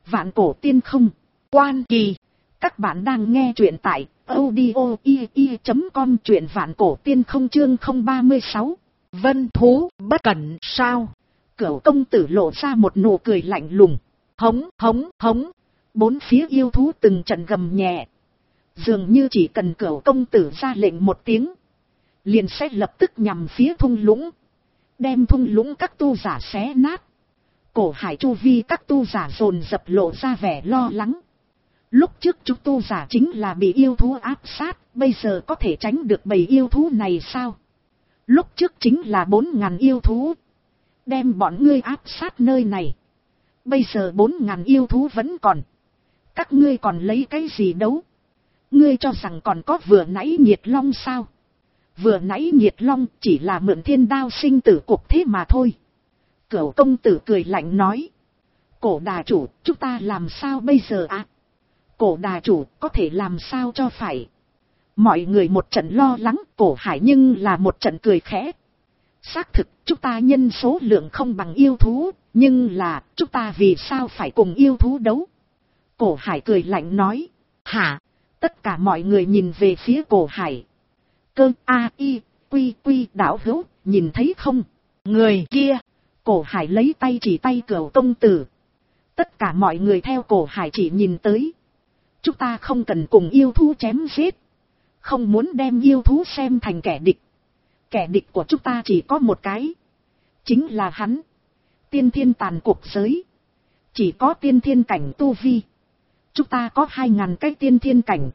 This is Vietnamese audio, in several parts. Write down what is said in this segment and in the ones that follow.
Vạn cổ tiên không. Quan Kỳ. Các bạn đang nghe truyện tại audio.com, truyện vạn cổ tiên không chương 036. Vân thú bất cẩn sao? Cửu công tử lộ ra một nụ cười lạnh lùng. Hống hống hống. Bốn phía yêu thú từng trận gầm nhẹ. Dường như chỉ cần cửu công tử ra lệnh một tiếng, liền sẽ lập tức nhằm phía thung lũng, đem thung lũng các tu giả xé nát. Cổ hải chu vi các tu giả dồn dập lộ ra vẻ lo lắng. Lúc trước chúng tu giả chính là bị yêu thú áp sát, bây giờ có thể tránh được bầy yêu thú này sao? Lúc trước chính là 4.000 yêu thú, đem bọn ngươi áp sát nơi này. Bây giờ 4.000 yêu thú vẫn còn. Các ngươi còn lấy cái gì đấu? Ngươi cho rằng còn có vừa nãy Nhiệt Long sao? Vừa nãy Nhiệt Long chỉ là mượn thiên đao sinh tử cục thế mà thôi. Cửu công tử cười lạnh nói. Cổ đà chủ, chúng ta làm sao bây giờ ạ? Cổ đà chủ, có thể làm sao cho phải? Mọi người một trận lo lắng, cổ hải nhưng là một trận cười khẽ. Xác thực, chúng ta nhân số lượng không bằng yêu thú, nhưng là, chúng ta vì sao phải cùng yêu thú đấu? Cổ hải cười lạnh nói. Hả? Tất cả mọi người nhìn về phía cổ hải. Cơ A.I. Quy đảo hữu, nhìn thấy không? Người kia. Cổ hải lấy tay chỉ tay cửu công tử. Tất cả mọi người theo cổ hải chỉ nhìn tới. Chúng ta không cần cùng yêu thú chém giết. Không muốn đem yêu thú xem thành kẻ địch. Kẻ địch của chúng ta chỉ có một cái. Chính là hắn. Tiên thiên tàn cuộc giới. Chỉ có tiên thiên cảnh tu vi. Chúng ta có 2.000 cái tiên thiên cảnh.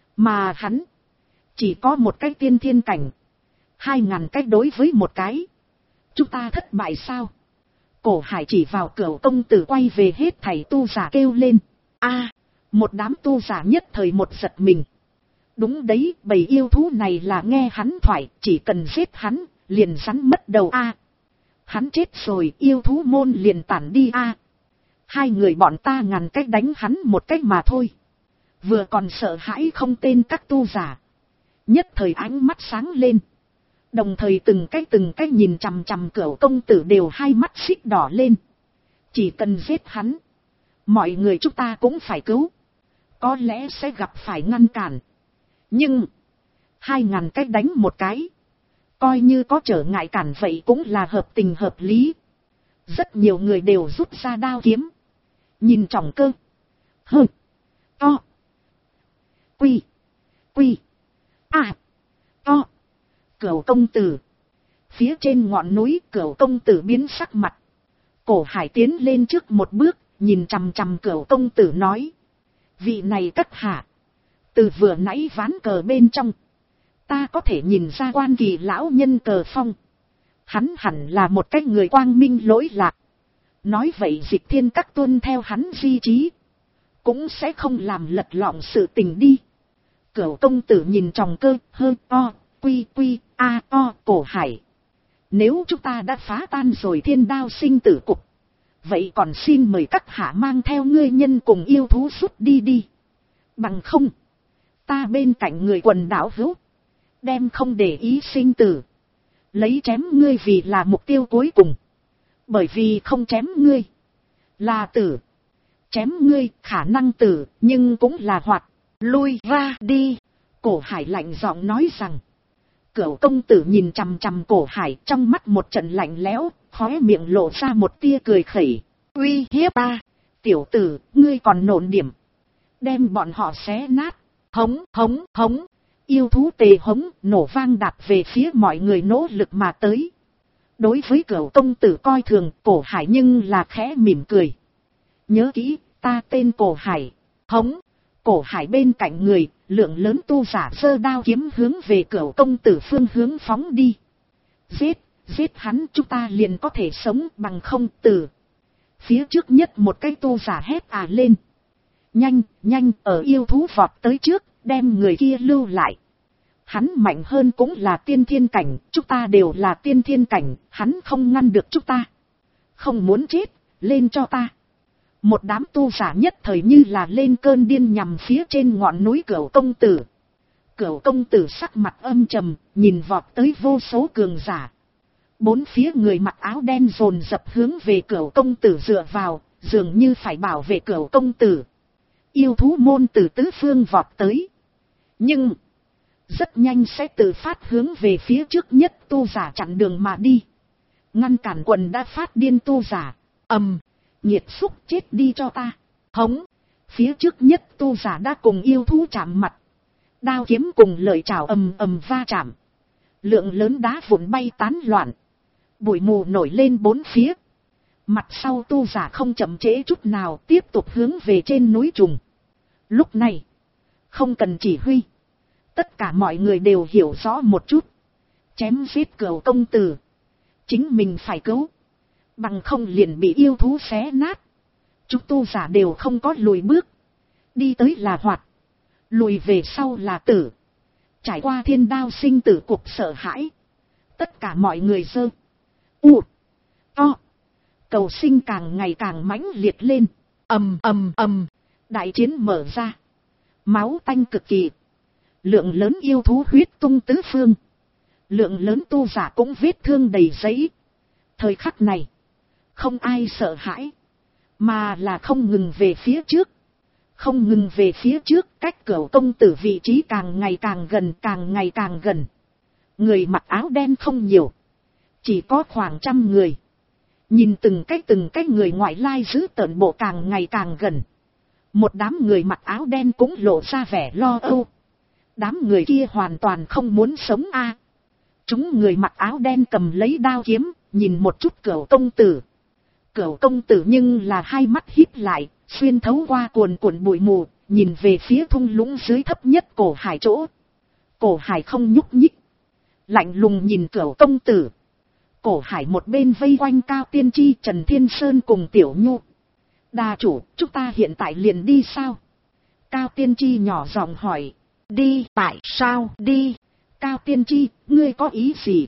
Mà hắn chỉ có một cái tiên thiên cảnh. 2.000 cái đối với một cái. Chúng ta thất bại sao? Cổ hải chỉ vào cửu công tử quay về hết thảy tu giả kêu lên. A, một đám tu giả nhất thời một giật mình. Đúng đấy, bầy yêu thú này là nghe hắn thoại, chỉ cần giết hắn, liền rắn mất đầu a. Hắn chết rồi, yêu thú môn liền tản đi a. Hai người bọn ta ngàn cách đánh hắn một cách mà thôi. Vừa còn sợ hãi không tên các tu giả, nhất thời ánh mắt sáng lên. Đồng thời từng cái nhìn chằm chằm cửu công tử đều hai mắt xích đỏ lên. Chỉ cần giết hắn, mọi người chúng ta cũng phải cứu. Có lẽ sẽ gặp phải ngăn cản. Nhưng 2.000 cái đánh một cái, coi như có trở ngại cản vậy cũng là hợp tình hợp lý. Rất nhiều người đều rút ra đao kiếm. Nhìn Trọng Cơ. Hơ. To. Quy. À. To. Cửu công tử. Phía trên ngọn núi cửu công tử biến sắc mặt. Cổ hải tiến lên trước một bước, nhìn chằm chằm cửu công tử nói. Vị này cất hạ. Từ vừa nãy ván cờ bên trong, ta có thể nhìn ra Quan Kỳ lão nhân cờ phong. Hắn hẳn là một cái người quang minh lỗi lạc. Nói vậy Dịch Thiên Các tuân theo hắn di chí, cũng sẽ không làm lật lọng sự tình đi. Cửu công tử nhìn Trọng Cơ. Hơ. To. Quy. A. To. Cổ hải. Nếu chúng ta đã phá tan rồi thiên đao sinh tử cục, vậy còn xin mời các hạ mang theo ngươi nhân cùng yêu thú rút đi đi. Bằng không, ta bên cạnh người quần đảo hữu, đem không để ý sinh tử, lấy chém ngươi vì là mục tiêu cuối cùng. Bởi vì không chém ngươi là tử, chém ngươi khả năng tử nhưng cũng là hoạt. Lui ra đi. Cổ hải lạnh giọng nói rằng. Cửu công tử nhìn chằm chằm cổ hải, trong mắt một trận lạnh lẽo, khóe miệng lộ ra một tia cười khẩy. Uy hiếp ta, tiểu tử, ngươi còn nổn điểm, đem bọn họ xé nát. Hống hống hống. Yêu thú tề hống nổ vang đạp về phía mọi người nỗ lực mà tới. Đối với cửu công tử coi thường, cổ hải nhưng là khẽ mỉm cười. Nhớ kỹ, ta tên cổ hải. Hống. Cổ hải bên cạnh người, lượng lớn tu giả giơ đao kiếm hướng về cửu công tử phương hướng phóng đi. Giết hắn, chúng ta liền có thể sống, bằng không tử. Phía trước nhất một cái tu giả hét lên. Nhanh, ở yêu thú vọt tới trước, đem người kia lưu lại. Hắn mạnh hơn cũng là tiên thiên cảnh, chúng ta đều là tiên thiên cảnh, hắn không ngăn được chúng ta. Không muốn chết, lên cho ta. Một đám tu giả nhất thời như là lên cơn điên nhằm phía trên ngọn núi cửu công tử. Cửu công tử sắc mặt âm trầm, nhìn vọt tới vô số cường giả. Bốn phía người mặc áo đen dồn dập hướng về cửu công tử dựa vào, dường như phải bảo vệ Cửu công tử. Yêu thú môn từ tứ phương vọt tới. Nhưng, rất nhanh sẽ tự phát hướng về phía trước nhất tu giả chặn đường mà đi. Ngăn cản quần đã phát điên tu giả. Nhiệt xúc chết đi cho ta. Hống, phía trước nhất tu giả đã cùng yêu thú chạm mặt. Đao kiếm cùng lợi chảo va chạm. Lượng lớn đá vụn bay tán loạn. Bụi mù nổi lên bốn phía. Mặt sau tu giả không chậm trễ chút nào tiếp tục hướng về trên núi trùng. Lúc này, không cần chỉ huy. Tất cả mọi người đều hiểu rõ một chút. Chém giết Cửu công tử. Chính mình phải cứu. Bằng không liền bị yêu thú xé nát. Chúng tu giả đều không có lùi bước. Đi tới là hoạt. Lùi về sau là tử. Trải qua thiên đao sinh tử cục sợ hãi. Tất cả mọi người dơ. Cầu sinh càng ngày càng mãnh liệt lên. Đại chiến mở ra. Máu tanh cực kỳ. Lượng lớn yêu thú huyết tung tứ phương. Lượng lớn tu giả cũng vết thương đầy giấy. Thời khắc này, không ai sợ hãi. Mà là không ngừng về phía trước. Không ngừng về phía trước, cách Cửu công tử vị trí càng ngày càng gần, càng ngày càng gần. Người mặc áo đen không nhiều. Chỉ có khoảng 100 người. Nhìn từng cái người ngoại lai giữ tợn bộ càng ngày càng gần. Một đám người mặc áo đen cũng lộ ra vẻ lo âu. Đám người kia hoàn toàn không muốn sống a. Chúng người mặc áo đen cầm lấy đao kiếm, nhìn một chút Cửu công tử. Cửu công tử nhưng là hai mắt híp lại, xuyên thấu qua cuồn cuộn bụi mù, nhìn về phía thung lũng dưới thấp nhất cổ hải chỗ. Cổ hải không nhúc nhích. Lạnh lùng nhìn Cửu công tử. Cổ hải một bên vây quanh Cao Tiên Chi, Trần Thiên Sơn cùng Tiểu Nhu. Đà chủ, chúng ta hiện tại liền đi sao? Cao Tiên Chi nhỏ giọng hỏi. Đi, tại sao đi? Cao Tiên Chi, ngươi có ý gì?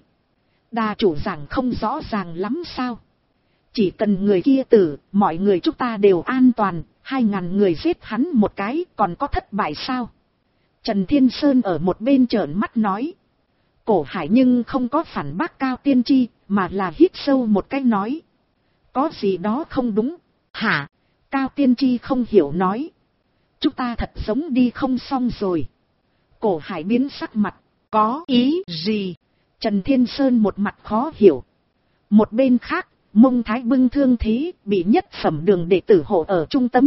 Đà chủ giảng không rõ ràng lắm sao? Chỉ cần người kia tử, mọi người chúng ta đều an toàn, 2000 người giết hắn một cái, còn có thất bại sao? Trần Thiên Sơn ở một bên trợn mắt nói. Cổ hải nhưng không có phản bác Cao Tiên Chi, mà là hít sâu một cái nói. Có gì đó không đúng, hả? Cao Tiên Chi không hiểu nói. Chúng ta thật giống đi không xong rồi. Cổ hải biến sắc mặt, có ý gì? Trần Thiên Sơn một mặt khó hiểu. Một bên khác, Mông Thái bưng thương thế, bị nhất phẩm đường đệ tử hộ ở trung tâm.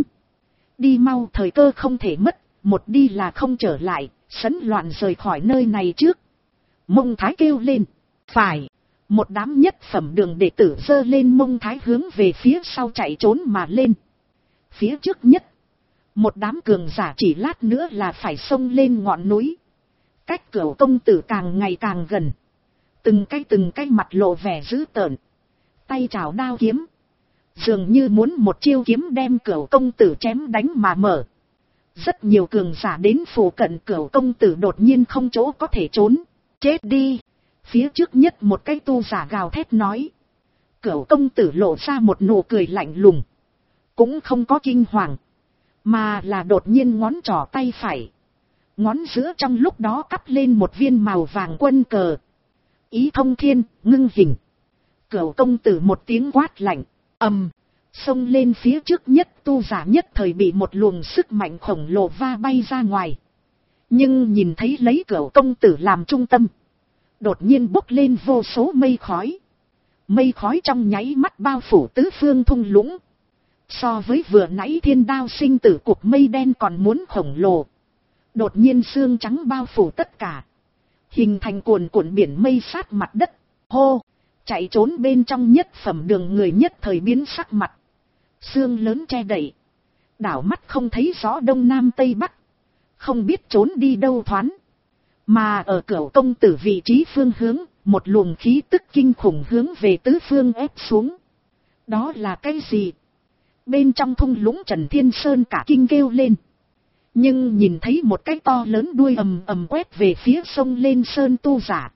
Đi mau, thời cơ không thể mất, một đi là không trở lại, sấn loạn rời khỏi nơi này trước. Mông Thái kêu lên, phải. Một đám nhất phẩm đường đệ tử giơ lên Mông Thái hướng về phía sau chạy trốn mà lên. Phía trước nhất, một đám cường giả chỉ lát nữa là phải xông lên ngọn núi. Cách Cửu công tử càng ngày càng gần. Từng cái mặt lộ vẻ dữ tợn. Tay chảo đao kiếm. Dường như muốn một chiêu kiếm đem Cửu công tử chém đánh mà mở. Rất nhiều cường giả đến phụ cận Cửu công tử đột nhiên không chỗ có thể trốn. Chết đi. Phía trước nhất một cái tu giả gào thét nói. Cửu công tử lộ ra một nụ cười lạnh lùng. Cũng không có kinh hoàng. Mà là đột nhiên ngón trỏ tay phải. Ngón giữa trong lúc đó cắp lên một viên màu vàng quân cờ. Ý thông thiên, ngưng hình. Cửu công tử một tiếng quát lạnh. Xông lên phía trước nhất tu giả nhất thời bị một luồng sức mạnh khổng lồ va bay ra ngoài. Nhưng nhìn thấy lấy Cửu công tử làm trung tâm. Đột nhiên bốc lên vô số mây khói. Mây khói trong nháy mắt bao phủ tứ phương thung lũng. So với vừa nãy thiên đao sinh tử cục mây đen còn muốn khổng lồ. Đột nhiên sương trắng bao phủ tất cả. Hình thành cuồn cuộn biển mây sát mặt đất. Hô! Chạy trốn bên trong nhất phẩm đường người nhất thời biến sắc mặt. Sương lớn che đậy. Đảo mắt không thấy rõ đông nam tây bắc. Không biết trốn đi đâu thoán. Mà ở Cửu công tử vị trí phương hướng, một luồng khí tức kinh khủng hướng về tứ phương ép xuống. Đó là cái gì? Bên trong thung lũng Trần Thiên Sơn cả kinh kêu lên. Nhưng nhìn thấy một cái to lớn đuôi ầm quét về phía sông lên sơn tu giả.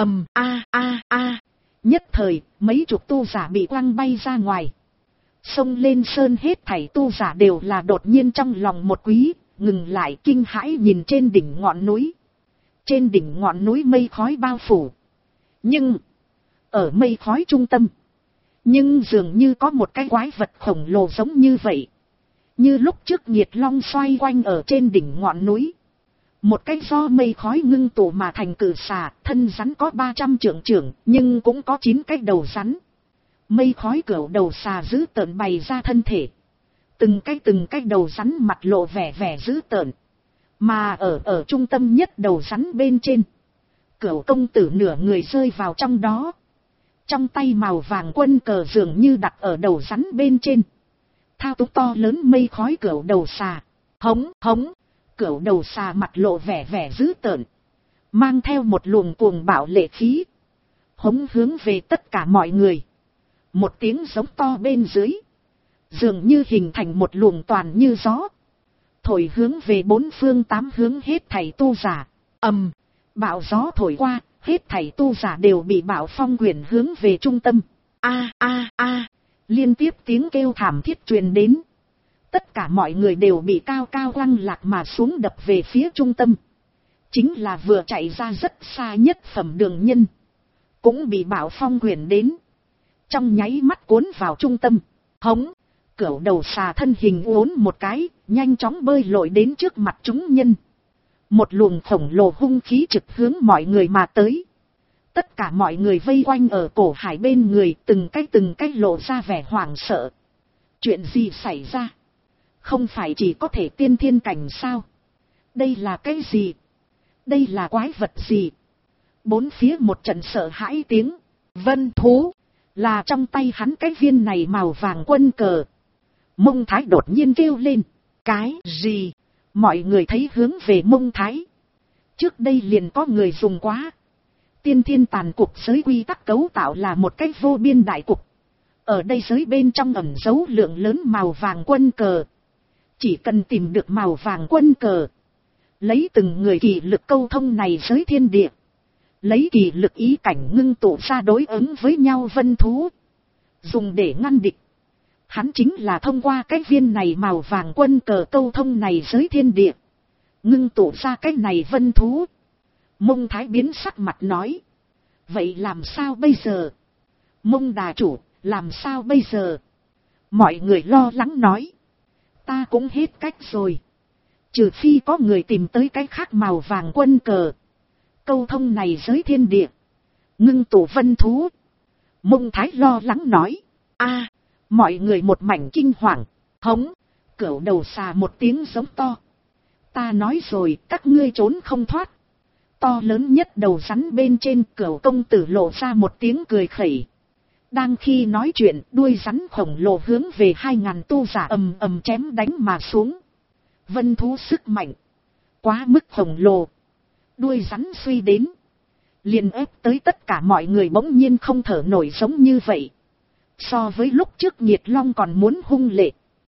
Nhất thời, mấy chục tu giả bị quăng bay ra ngoài. Sông lên sơn hết thảy tu giả đều là đột nhiên trong lòng một quý, ngừng lại kinh hãi nhìn trên đỉnh ngọn núi. Trên đỉnh ngọn núi mây khói bao phủ. Nhưng, ở mây khói trung tâm, Nhưng dường như có một cái quái vật khổng lồ giống như vậy. Như lúc trước Nhiệt Long xoay quanh ở trên đỉnh ngọn núi. Một cái do mây khói ngưng tụ mà thành cự xà, thân rắn có 300 trượng, nhưng cũng có 9 cái đầu rắn. Mây khói cửu đầu xà dữ tợn bày ra thân thể. Từng cái đầu rắn mặt lộ vẻ dữ tợn. Mà ở trung tâm nhất đầu rắn bên trên, Cửu công tử nửa người rơi vào trong đó. Trong tay màu vàng quân cờ dường như đặt ở đầu rắn bên trên. Thao túng to lớn mây khói cửu đầu xà. Hống hống, cửu đầu xà mặt lộ vẻ dữ tợn, mang theo một luồng cuồng bạo lệ khí, hống hướng về tất cả mọi người. Một tiếng giống to bên dưới, dường như hình thành một luồng toàn như gió, thổi hướng về 4 phương 8 hướng hết thảy tu giả. Bão gió thổi qua, hết thảy tu giả đều bị bão phong quyển hướng về trung tâm. A, liên tiếp tiếng kêu thảm thiết truyền đến. Tất cả mọi người đều bị cao lăng lạc mà xuống đập về phía trung tâm. Chính là vừa chạy ra rất xa nhất phẩm đường nhân, cũng bị bão phong quyển đến. Trong nháy mắt cuốn vào trung tâm. Hống, cửu đầu xà thân hình uốn một cái, nhanh chóng bơi lội đến trước mặt chúng nhân. Một luồng khổng lồ hung khí trực hướng mọi người mà tới. Tất cả mọi người vây quanh ở cổ hải bên người, từng cái lộ ra vẻ hoảng sợ. Chuyện gì xảy ra? Không phải chỉ có thể tiên thiên cảnh sao? Đây là cái gì? Đây là quái vật gì? Bốn phía một trận sợ hãi tiếng. Vân thú, là trong tay hắn cái viên này màu vàng quân cờ. Mông Thái đột nhiên kêu lên. Cái gì? Mọi người thấy hướng về Mông Thái. Trước đây liền có người dùng quá. Tiên thiên tàn cục giới quy tắc cấu tạo là một cái vô biên đại cục. Ở đây giới bên trong ẩn giấu lượng lớn màu vàng quân cờ. Chỉ cần tìm được màu vàng quân cờ, lấy từng người kỳ lực câu thông này giới thiên địa, lấy kỳ lực ý cảnh ngưng tụ ra đối ứng với nhau vân thú, dùng để ngăn địch. Hắn chính là thông qua cái viên này màu vàng quân cờ câu thông này giới thiên địa, ngưng tụ ra cái này vân thú. Mông Thái biến sắc mặt nói. Vậy làm sao bây giờ? Mông đà chủ, làm sao bây giờ? Mọi người lo lắng nói. Ta cũng hết cách rồi. Trừ phi có người tìm tới cái khác màu vàng quân cờ, câu thông này giới thiên địa, ngưng tụ vân thú. Mông Thái lo lắng nói. Mọi người một mảnh kinh hoàng. Hống, cửu đầu xà một tiếng giống to. Ta nói rồi, các ngươi trốn không thoát. To lớn nhất đầu rắn bên trên, Cửu công tử lộ ra một tiếng cười khẩy. Đang khi nói chuyện, đuôi rắn khổng lồ hướng về 2000 tu giả ầm chém đánh mà xuống. Vân thú sức mạnh quá mức khổng lồ, đuôi rắn suy đến, liền ép tới tất cả mọi người bỗng nhiên không thở nổi giống như vậy. So với lúc trước Nhiệt Long còn muốn hung lệ.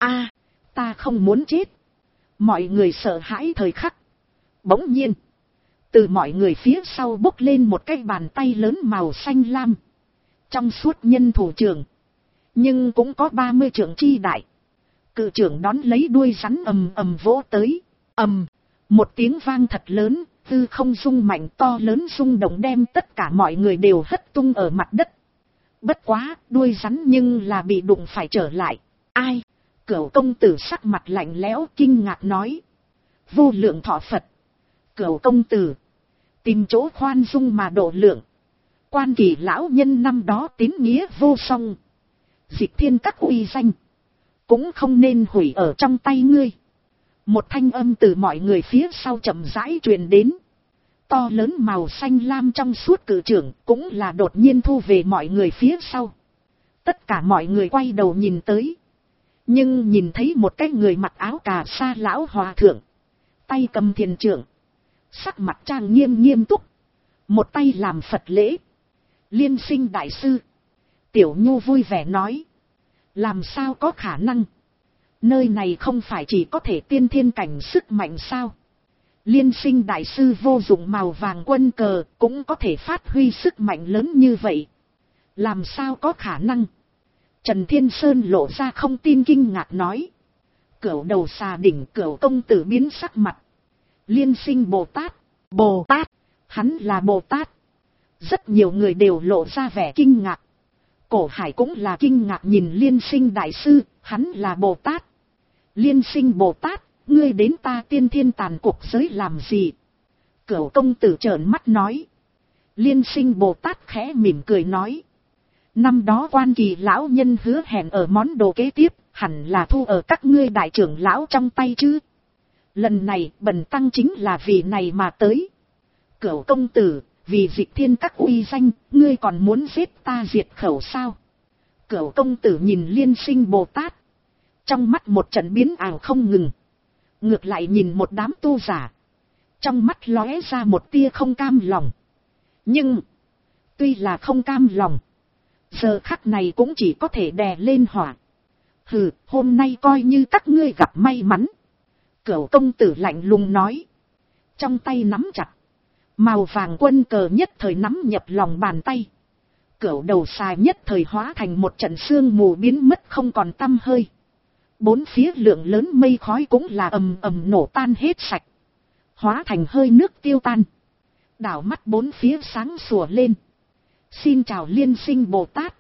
Ta không muốn chết. Mọi người sợ hãi thời khắc. Bỗng nhiên, từ mọi người phía sau bốc lên một cái bàn tay lớn màu xanh lam. Trong suốt nhân thủ trường, nhưng cũng có 30 trượng chi đại. Cự trưởng đón lấy đuôi rắn ầm vỗ tới. Một tiếng vang thật lớn, tư không rung mạnh to lớn rung động đem tất cả mọi người đều hất tung ở mặt đất. Bất quá, đuôi rắn nhưng là bị đụng phải trở lại. Ai? Cửu công tử sắc mặt lạnh lẽo kinh ngạc nói. Vô lượng thọ Phật. Cửu công tử, tìm chỗ khoan dung mà độ lượng. Quan Kỳ lão nhân năm đó tín nghĩa vô song, dịch thiên các uy danh, cũng không nên hủy ở trong tay ngươi. Một thanh âm từ mọi người phía sau chậm rãi truyền đến. To lớn màu xanh lam trong suốt cự trưởng cũng là đột nhiên thu về mọi người phía sau. Tất cả mọi người quay đầu nhìn tới. Nhưng nhìn thấy một cái người mặc áo cà sa lão hòa thượng, tay cầm thiền trượng, sắc mặt trang nghiêm túc, một tay làm Phật lễ. Liên Sinh đại sư. Tiểu Nhu vui vẻ nói. Làm sao có khả năng? Nơi này không phải chỉ có thể tiên thiên cảnh sức mạnh sao? Liên Sinh đại sư vô dụng màu vàng quân cờ cũng có thể phát huy sức mạnh lớn như vậy. Làm sao có khả năng? Trần Thiên Sơn lộ ra không tin kinh ngạc nói. Cửu đầu xà đỉnh Cửu công tử biến sắc mặt. Liên Sinh Bồ Tát, hắn là Bồ Tát. Rất nhiều người đều lộ ra vẻ kinh ngạc. Cổ Hải cũng là kinh ngạc nhìn Liên Sinh đại sư, hắn là Bồ Tát. Liên Sinh Bồ Tát, ngươi đến ta Tiên Thiên Tàn Cục giới làm gì? Cửu công tử trợn mắt nói. Liên Sinh Bồ Tát khẽ mỉm cười nói. Năm đó Quan Kỳ lão nhân hứa hẹn ở món đồ kế tiếp, hẳn là thu ở các ngươi đại trưởng lão trong tay chứ. Lần này bần tăng chính là vì này mà tới. Cửu công tử, vì Dịch Thiên các uy danh, ngươi còn muốn giết ta diệt khẩu sao? Cửu công tử nhìn Liên Sinh Bồ Tát. Trong mắt một trận biến ảo không ngừng. Ngược lại nhìn một đám tu giả. Trong mắt lóe ra một tia không cam lòng. Nhưng, tuy là không cam lòng, giờ khắc này cũng chỉ có thể đè lên hỏa. Hừ, hôm nay coi như các ngươi gặp may mắn. Cửu công tử lạnh lùng nói. Trong tay nắm chặt. Màu vàng quân cờ nhất thời nắm nhập lòng bàn tay. Cửu đầu xà nhất thời hóa thành một trận sương mù biến mất không còn tăm hơi. Bốn phía lượng lớn mây khói cũng là ầm ầm nổ tan hết sạch. Hóa thành hơi nước tiêu tan. Đảo mắt bốn phía sáng sủa lên. Xin chào Liên Sinh Bồ Tát.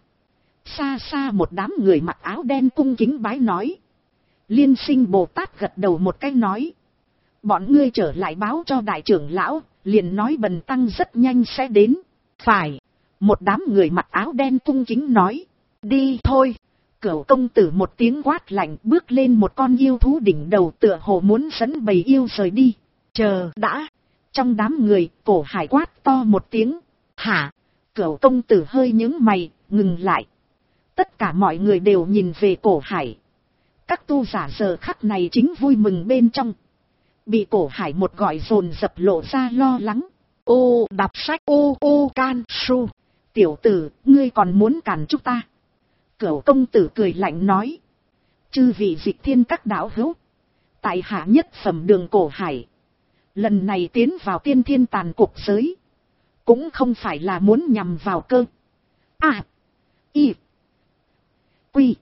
Xa xa một đám người mặc áo đen cung kính bái nói. Liên Sinh Bồ Tát gật đầu một cái nói. Bọn ngươi trở lại báo cho đại trưởng lão, liền nói bần tăng rất nhanh sẽ đến. Phải. Một đám người mặc áo đen cung kính nói. Đi thôi. Cửu công tử một tiếng quát lạnh bước lên một con yêu thú đỉnh đầu tựa hồ muốn dẫn bầy yêu rời đi. Chờ đã. Trong đám người, Cổ Hải quát to một tiếng. Hả? Cửu công tử hơi nhướng mày, ngừng lại. Tất cả mọi người đều nhìn về Cổ Hải. Các tu giả giờ khắc này chính vui mừng bên trong. Bị Cổ Hải một gọi dồn dập lộ ra lo lắng. Ô đọc sách ô can su. Tiểu tử, ngươi còn muốn cản chúng ta? Cửu công tử cười lạnh nói. Chư vị Dịch Thiên các đạo hữu. Tại hạ nhất phẩm đường Cổ Hải. Lần này tiến vào Tiên Thiên Tàn Cục giới. Cũng không phải là muốn nhằm vào cơ. Y. Quy.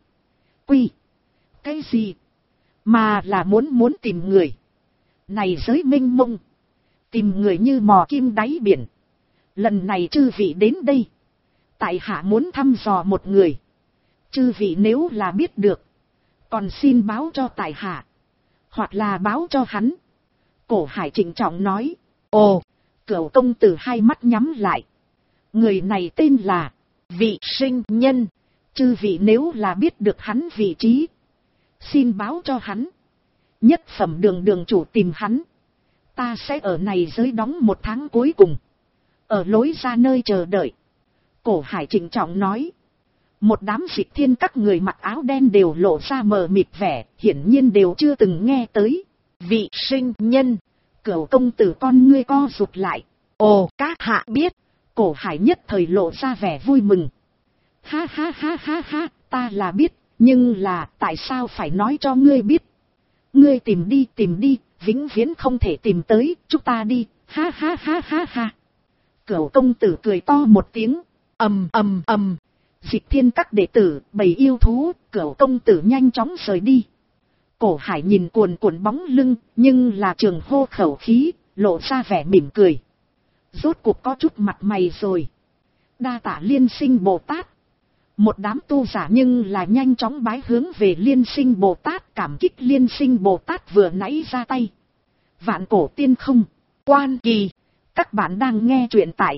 Cái gì? Mà là muốn tìm người. Này giới mênh mông. Tìm người như mò kim đáy biển. Lần này chư vị đến đây. Tại hạ muốn thăm dò một người. Chư vị nếu là biết được. Còn xin báo cho tại hạ. Hoặc là báo cho hắn. Cổ Hải trịnh trọng nói. Ồ. Cửu công tử hai mắt nhắm lại. Người này tên là Vị Sinh Nhân. Chư vị nếu là biết được hắn vị trí. Xin báo cho hắn. Nhất phẩm đường chủ tìm hắn. Ta sẽ ở này giới đóng 1 tháng cuối cùng. Ở lối ra nơi chờ đợi. Cổ Hải trịnh trọng nói. Một đám Dịch Thiên các người mặc áo đen đều lộ ra mờ mịt vẻ. Hiển nhiên đều chưa từng nghe tới. Vị Sinh Nhân. Cửu công tử con ngươi co rụt lại. Ồ, các hạ biết. Cổ Hải nhất thời lộ ra vẻ vui mừng. Ha, ta là biết. Nhưng là tại sao phải nói cho ngươi biết? Ngươi tìm đi, vĩnh viễn không thể tìm tới, chúng ta đi, ha. Cửu công tử cười to một tiếng, ầm. Dịch Thiên các đệ tử, bầy yêu thú, Cửu công tử nhanh chóng rời đi. Cổ Hải nhìn cuồn bóng lưng, nhưng là trường hô khẩu khí, lộ ra vẻ mỉm cười. Rốt cuộc có chút mặt mày rồi. Đa tạ Liên Sinh Bồ Tát. Một đám tu giả nhưng là nhanh chóng bái hướng về Liên Sinh Bồ Tát, cảm kích Liên Sinh Bồ Tát vừa nãy ra tay. Vạn Cổ Tiên Không, Quan Kỳ. Các bạn đang nghe truyện tại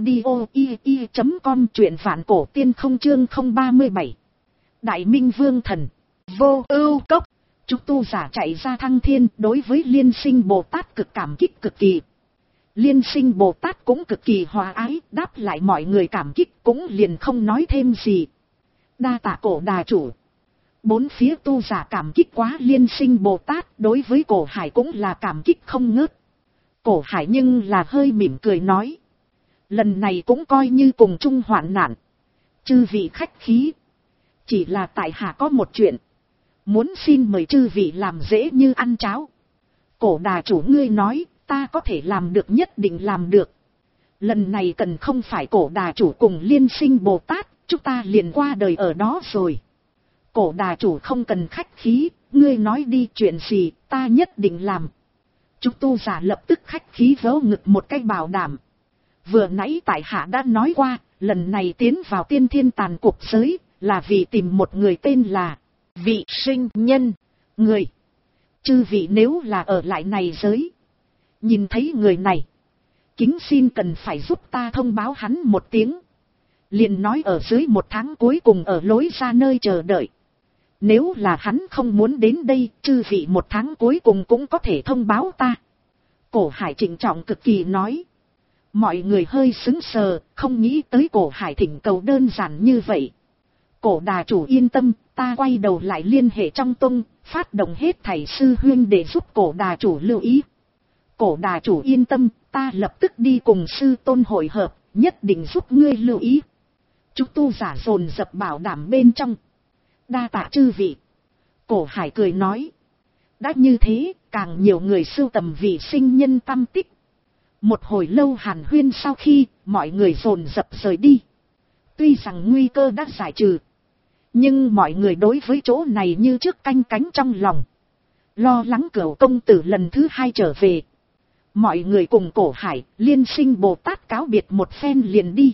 audio.com, truyện Vạn Cổ Tiên Không chương 037. Đại Minh Vương Thần, Vô Ưu Cốc. Chúng tu giả chạy ra thăng thiên, đối với Liên Sinh Bồ Tát cực cảm kích cực kỳ. Liên Sinh Bồ Tát cũng cực kỳ hòa ái, đáp lại mọi người cảm kích, cũng liền không nói thêm gì. Đa tạ Cổ đà chủ. Bốn phía tu giả cảm kích quá Liên Sinh Bồ Tát, đối với Cổ Hải cũng là cảm kích không ngớt. Cổ Hải nhưng là hơi mỉm cười nói. Lần này cũng coi như cùng chung hoạn nạn. Chư vị khách khí. Chỉ là tại hạ có một chuyện. Muốn xin mời chư vị làm dễ như ăn cháo. Cổ đà chủ ngươi nói, ta có thể làm được, nhất định làm được. Lần này cần không phải Cổ đà chủ cùng Liên Sinh Bồ Tát, chúng ta liền qua đời ở đó rồi. Cổ đà chủ không cần khách khí, ngươi nói đi chuyện gì, ta nhất định làm. Chúng tu giả lập tức khách khí vớ ngực một cái bảo đảm. Vừa nãy tại hạ đã nói qua, lần này tiến vào tiên thiên tàn cuộc giới, là vì tìm một người tên là Vị Sinh Nhân. Người, chư vị nếu là ở lại này giới, nhìn thấy người này, kính xin cần phải giúp ta thông báo hắn một tiếng. Liền nói ở dưới 1 tháng cuối cùng ở lối ra nơi chờ đợi. Nếu là hắn không muốn đến đây, chư vị 1 tháng cuối cùng cũng có thể thông báo ta. Cổ Hải trịnh trọng cực kỳ nói. Mọi người hơi sững sờ, không nghĩ tới Cổ Hải thỉnh cầu đơn giản như vậy. Cổ đà chủ yên tâm, ta quay đầu lại liên hệ trong tông, phát động hết thảy sư huynh để giúp cổ đà chủ lưu ý. Cổ đà chủ yên tâm, ta lập tức đi cùng sư tôn hội hợp, nhất định giúp ngươi lưu ý. Chúng tu giả dồn dập bảo đảm bên trong. Đa tạ chư vị. Cổ Hải cười nói. Đã như thế, càng nhiều người sưu tầm Vị Sinh Nhân tâm tích. Một hồi lâu hàn huyên sau khi, mọi người dồn dập rời đi. Tuy rằng nguy cơ đã giải trừ, nhưng mọi người đối với chỗ này như trước canh cánh trong lòng. Lo lắng Cửu công tử lần thứ 2 trở về. Mọi người cùng Cổ Hải, Liên Sinh Bồ Tát cáo biệt một phen liền đi.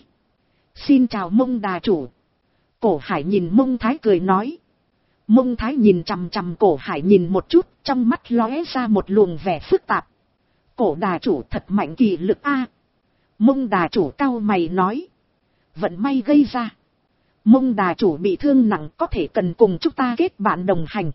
Xin chào Mông đà chủ. Cổ Hải nhìn Mông Thái cười nói. Mông Thái nhìn chằm chằm Cổ Hải nhìn một chút, trong mắt lóe ra một luồng vẻ phức tạp. Cổ đà chủ thật mạnh kỳ lực a. Mông đà chủ cau mày nói. Vận may gây ra. Mông đà chủ bị thương nặng, có thể cần cùng chúng ta kết bạn đồng hành.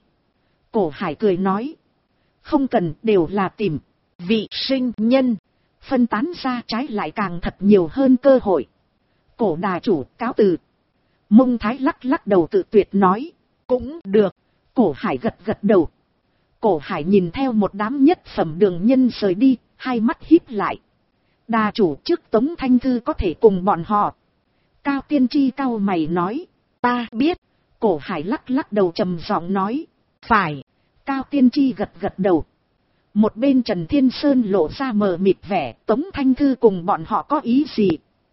Cổ Hải cười nói. Không cần, đều là tìm Vị Sinh Nhân. Phân tán ra trái lại càng thật nhiều hơn cơ hội. Cổ đà chủ cáo từ. Mông Thái lắc lắc đầu tự tuyệt nói. Cũng được. Cổ Hải gật gật đầu. Cổ Hải nhìn theo một đám nhất phẩm đường nhân rời đi, hai mắt híp lại. Đà chủ trước Tống Thanh Thư có thể cùng bọn họ. Cao Tiên Tri cau mày nói. Ta biết. Cổ Hải lắc lắc đầu trầm giọng nói. Phải. Cao Tiên Tri gật gật đầu. Một bên Trần Thiên Sơn lộ ra mờ mịt vẻ, Tống Thanh Thư cùng bọn họ có ý gì.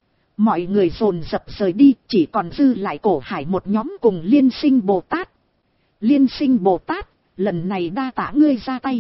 Mọi người dồn dập rời đi, chỉ còn dư lại Cổ Hải một nhóm cùng Liên Sinh Bồ Tát. Liên Sinh Bồ Tát, lần này đa tạ ngươi ra tay.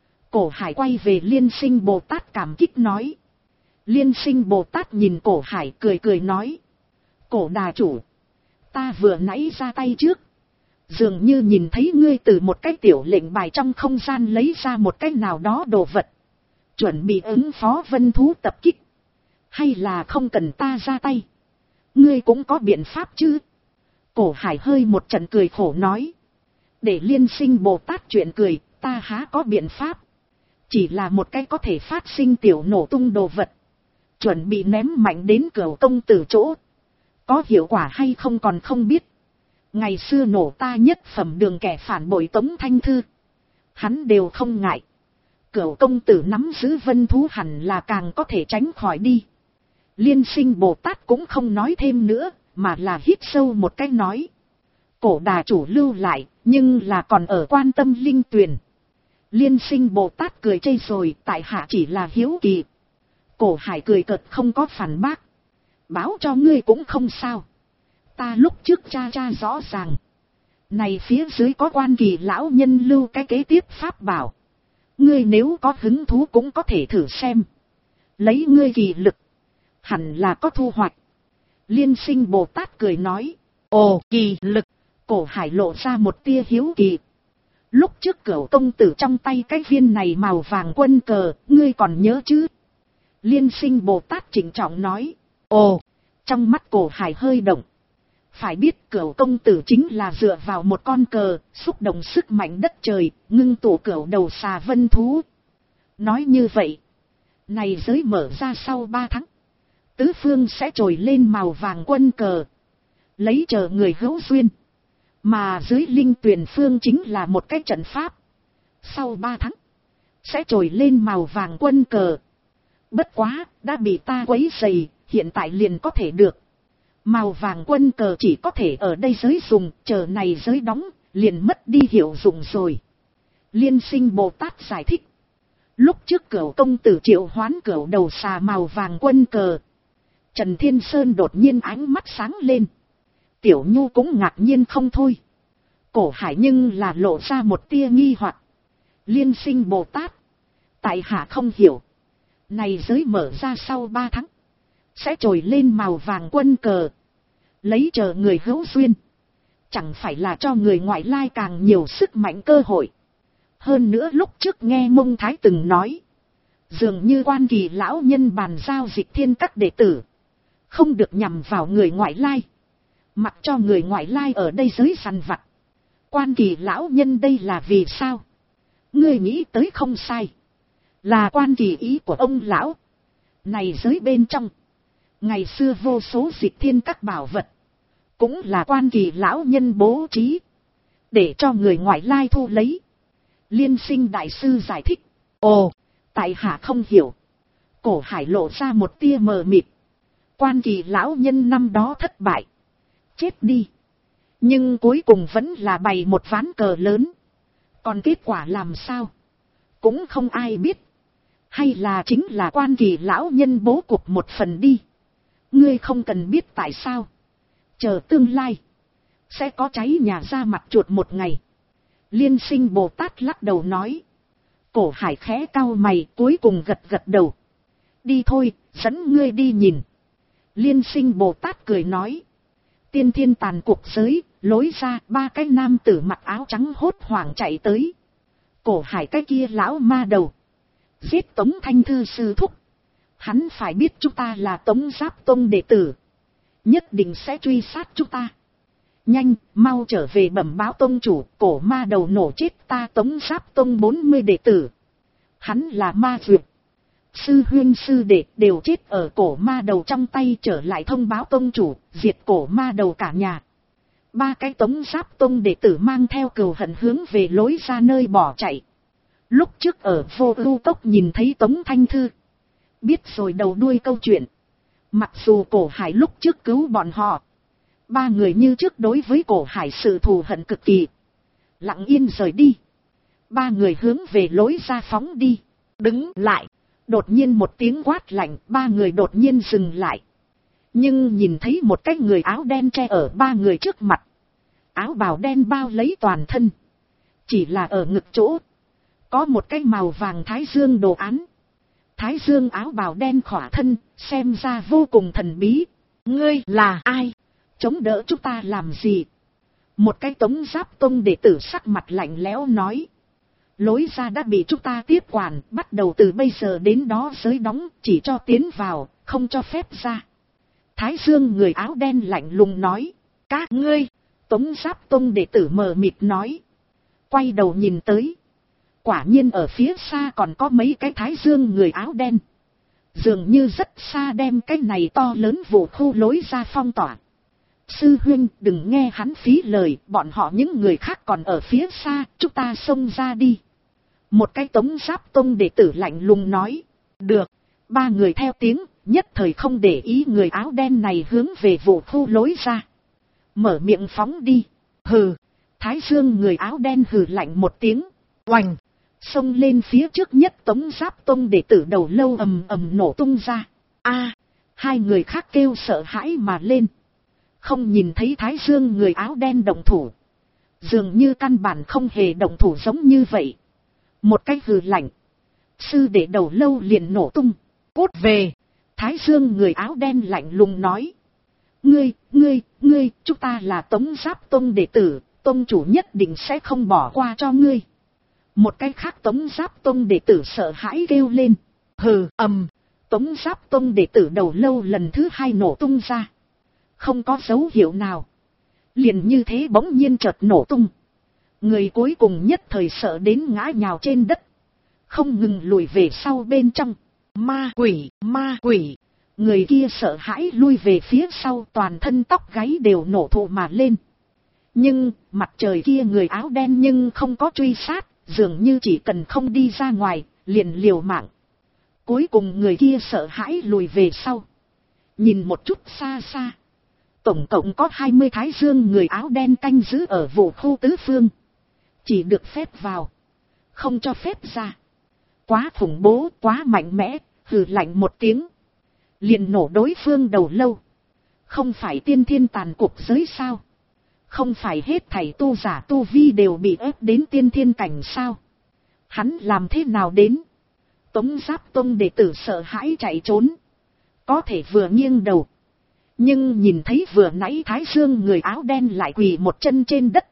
Cổ Hải quay về Liên Sinh Bồ Tát cảm kích nói. Liên Sinh Bồ Tát nhìn Cổ Hải cười cười nói. Cổ đà chủ, ta vừa nãy ra tay trước. Dường như nhìn thấy ngươi từ một cái tiểu lệnh bài trong không gian lấy ra một cái nào đó đồ vật. Chuẩn bị ứng phó vân thú tập kích. Hay là không cần ta ra tay? Ngươi cũng có biện pháp chứ? Cổ Hải hơi một trận cười khổ nói. Để Liên Sinh Bồ Tát chuyện cười, ta há có biện pháp. Chỉ là một cái có thể phát sinh tiểu nổ tung đồ vật. Chuẩn bị ném mạnh đến Cửu công tử chỗ. Có hiệu quả hay không còn không biết. Ngày xưa nổ ta nhất phẩm đường kẻ phản bội Tống Thanh Thư. Hắn đều không ngại. Cửu công tử nắm giữ vân thú hẳn là càng có thể tránh khỏi đi. Liên Sinh Bồ Tát cũng không nói thêm nữa, mà là hít sâu một cái nói. Cổ đà chủ lưu lại, nhưng là còn ở quan tâm linh tuyền. Liên Sinh Bồ Tát cười chê rồi, tại hạ chỉ là hiếu kỳ. Cổ Hải cười cợt không có phản bác. Báo cho ngươi cũng không sao. Ta lúc trước tra rõ ràng. Này phía dưới có quan kỳ lão nhân lưu cái kế tiếp pháp bảo. Ngươi nếu có hứng thú cũng có thể thử xem. Lấy ngươi kỳ lực. Hẳn là có thu hoạch. Liên Sinh Bồ Tát cười nói. Ồ, kỳ lực. Cổ Hải lộ ra một tia hiếu kỳ. Lúc trước Cửu công tử trong tay cái viên này màu vàng quân cờ, ngươi còn nhớ chứ? Liên Sinh Bồ Tát trịnh trọng nói. Ồ, trong mắt Cổ Hải hơi động. Phải biết Cửu công tử chính là dựa vào một con cờ, xúc động sức mạnh đất trời, ngưng tụ Cửu đầu xà vân thú. Nói như vậy, này giới mở ra sau 3 tháng. Tứ phương sẽ trồi lên màu vàng quân cờ. Lấy chờ người hữu duyên. Mà dưới linh tuyền phương chính là một cái trận pháp. Sau 3 tháng, sẽ trồi lên màu vàng quân cờ. Bất quá, đã bị ta quấy rầy, hiện tại liền có thể được. Màu vàng quân cờ chỉ có thể ở đây giới dùng, chờ này giới đóng, liền mất đi hiệu dụng rồi. Liên Sinh Bồ Tát giải thích. Lúc trước Cửu công tử triệu hoán Cửu đầu xà màu vàng quân cờ. Trần Thiên Sơn đột nhiên ánh mắt sáng lên. Tiểu Nhu cũng ngạc nhiên không thôi. Cổ Hải nhưng là lộ ra một tia nghi hoặc. Liên Sinh Bồ Tát. Tại hạ không hiểu. Này giới mở ra sau 3 tháng. sẽ trồi lên màu vàng quân cờ, lấy chờ người hữu duyên, chẳng phải là cho người ngoại lai càng nhiều sức mạnh cơ hội. Hơn nữa lúc trước nghe Mông Thái từng nói, dường như Quan Kỳ lão nhân bàn giao Dịch Thiên các đệ tử, không được nhằm vào người ngoại lai, mặc cho người ngoại lai ở đây giới săn vặt. Quan Kỳ lão nhân đây là vì sao? Ngươi nghĩ tới không sai, là Quan Kỳ ý của ông lão. Này giới bên trong, ngày xưa vô số Dịch Thiên các bảo vật, cũng là Quan Kỳ lão nhân bố trí, để cho người ngoại lai thu lấy. Liên Sinh đại sư giải thích. Ồ, tại hạ không hiểu. Cổ Hải lộ ra một tia mờ mịt. Quan Kỳ lão nhân năm đó thất bại, chết đi, nhưng cuối cùng vẫn là bày một ván cờ lớn. Còn kết quả làm sao, cũng không ai biết. Hay là chính là Quan Kỳ lão nhân bố cục một phần đi. Ngươi không cần biết tại sao, chờ tương lai sẽ có cháy nhà ra mặt chuột một ngày. Liên Sinh Bồ Tát lắc đầu nói. Cổ Hải khẽ cau mày, cuối cùng gật gật đầu. Đi thôi, dẫn ngươi đi nhìn. Liên Sinh Bồ Tát cười nói. Tiên thiên tàn cuộc giới, lối ra, ba cái nam tử mặc áo trắng hốt hoảng chạy tới. Cổ Hải cái kia lão ma đầu, giết Tống Thanh Thư sư thúc. Hắn phải biết chúng ta là Tống Giáp Tông đệ tử, nhất định sẽ truy sát chúng ta. Nhanh, mau trở về bẩm báo tông chủ, cổ ma đầu nổ chết ta Tống Giáp Tông 40 đệ tử. Hắn là ma duyệt. Sư huynh sư đệ đều chết ở cổ ma đầu trong tay, trở lại thông báo tông chủ, diệt cổ ma đầu cả nhà. Ba cái Tống Giáp Tông đệ tử mang theo cừu hận hướng về lối ra nơi bỏ chạy. Lúc trước ở Vô Ưu Cốc nhìn thấy Tống Thanh Thư, biết rồi đầu đuôi câu chuyện. Mặc dù Cổ Hải lúc trước cứu bọn họ, ba người như trước đối với Cổ Hải sự thù hận cực kỳ, lặng yên rời đi. Ba người hướng về lối ra phóng đi. Đứng lại. Đột nhiên một tiếng quát lạnh, ba người đột nhiên dừng lại. Nhưng nhìn thấy một cái người áo đen che ở ba người trước mặt. Áo bào đen bao lấy toàn thân, chỉ là ở ngực chỗ có một cái màu vàng thái dương đồ án. Thái dương áo bào đen khỏa thân, xem ra vô cùng thần bí. Ngươi là ai? Chống đỡ chúng ta làm gì? Một cái Tống Giáp Tông đệ tử sắc mặt lạnh lẽo nói. Lối ra đã bị chúng ta tiếp quản, bắt đầu từ bây giờ đến đó giới đóng, chỉ cho tiến vào, không cho phép ra. Thái dương người áo đen lạnh lùng nói. Các ngươi! Tống Giáp Tông đệ tử mờ mịt nói. Quay đầu nhìn tới, quả nhiên ở phía xa còn có mấy cái Thái dương người áo đen, dường như rất xa đem cái này to lớn vụ khu lối ra phong tỏa. Sư huynh, đừng nghe hắn phí lời, bọn họ những người khác còn ở phía xa, chúng ta xông ra đi. Một cái Tống Giáp Tông đệ tử lạnh lùng nói. Được. Ba người theo tiếng, nhất thời không để ý người áo đen này hướng về vụ khu lối ra. Mở miệng phóng đi. Hừ. Thái dương người áo đen hừ lạnh một tiếng. Oành. Xông lên phía trước nhất Tống Giáp Tông đệ tử đầu lâu ầm ầm nổ tung ra. A. Hai người khác kêu sợ hãi mà lên. Không nhìn thấy Thái dương người áo đen động thủ, dường như căn bản không hề động thủ giống như vậy. Một cái hừ lạnh, sư đệ đầu lâu liền nổ tung. Cút về. Thái dương người áo đen lạnh lùng nói. Ngươi, chúng ta là Tống Giáp Tông đệ tử, tông chủ nhất định sẽ không bỏ qua cho ngươi. Một cái khác Tống Giáp Tông đệ tử sợ hãi kêu lên. Hừ, Tống Giáp Tông đệ tử đầu lâu lần thứ hai nổ tung ra. Không có dấu hiệu nào, liền như thế bỗng nhiên chợt nổ tung. Người cuối cùng nhất thời sợ đến ngã nhào trên đất, không ngừng lùi về sau bên trong. Ma quỷ. Người kia sợ hãi lui về phía sau, toàn thân tóc gáy đều nổ thụ mà lên. Nhưng mặt trời kia người áo đen nhưng không có truy sát, dường như chỉ cần không đi ra ngoài liền liều mạng. Cuối cùng người kia sợ hãi lùi về sau, nhìn một chút xa xa, tổng cộng có 20 Thái dương người áo đen canh giữ ở vụ khu tứ phương, chỉ được phép vào, không cho phép ra. Quá khủng bố, quá mạnh mẽ. Hừ lạnh một tiếng, liền nổ đối phương đầu lâu. Không phải tiên thiên tàn cuộc giới sao? Không phải hết thảy tu giả tu vi đều bị ép đến tiên thiên cảnh sao? Hắn làm thế nào đến? Tống Giáp Tông đệ tử sợ hãi chạy trốn, có thể vừa nghiêng đầu. Nhưng nhìn thấy vừa nãy Thái Dương người áo đen lại quỳ một chân trên đất.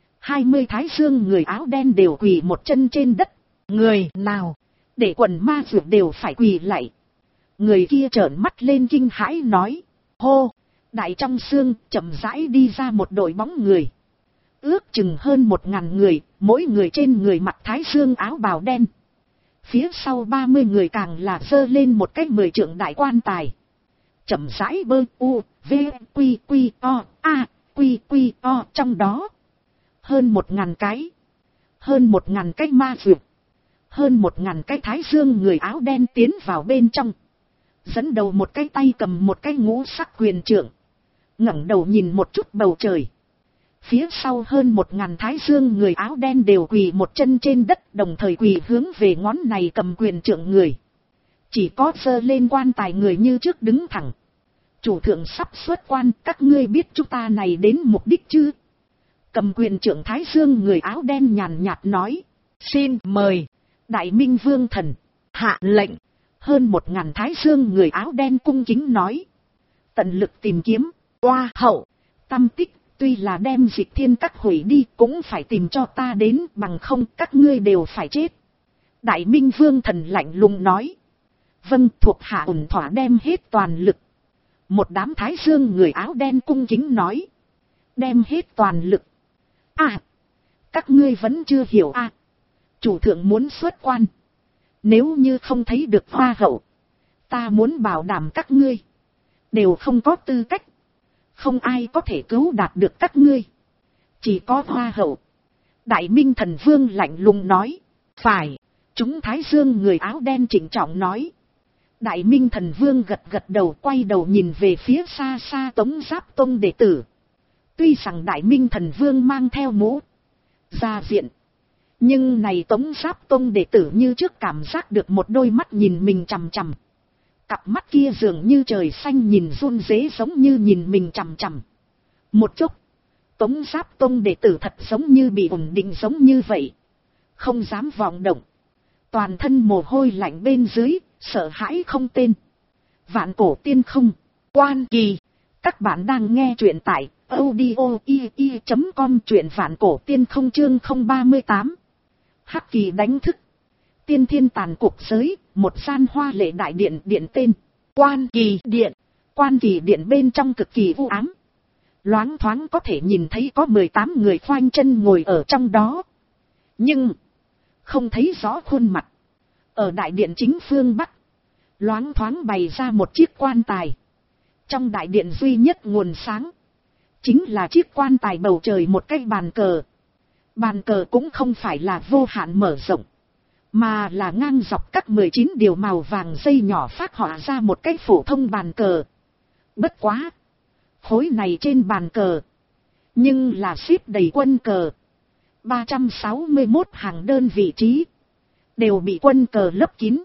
20 Thái Dương người áo đen đều quỳ một chân trên đất. Người nào để quần ma dược đều phải quỳ lại. Người kia trợn mắt lên kinh hãi nói. Hô! Đại trong xương chậm rãi đi ra một đội bóng người. Ước chừng hơn 1000 người, mỗi người trên người mặc Thái Dương áo bào đen. Phía sau 30 người càng là giơ lên một cái 10 trượng đại quan tài. Chậm rãi bơ u, v, quy quy o, a, quy quy o trong đó. Hơn 1000 cái. Hơn 1000 cái ma dược. Hơn 1000 cái Thái Dương người áo đen tiến vào bên trong. Dẫn đầu một cái tay cầm một cái ngũ sắc quyền trượng. ngẩng đầu nhìn một chút bầu trời. Phía sau hơn 1000 Thái Dương người áo đen đều quỳ một chân trên đất, đồng thời quỳ hướng về ngón này cầm quyền trượng người. Chỉ có giơ lên quan tài người như trước đứng thẳng. Chủ thượng sắp xuất quan, các ngươi biết chúng ta này đến mục đích chứ? Cầm quyền trượng Thái Dương người áo đen nhàn nhạt nói. Xin mời, Đại Minh Vương Thần, hạ lệnh. Hơn 1000 Thái Dương người áo đen cung kính nói. Tận lực tìm kiếm, oa hậu, tâm tích, tuy là đem Dịch Thiên Các hủy đi cũng phải tìm cho ta đến, bằng không các ngươi đều phải chết. Đại Minh Vương Thần lạnh lùng nói. Vâng, thuộc hạ ổn thỏa đem hết toàn lực. Một đám Thái Dương người áo đen cung kính nói. Đem hết toàn lực. À, các ngươi vẫn chưa hiểu à. Chủ thượng muốn xuất quan. Nếu như không thấy được hoa hậu, ta muốn bảo đảm các ngươi đều không có tư cách. Không ai có thể cứu đạt được các ngươi. Chỉ có hoa hậu. Đại Minh Thần Vương lạnh lùng nói. Phải, chúng Thái Dương người áo đen trịnh trọng nói. Đại Minh Thần Vương gật gật đầu, quay đầu nhìn về phía xa xa Tống Giáp Tông đệ tử. Tuy rằng Đại Minh Thần Vương mang theo mũ ra diện, nhưng này Tống Giáp Tông đệ tử như trước cảm giác được một đôi mắt nhìn mình chằm chằm. Cặp mắt kia dường như trời xanh nhìn run rế, giống như nhìn mình chằm chằm. Một chút, Tống Giáp Tông đệ tử thật giống như bị ổn định giống như vậy. Không dám vọng động. Toàn thân mồ hôi lạnh bên dưới, sợ hãi không tên. Vạn Cổ Tiên Không, Quan Kỳ. Các bạn đang nghe truyện tại audio.com, truyện Vạn Cổ Tiên Không chương 038. Hắc Kỳ đánh thức. Tiên thiên tàn cuộc giới, một gian hoa lệ đại điện, điện tên Quan Kỳ Điện. Quan Kỳ Điện bên trong cực kỳ u ám. Loáng thoáng có thể nhìn thấy có 18 người khoanh chân ngồi ở trong đó. Nhưng không thấy rõ khuôn mặt. Ở đại điện chính phương Bắc, loáng thoáng bày ra một chiếc quan tài. Trong đại điện duy nhất nguồn sáng, chính là chiếc quan tài bầu trời một cái bàn cờ. Bàn cờ cũng không phải là vô hạn mở rộng, mà là ngang dọc các 19 điều màu vàng dây nhỏ phác họa ra một cái phổ thông bàn cờ. Bất quá, khối này trên bàn cờ, nhưng là xếp đầy quân cờ. 361 hàng đơn vị trí đều bị quân cờ lấp kín.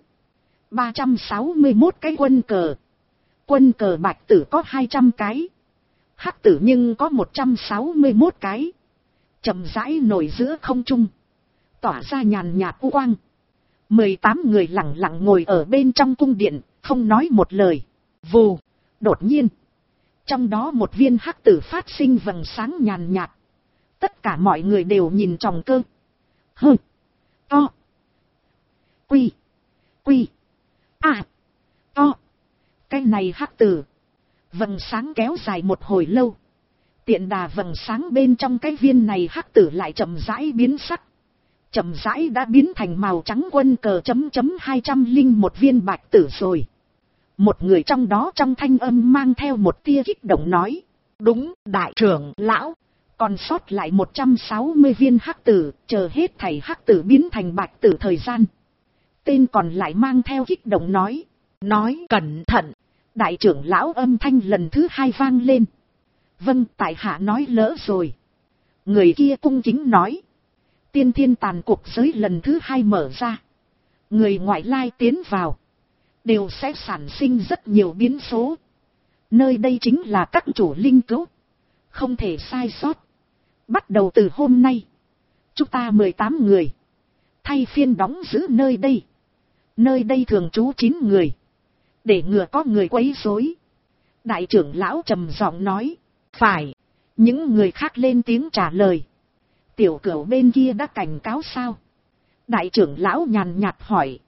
361 cái quân cờ. Quân cờ bạch tử có 200 cái. Hắc tử nhưng có 161 cái. Chậm rãi nổi giữa không trung, tỏa ra nhàn nhạt u quang. 18 người lặng lặng ngồi ở bên trong cung điện, không nói một lời. Vù, đột nhiên, trong đó một viên hắc tử phát sinh vầng sáng nhàn nhạt. Tất cả mọi người đều nhìn tròng cơ. Hơ, to, quy, quy, à, to. Cái này hắc tử. Vầng sáng kéo dài một hồi lâu. Tiện đà vầng sáng bên trong cái viên này hắc tử lại chậm rãi biến sắc. Chậm rãi đã biến thành màu trắng quân cờ .201 viên bạch tử rồi. Một người trong đó trong thanh âm mang theo một tia kích động nói. Đúng, đại trưởng lão. Còn sót lại 160 viên hắc tử, chờ hết thảy hắc tử biến thành bạch tử thời gian. Tên còn lại mang theo kích động nói. Nói cẩn thận. Đại trưởng lão âm thanh lần thứ 2 vang lên. Vâng, tại hạ nói lỡ rồi. Người kia cung kính nói. Tiên thiên tàn cuộc giới lần thứ 2 mở ra. Người ngoại lai tiến vào, đều sẽ sản sinh rất nhiều biến số. Nơi đây chính là các chủ linh cứu, không thể sai sót. Bắt đầu từ hôm nay, chúng ta 18 người thay phiên đóng giữ nơi đây. Nơi đây thường trú 9 người, để ngừa có người quấy rối. Đại trưởng lão trầm giọng nói. Phải. Những người khác lên tiếng trả lời. Tiểu Cửu bên kia đã cảnh cáo sao? Đại trưởng lão nhàn nhạt hỏi.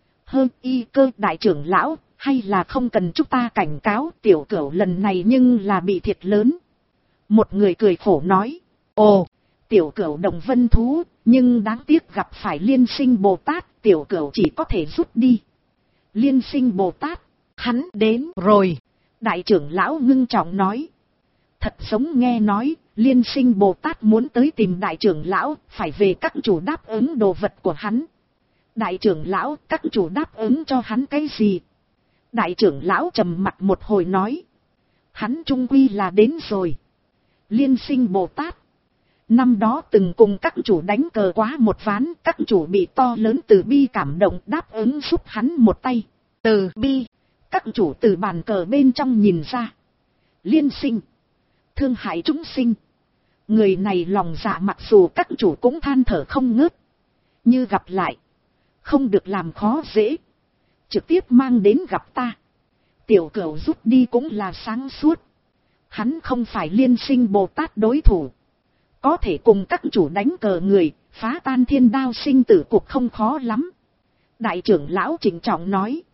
Y Cơ đại trưởng lão, hay là không cần chúng ta cảnh cáo, Tiểu Cửu lần này nhưng là bị thiệt lớn. Một người cười khổ nói. Ồ, Tiểu Cửu đồng vân thú, nhưng đáng tiếc gặp phải Liên Sinh Bồ Tát, Tiểu Cửu chỉ có thể rút đi. Liên Sinh Bồ Tát, hắn đến rồi. Đại trưởng lão ngưng trọng nói. Thật giống nghe nói, Liên Sinh Bồ Tát muốn tới tìm đại trưởng lão, phải về các chủ đáp ứng đồ vật của hắn. Đại trưởng lão, các chủ đáp ứng cho hắn cái gì? Đại trưởng lão trầm mặt một hồi nói. Hắn trung quy là đến rồi. Liên Sinh Bồ Tát. Năm đó từng cùng các chủ đánh cờ quá một ván, các chủ bị to lớn từ bi cảm động đáp ứng giúp hắn một tay. Từ bi, các chủ từ bàn cờ bên trong nhìn ra. Liên Sinh, thương hại chúng sinh. Người này lòng dạ mặc dù các chủ cũng than thở không ngớt. Như gặp lại, không được làm khó dễ. Trực tiếp mang đến gặp ta. Tiểu Cửu rút đi cũng là sáng suốt. Hắn không phải Liên Sinh Bồ Tát đối thủ. Có thể cùng các chủ đánh cờ người, phá tan thiên đao sinh tử cuộc không khó lắm. Đại trưởng lão trịnh trọng nói.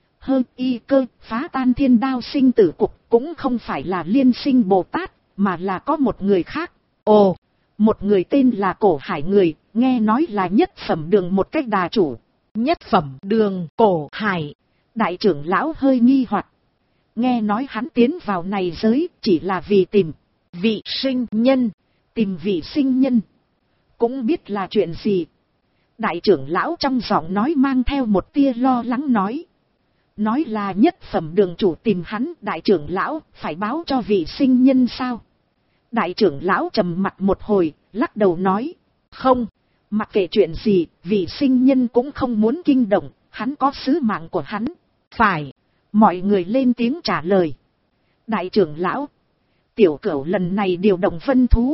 Y Cơ, phá tan thiên đao sinh tử cuộc cũng không phải là Liên Sinh Bồ Tát, mà là có một người khác. Ồ, một người tên là Cổ Hải người, nghe nói là nhất phẩm đường một cách đà chủ. Nhất phẩm đường Cổ Hải. Đại trưởng lão hơi nghi hoặc. Nghe nói hắn tiến vào này giới chỉ là vì tìm vị sinh nhân. Tìm vị sinh nhân. Cũng biết là chuyện gì. Đại trưởng lão trong giọng nói mang theo một tia lo lắng nói. Nói là nhất phẩm đường chủ tìm hắn. Đại trưởng lão phải báo cho vị sinh nhân sao? Đại trưởng lão trầm mặt một hồi, lắc đầu nói. Không, mặc kệ chuyện gì, vị sinh nhân cũng không muốn kinh động. Hắn có sứ mạng của hắn. Phải. Mọi người lên tiếng trả lời. Đại trưởng lão, Tiểu Cửu lần này điều động vân thú.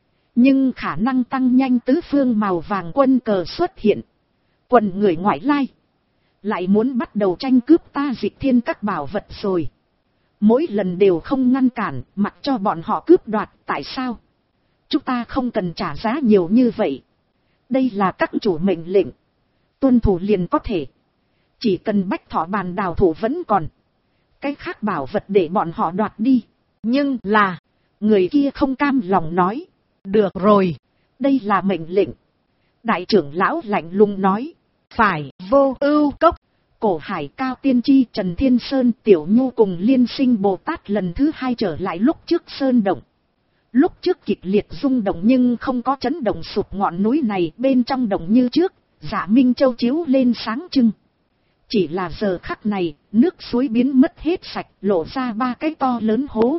Nhưng khả năng tăng nhanh tứ phương màu vàng quân cờ xuất hiện. Quần người ngoại lai. Lại muốn bắt đầu tranh cướp ta Dịch Thiên các bảo vật rồi. Mỗi lần đều không ngăn cản, mặc cho bọn họ cướp đoạt. Tại sao? Chúng ta không cần trả giá nhiều như vậy. Đây là các chủ mệnh lệnh. Tuân thủ liền có thể. Chỉ cần Bách Thọ Bàn đào thủ vẫn còn. Cái khác bảo vật để bọn họ đoạt đi. Nhưng là, người kia không cam lòng nói. Được rồi, đây là mệnh lệnh. Đại trưởng lão lạnh lùng nói. Phải, Vô Ưu Cốc, Cổ Hải, Cao Tiên Chi, Trần Thiên Sơn, Tiểu Nhu cùng Liên Sinh Bồ Tát lần thứ hai trở lại lúc trước sơn động. Lúc trước kịch liệt rung động nhưng không có chấn động sụp ngọn núi này, bên trong động như trước, Dạ Minh Châu chiếu lên sáng trưng. Chỉ là giờ khắc này, nước suối biến mất hết sạch, lộ ra ba cái to lớn hố.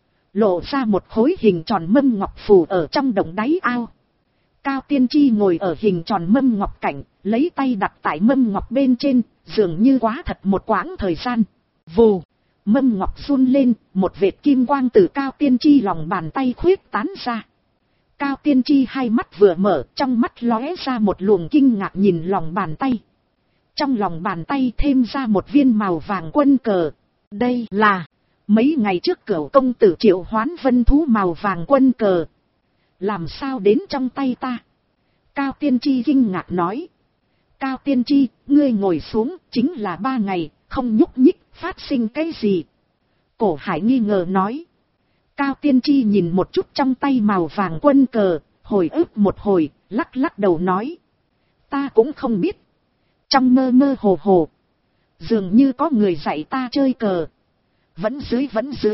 Lộ ra một khối hình tròn mâm ngọc phù ở trong động đáy ao. Cao Tiên Chi ngồi ở hình tròn mâm ngọc cạnh, lấy tay đặt tại mâm ngọc bên trên, dường như quá thật một quãng thời gian. Vù, mâm ngọc run lên, một vệt kim quang từ Cao Tiên Chi lòng bàn tay khuyết tán ra. Cao Tiên Chi hai mắt vừa mở, trong mắt lóe ra một luồng kinh ngạc nhìn lòng bàn tay. Trong lòng bàn tay thêm ra một viên màu vàng quân cờ. Đây là mấy ngày trước Cửu công tử triệu hoán vân thú màu vàng quân cờ. Làm sao đến trong tay ta? Cao Tiên Chi kinh ngạc nói. Cao Tiên Chi, ngươi ngồi xuống, chính là 3 ngày, không nhúc nhích, phát sinh cái gì? Cổ Hải nghi ngờ nói. Cao Tiên Chi nhìn một chút trong tay màu vàng quân cờ, hồi ức một hồi, lắc lắc đầu nói. Ta cũng không biết. Trong mơ mơ hồ hồ, dường như có người dạy ta chơi cờ. Vẫn dưới.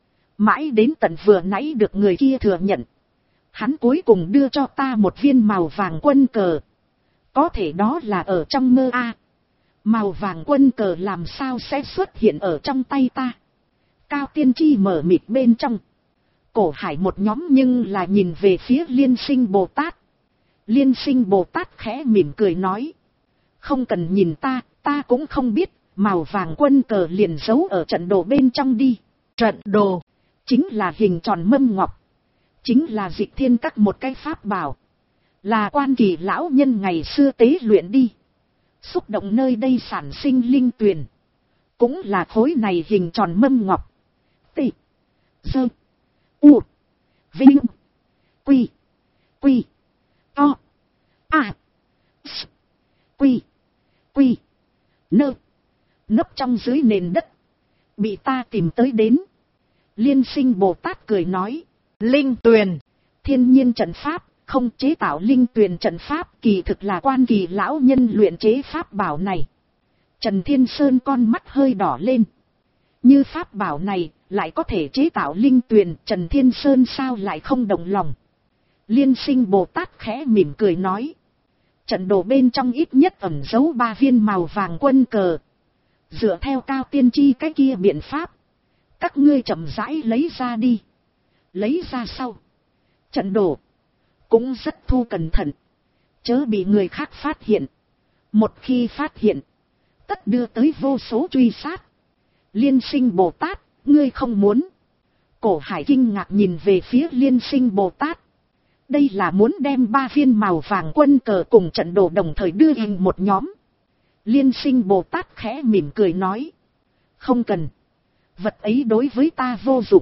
Mãi đến tận vừa nãy được người kia thừa nhận. Hắn cuối cùng đưa cho ta một viên màu vàng quân cờ. Có thể đó là ở trong mơ a. Màu vàng quân cờ làm sao sẽ xuất hiện ở trong tay ta? Cao Tiên Chi mở mịt bên trong. Cổ Hải một nhóm nhưng là nhìn về phía Liên Sinh Bồ Tát. Liên Sinh Bồ Tát khẽ mỉm cười nói. Không cần nhìn ta, ta cũng không biết, màu vàng quân cờ liền giấu ở trận đồ bên trong đi. Trận đồ, chính là hình tròn mâm ngọc. Chính là Dịch Thiên các một cái pháp bảo. Là Quan Kỳ lão nhân ngày xưa tế luyện đi. Xúc động nơi đây sản sinh linh tuyền. cũng là khối này hình tròn mâm ngọc. T, Dơ, U, Vinh, Quy, Quy, To, A, S, Quy, Quy, Nơ, nấp trong dưới nền đất, bị ta tìm tới đến. Liên Sinh Bồ Tát cười nói, linh tuyền, thiên nhiên trận pháp, không chế tạo linh tuyền trận pháp, kỳ thực là Quan Kỳ lão nhân luyện chế pháp bảo này. Trần Thiên Sơn con mắt hơi đỏ lên. Như pháp bảo này lại có thể chế tạo linh tuyền, Trần Thiên Sơn sao lại không động lòng. Liên Sinh Bồ Tát khẽ mỉm cười nói, trận đồ bên trong ít nhất ẩn giấu 3 viên màu vàng quân cờ. Dựa theo Cao Tiên Tri cái kia biện pháp, các ngươi chậm rãi lấy ra đi. Lấy ra sau, trận đồ cũng rất thu cẩn thận, chớ bị người khác phát hiện. Một khi phát hiện, tất đưa tới vô số truy sát. Liên Sinh Bồ Tát, ngươi không muốn? Cổ Hải kinh ngạc nhìn về phía Liên Sinh Bồ Tát. Đây là muốn đem 3 viên màu vàng quân cờ cùng trận đồ đồng thời đưa in một nhóm. Liên Sinh Bồ Tát khẽ mỉm cười nói, không cần, vật ấy đối với ta vô dụng.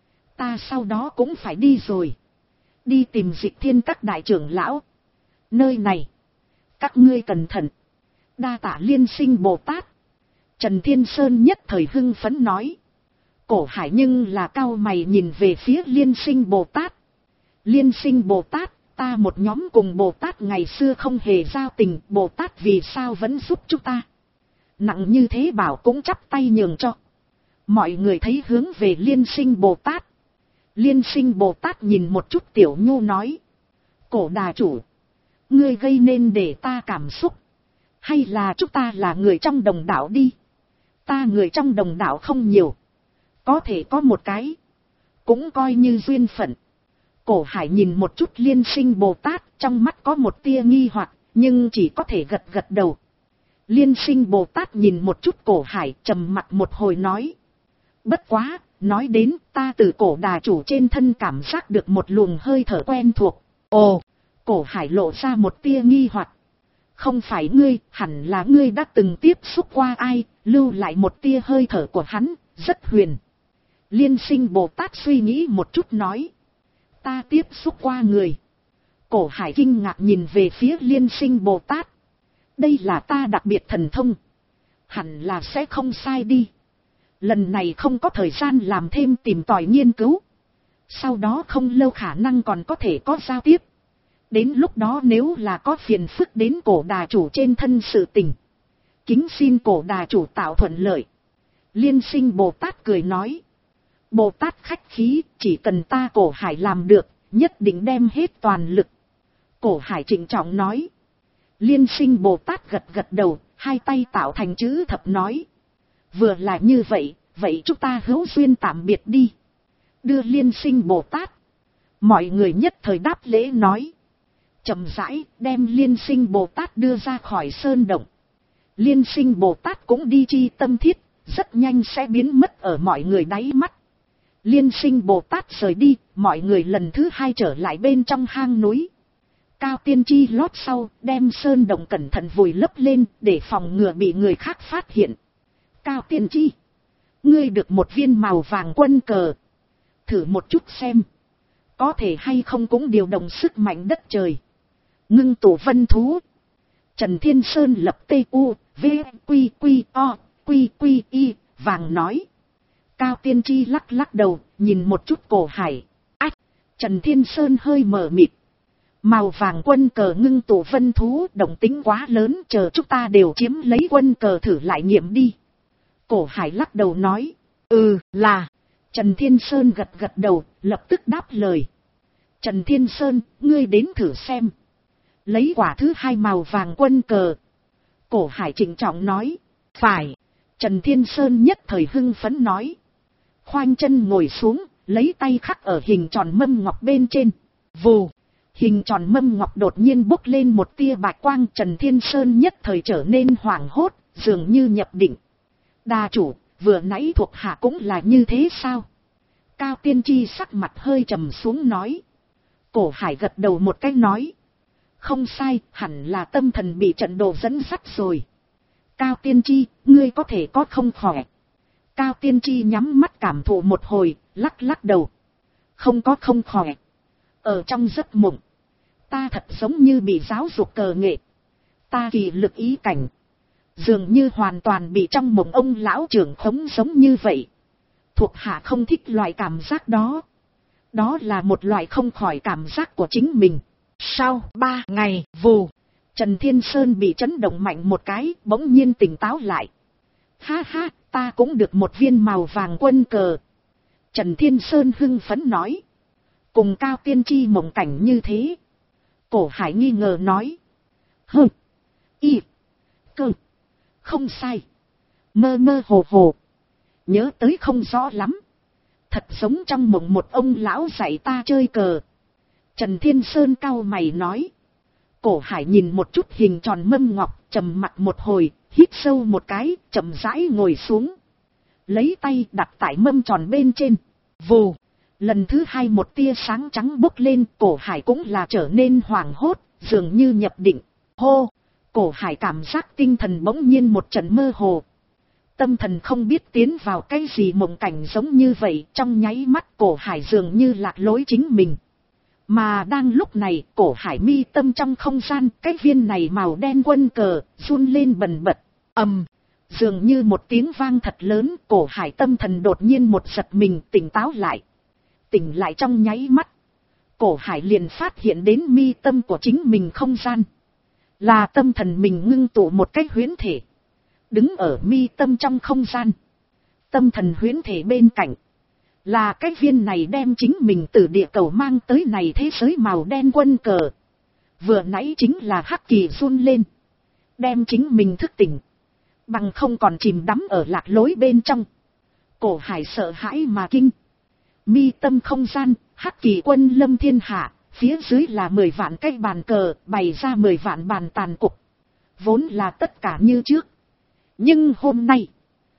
Ta sau đó cũng phải đi rồi, đi tìm Dịch Thiên các đại trưởng lão. Nơi này, các ngươi cẩn thận. Đa tạ Liên Sinh Bồ Tát. Trần Thiên Sơn nhất thời hưng phấn nói. Cổ Hải nhưng là cau mày nhìn về phía Liên Sinh Bồ Tát. Liên Sinh Bồ Tát, ta một nhóm cùng Bồ Tát ngày xưa không hề giao tình, Bồ Tát vì sao vẫn giúp chúng ta? Nặng như thế bảo cũng chắp tay nhường cho. Mọi người thấy hướng về Liên Sinh Bồ Tát. Liên Sinh Bồ Tát nhìn một chút Tiểu Nhu nói, cổ đà chủ, ngươi gây nên để ta cảm xúc, hay là chúng ta là người trong đồng đạo đi? Ta người trong đồng đạo không nhiều, có thể có một cái, cũng coi như duyên phận. Cổ Hải nhìn một chút Liên Sinh Bồ Tát, trong mắt có một tia nghi hoặc, nhưng chỉ có thể gật gật đầu. Liên Sinh Bồ Tát nhìn một chút Cổ Hải, trầm mặc một hồi nói, bất quá, nói đến ta từ cổ đà chủ trên thân cảm giác được một luồng hơi thở quen thuộc. Ồ, Cổ Hải lộ ra một tia nghi hoặc. Không phải ngươi, hẳn là ngươi đã từng tiếp xúc qua ai, lưu lại một tia hơi thở của hắn, rất huyền. Liên Sinh Bồ Tát suy nghĩ một chút nói, ta tiếp xúc qua người. Cổ Hải kinh ngạc nhìn về phía Liên Sinh Bồ Tát. Đây là ta đặc biệt thần thông, hẳn là sẽ không sai đi. Lần này không có thời gian làm thêm tìm tòi nghiên cứu, sau đó không lâu khả năng còn có thể có giao tiếp. Đến lúc đó nếu là có phiền phức đến cổ đà chủ trên thân sự tình, kính xin cổ đà chủ tạo thuận lợi. Liên Sinh Bồ Tát cười nói, Bồ Tát khách khí, chỉ cần ta Cổ Hải làm được, nhất định đem hết toàn lực. Cổ Hải trịnh trọng nói. Liên Sinh Bồ Tát gật gật đầu, hai tay tạo thành chữ thập nói, vừa là như vậy, vậy chúng ta hữu duyên tạm biệt đi. Đưa Liên Sinh Bồ Tát. Mọi người nhất thời đáp lễ nói, chậm rãi đem Liên Sinh Bồ Tát đưa ra khỏi sơn động. Liên Sinh Bồ Tát cũng đi chi tâm thiết, rất nhanh sẽ biến mất ở mọi người đáy mắt. Liên Sinh Bồ Tát rời đi, mọi người lần thứ hai trở lại bên trong hang núi. Cao Tiên Tri lót sau, đem sơn động cẩn thận vùi lấp lên, để phòng ngừa bị người khác phát hiện. Cao Tiên Tri, ngươi được một viên màu vàng quân cờ. Thử một chút xem, có thể hay không cũng điều động sức mạnh đất trời, ngưng tụ vân thú. Trần Thiên Sơn lập TU, V, Quy, Quy, O, Quy, Quy, Y, vàng nói. Cao Tiên Tri lắc lắc đầu, nhìn một chút Cổ Hải. Ách, Trần Thiên Sơn hơi mờ mịt. Màu vàng quân cờ ngưng tụ vân thú, động tính quá lớn, chờ chúng ta đều chiếm lấy quân cờ thử lại nghiệm đi. Cổ Hải lắc đầu nói, là. Trần Thiên Sơn gật gật đầu, lập tức đáp lời. Trần Thiên Sơn, ngươi đến thử xem. Lấy quả thứ hai màu vàng quân cờ. Cổ Hải trịnh trọng nói, phải. Trần Thiên Sơn nhất thời hưng phấn nói. Khoanh chân ngồi xuống, lấy tay khắc ở hình tròn mâm ngọc bên trên. Vù, hình tròn mâm ngọc đột nhiên bốc lên một tia bạch quang. Trần Thiên Sơn nhất thời trở nên hoảng hốt, dường như nhập định. Đà chủ, vừa nãy thuộc hạ cũng là như thế sao? Cao Tiên Tri sắc mặt hơi trầm xuống nói. Cổ Hải gật đầu một cái nói, không sai, hẳn là tâm thần bị trận đồ dẫn dắt rồi. Cao tiên tri, ngươi có thể có không khỏe. Cao tiên tri nhắm mắt cảm thụ một hồi, lắc lắc đầu. Không có không khỏe. Ở trong giấc mộng, ta thật giống như bị giáo dục cờ nghệ. Ta kỳ lực ý cảnh. Dường như hoàn toàn bị trong mộng ông lão trưởng khống giống như vậy. Thuộc hạ không thích loại cảm giác đó. Đó là một loại không khỏi cảm giác của chính mình. Sau 3 ngày, vù, Trần Thiên Sơn bị chấn động mạnh một cái, bỗng nhiên tỉnh táo lại. Ha ha, ta cũng được một viên màu vàng quân cờ. Trần Thiên Sơn hưng phấn nói. Cùng Cao tiên tri mộng cảnh như thế. Cổ Hải nghi ngờ nói. Hừ, y, cơ, không sai. Mơ mơ hồ hồ. Nhớ tới không rõ lắm. Thật giống trong mộng một ông lão dạy ta chơi cờ. Trần Thiên Sơn cau mày nói. Cổ Hải nhìn một chút hình tròn mâm ngọc, trầm mặc một hồi, hít sâu một cái, chậm rãi ngồi xuống. Lấy tay đặt tại mâm tròn bên trên. Vù, lần thứ hai một tia sáng trắng bốc lên, Cổ Hải cũng là trở nên hoảng hốt, dường như nhập định. Hô, Cổ Hải cảm giác tinh thần bỗng nhiên một trận mơ hồ. Tâm thần không biết tiến vào cái gì mộng cảnh giống như vậy, trong nháy mắt Cổ Hải dường như lạc lối chính mình. Mà đang lúc này, Cổ Hải mi tâm trong không gian, cái viên này màu đen quân cờ, run lên bần bật, dường như một tiếng vang thật lớn, Cổ Hải tâm thần đột nhiên một giật mình, tỉnh táo lại. Tỉnh lại trong nháy mắt, Cổ Hải liền phát hiện đến mi tâm của chính mình không gian. Là tâm thần mình ngưng tụ một cái huyễn thể. Đứng ở mi tâm trong không gian. Tâm thần huyễn thể bên cạnh. Là cái viên này đem chính mình từ địa cầu mang tới này thế giới màu đen quân cờ. Vừa nãy chính là hắc kỳ run lên. Đem chính mình thức tỉnh. Bằng không còn chìm đắm ở lạc lối bên trong. Cổ Hải sợ hãi mà kinh. Mi tâm không gian, hắc kỳ quân lâm thiên hạ. Phía dưới là 10 vạn cái bàn cờ, bày ra 10 vạn bàn tàn cục. Vốn là tất cả như trước. Nhưng hôm nay,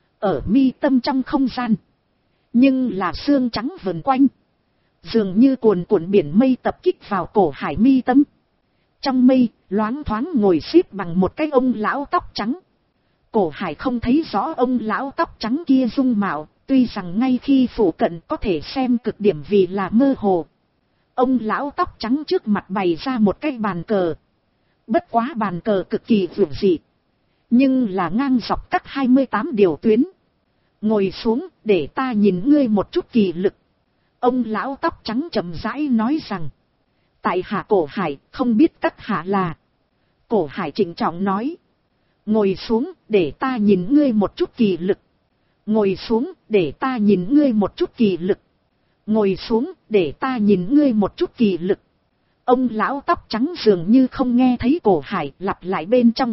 ở mi tâm trong không gian, nhưng là sương trắng vần quanh. Dường như cuồn cuộn biển mây tập kích vào Cổ Hải mi tâm. Trong mây, loáng thoáng ngồi xếp bằng một cái ông lão tóc trắng. Cổ Hải không thấy rõ ông lão tóc trắng kia dung mạo, tuy rằng ngay khi phụ cận có thể xem cực điểm vì là mơ hồ. Ông lão tóc trắng trước mặt bày ra một cái bàn cờ. Bất quá bàn cờ cực kỳ vượt dị. Nhưng là ngang dọc cắt 28 điều tuyến. Ngồi xuống để ta nhìn ngươi một chút kỳ lực. Ông lão tóc trắng chậm rãi nói rằng. Tại hạ Cổ Hải không biết các hạ là. Cổ Hải trịnh trọng nói. Ngồi xuống để ta nhìn ngươi một chút kỳ lực. Ngồi xuống để ta nhìn ngươi một chút kỳ lực. Ngồi xuống để ta nhìn ngươi một chút kỳ lực. Ông lão tóc trắng dường như không nghe thấy Cổ Hải lặp lại bên trong.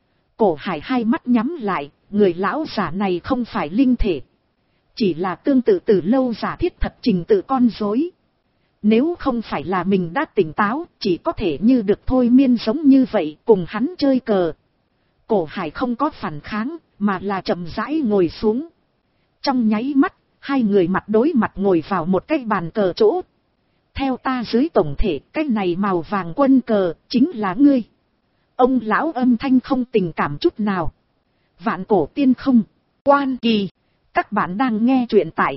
Cổ Hải hai mắt nhắm lại, người lão giả này không phải linh thể. Chỉ là tương tự từ lâu giả thiết thật trình tự con rối. Nếu không phải là mình đã tỉnh táo, chỉ có thể như được thôi miên giống như vậy cùng hắn chơi cờ. Cổ Hải không có phản kháng, mà là chậm rãi ngồi xuống. Trong nháy mắt, hai người mặt đối mặt ngồi vào một cái bàn cờ chỗ. Theo ta dưới tổng thể, cái này màu vàng quân cờ, chính là ngươi. Ông lão âm thanh không tình cảm chút nào. Vạn cổ tiên không, quan kỳ. Các bạn đang nghe truyện tại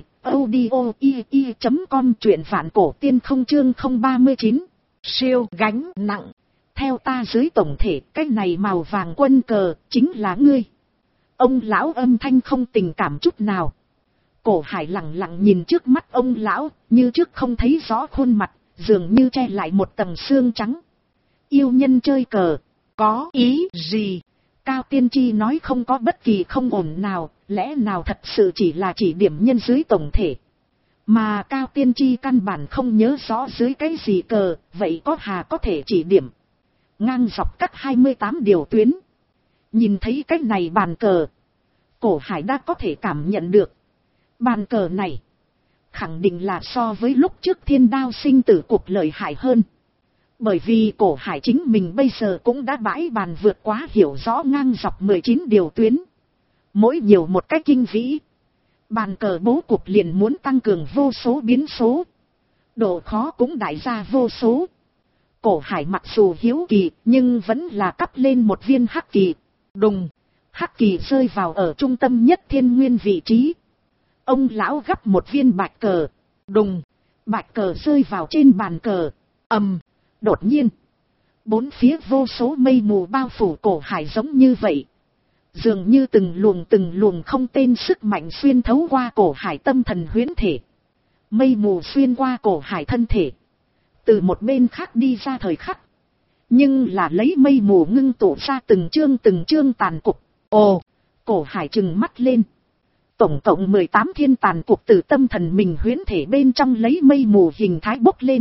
audio.com, truyện vạn cổ tiên không chương 039. Siêu gánh nặng. Theo ta dưới tổng thể, cái này màu vàng quân cờ, chính là ngươi. Ông lão âm thanh không tình cảm chút nào. Cổ Hải lặng lặng nhìn trước mắt ông lão, như trước không thấy rõ khuôn mặt, dường như che lại một tầng xương trắng. Yêu nhân chơi cờ, có ý gì? Cao tiên tri nói không có bất kỳ không ổn nào, lẽ nào thật sự chỉ là chỉ điểm nhân dưới tổng thể. Mà Cao tiên tri căn bản không nhớ rõ dưới cái gì cờ, vậy có hà có thể chỉ điểm. Ngang dọc cắt 28 điều tuyến. Nhìn thấy cái này bàn cờ, Cổ Hải đã có thể cảm nhận được. Bàn cờ này, khẳng định là so với lúc trước thiên đao sinh tử cuộc lợi hại hơn. Bởi vì Cổ Hải chính mình bây giờ cũng đã bãi bàn vượt quá hiểu rõ ngang dọc 19 điều tuyến. Mỗi nhiều một cách kinh vĩ. Bàn cờ bố cục liền muốn tăng cường vô số biến số. Độ khó cũng đại ra vô số. Cổ Hải mặc dù hiếu kỳ nhưng vẫn là cắp lên một viên hắc kỳ. Đùng. Hắc kỳ rơi vào ở trung tâm nhất thiên nguyên vị trí. Ông lão gắp một viên bạch cờ. Đùng. Bạch cờ rơi vào trên bàn cờ. Ầm. Đột nhiên. Bốn phía vô số mây mù bao phủ cổ hải giống như vậy. Dường như từng luồng không tên sức mạnh xuyên thấu qua cổ hải tâm thần huyễn thể. Mây mù xuyên qua cổ hải thân thể. Từ một bên khác đi ra thời khắc. Nhưng là lấy mây mù ngưng tụ ra từng chương tàn cục. Ồ, cổ hải trừng mắt lên. Tổng cộng 18 thiên tàn cục từ tâm thần mình huyễn thể bên trong lấy mây mù hình thái bốc lên.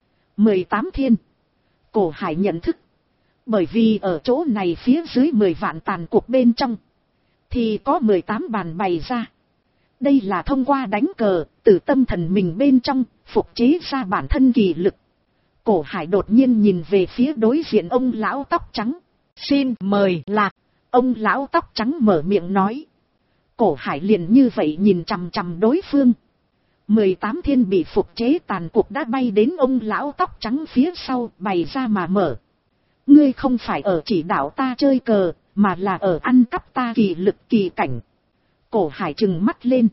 18 thiên. Cổ hải nhận thức. Bởi vì ở chỗ này phía dưới 10 vạn tàn cục bên trong. Thì có 18 bàn bày ra. Đây là thông qua đánh cờ, từ tâm thần mình bên trong, phục chế ra bản thân kỳ lực. Cổ hải đột nhiên nhìn về phía đối diện ông lão tóc trắng. Xin mời Lạc. Ông lão tóc trắng mở miệng nói. Cổ hải liền như vậy nhìn chằm chằm đối phương. 18 thiên bị phục chế tàn cục đã bay đến ông lão tóc trắng phía sau bày ra mà mở. Ngươi không phải ở chỉ đạo ta chơi cờ, mà là ở ăn cắp ta kỳ lực kỳ cảnh. Cổ hải trừng mắt lên.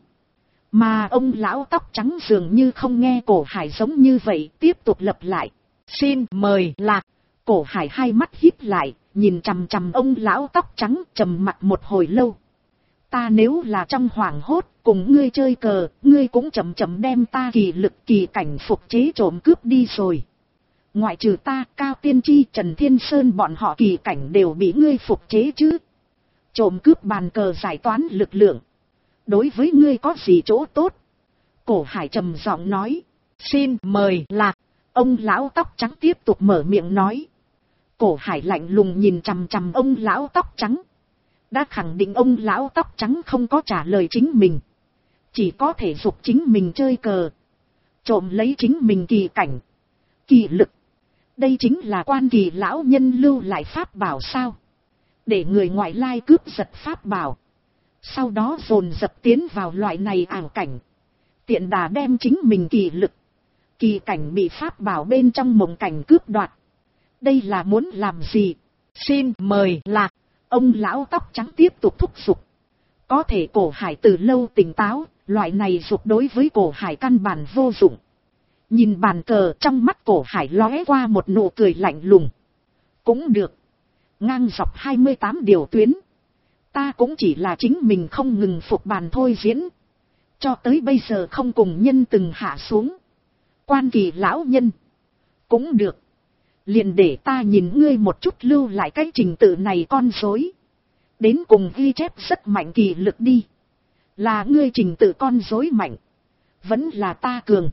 Mà ông lão tóc trắng dường như không nghe cổ hải giống như vậy, tiếp tục lặp lại. Xin mời Lạc. Cổ hải hai mắt híp lại, nhìn chằm chằm ông lão tóc trắng trầm mặc một hồi lâu. Ta nếu là trong hoảng hốt, cùng ngươi chơi cờ, ngươi cũng chậm chậm đem ta kỳ lực kỳ cảnh phục chế trộm cướp đi rồi. Ngoại trừ ta, Cao Tiên Tri, Trần Thiên Sơn bọn họ kỳ cảnh đều bị ngươi phục chế chứ. Trộm cướp bàn cờ giải toán lực lượng. Đối với ngươi có gì chỗ tốt? Cổ hải trầm giọng nói. Xin mời Lạc. Ông lão tóc trắng tiếp tục mở miệng nói. Cổ hải lạnh lùng nhìn chằm chằm ông lão tóc trắng. Đã khẳng định ông lão tóc trắng không có trả lời chính mình. Chỉ có thể dục chính mình chơi cờ. Trộm lấy chính mình kỳ cảnh. Kỳ lực. Đây chính là quan kỳ lão nhân lưu lại pháp bảo sao. Để người ngoại lai cướp giật pháp bảo. Sau đó dồn dập tiến vào loại này ảo cảnh. Tiện đà đem chính mình kỳ lực. Kỳ cảnh bị pháp bảo bên trong mộng cảnh cướp đoạt. Đây là muốn làm gì? Xin mời Lạc. Ông lão tóc trắng tiếp tục thúc giục. Có thể cổ hải từ lâu tỉnh táo, loại này giục đối với cổ hải căn bản vô dụng. Nhìn bàn cờ trong mắt cổ hải lóe qua một nụ cười lạnh lùng. Cũng được. Ngang dọc 28 điều tuyến. Ta cũng chỉ là chính mình không ngừng phục bàn thôi diễn. Cho tới bây giờ không cùng nhân từng hạ xuống. Quan kỳ lão nhân. Cũng được. Liền để ta nhìn ngươi một chút lưu lại cái trình tự này con rối. Đến cùng ghi chép rất mạnh kỳ lực đi. Là ngươi trình tự con rối mạnh. Vẫn là ta cường.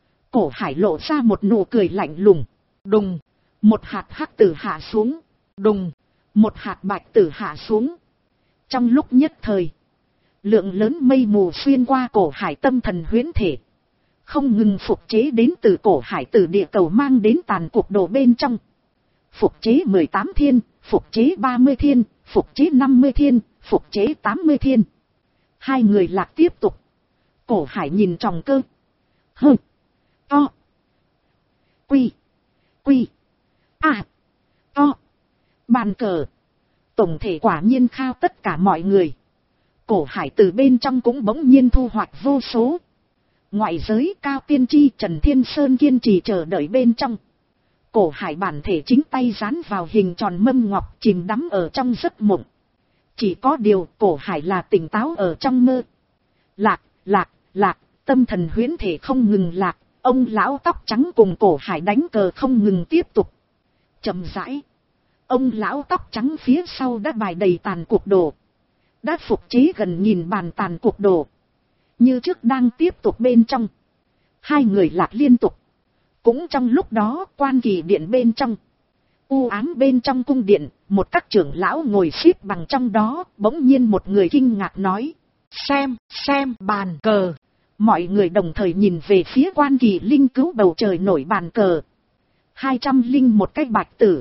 Cổ hải lộ ra một nụ cười lạnh lùng. Đùng. Một hạt hắc tử hạ xuống. Đùng. Một hạt bạch tử hạ xuống. Trong lúc nhất thời. Lượng lớn mây mù xuyên qua cổ hải tâm thần huyễn thể. Không ngừng phục chế đến từ cổ hải từ địa cầu mang đến tàn cuộc đồ bên trong. Phục chế 18 thiên, phục chế 30 thiên, phục chế 50 thiên, phục chế 80 thiên. Hai người Lạc tiếp tục. Cổ hải nhìn tròng cơ. Hơ. To. Quy. Quy. À. To. Bàn cờ. Tổng thể quả nhiên khao tất cả mọi người. Cổ hải từ bên trong cũng bỗng nhiên thu hoạch vô số. Ngoại giới Cao Tiên Tri, Trần Thiên Sơn kiên trì chờ đợi bên trong. Cổ hải bản thể chính tay dán vào hình tròn mâm ngọc chìm đắm ở trong giấc mộng. Chỉ có điều cổ hải là tỉnh táo ở trong mơ. Lạc, tâm thần huyễn thể không ngừng lạc. Ông lão tóc trắng cùng cổ hải đánh cờ không ngừng tiếp tục. Chậm rãi. Ông lão tóc trắng phía sau đã bài đầy tàn cuộc đồ. Đã phục chế gần nghìn bàn tàn cuộc đồ. Như trước đang tiếp tục bên trong. Hai người Lạc liên tục. Cũng trong lúc đó quan kỳ điện bên trong. U ám bên trong cung điện. Một các trưởng lão ngồi xếp bằng trong đó. Bỗng nhiên một người kinh ngạc nói. Xem bàn cờ. Mọi người đồng thời nhìn về phía quan kỳ linh cứu bầu trời nổi bàn cờ. 201 cái bạch tử.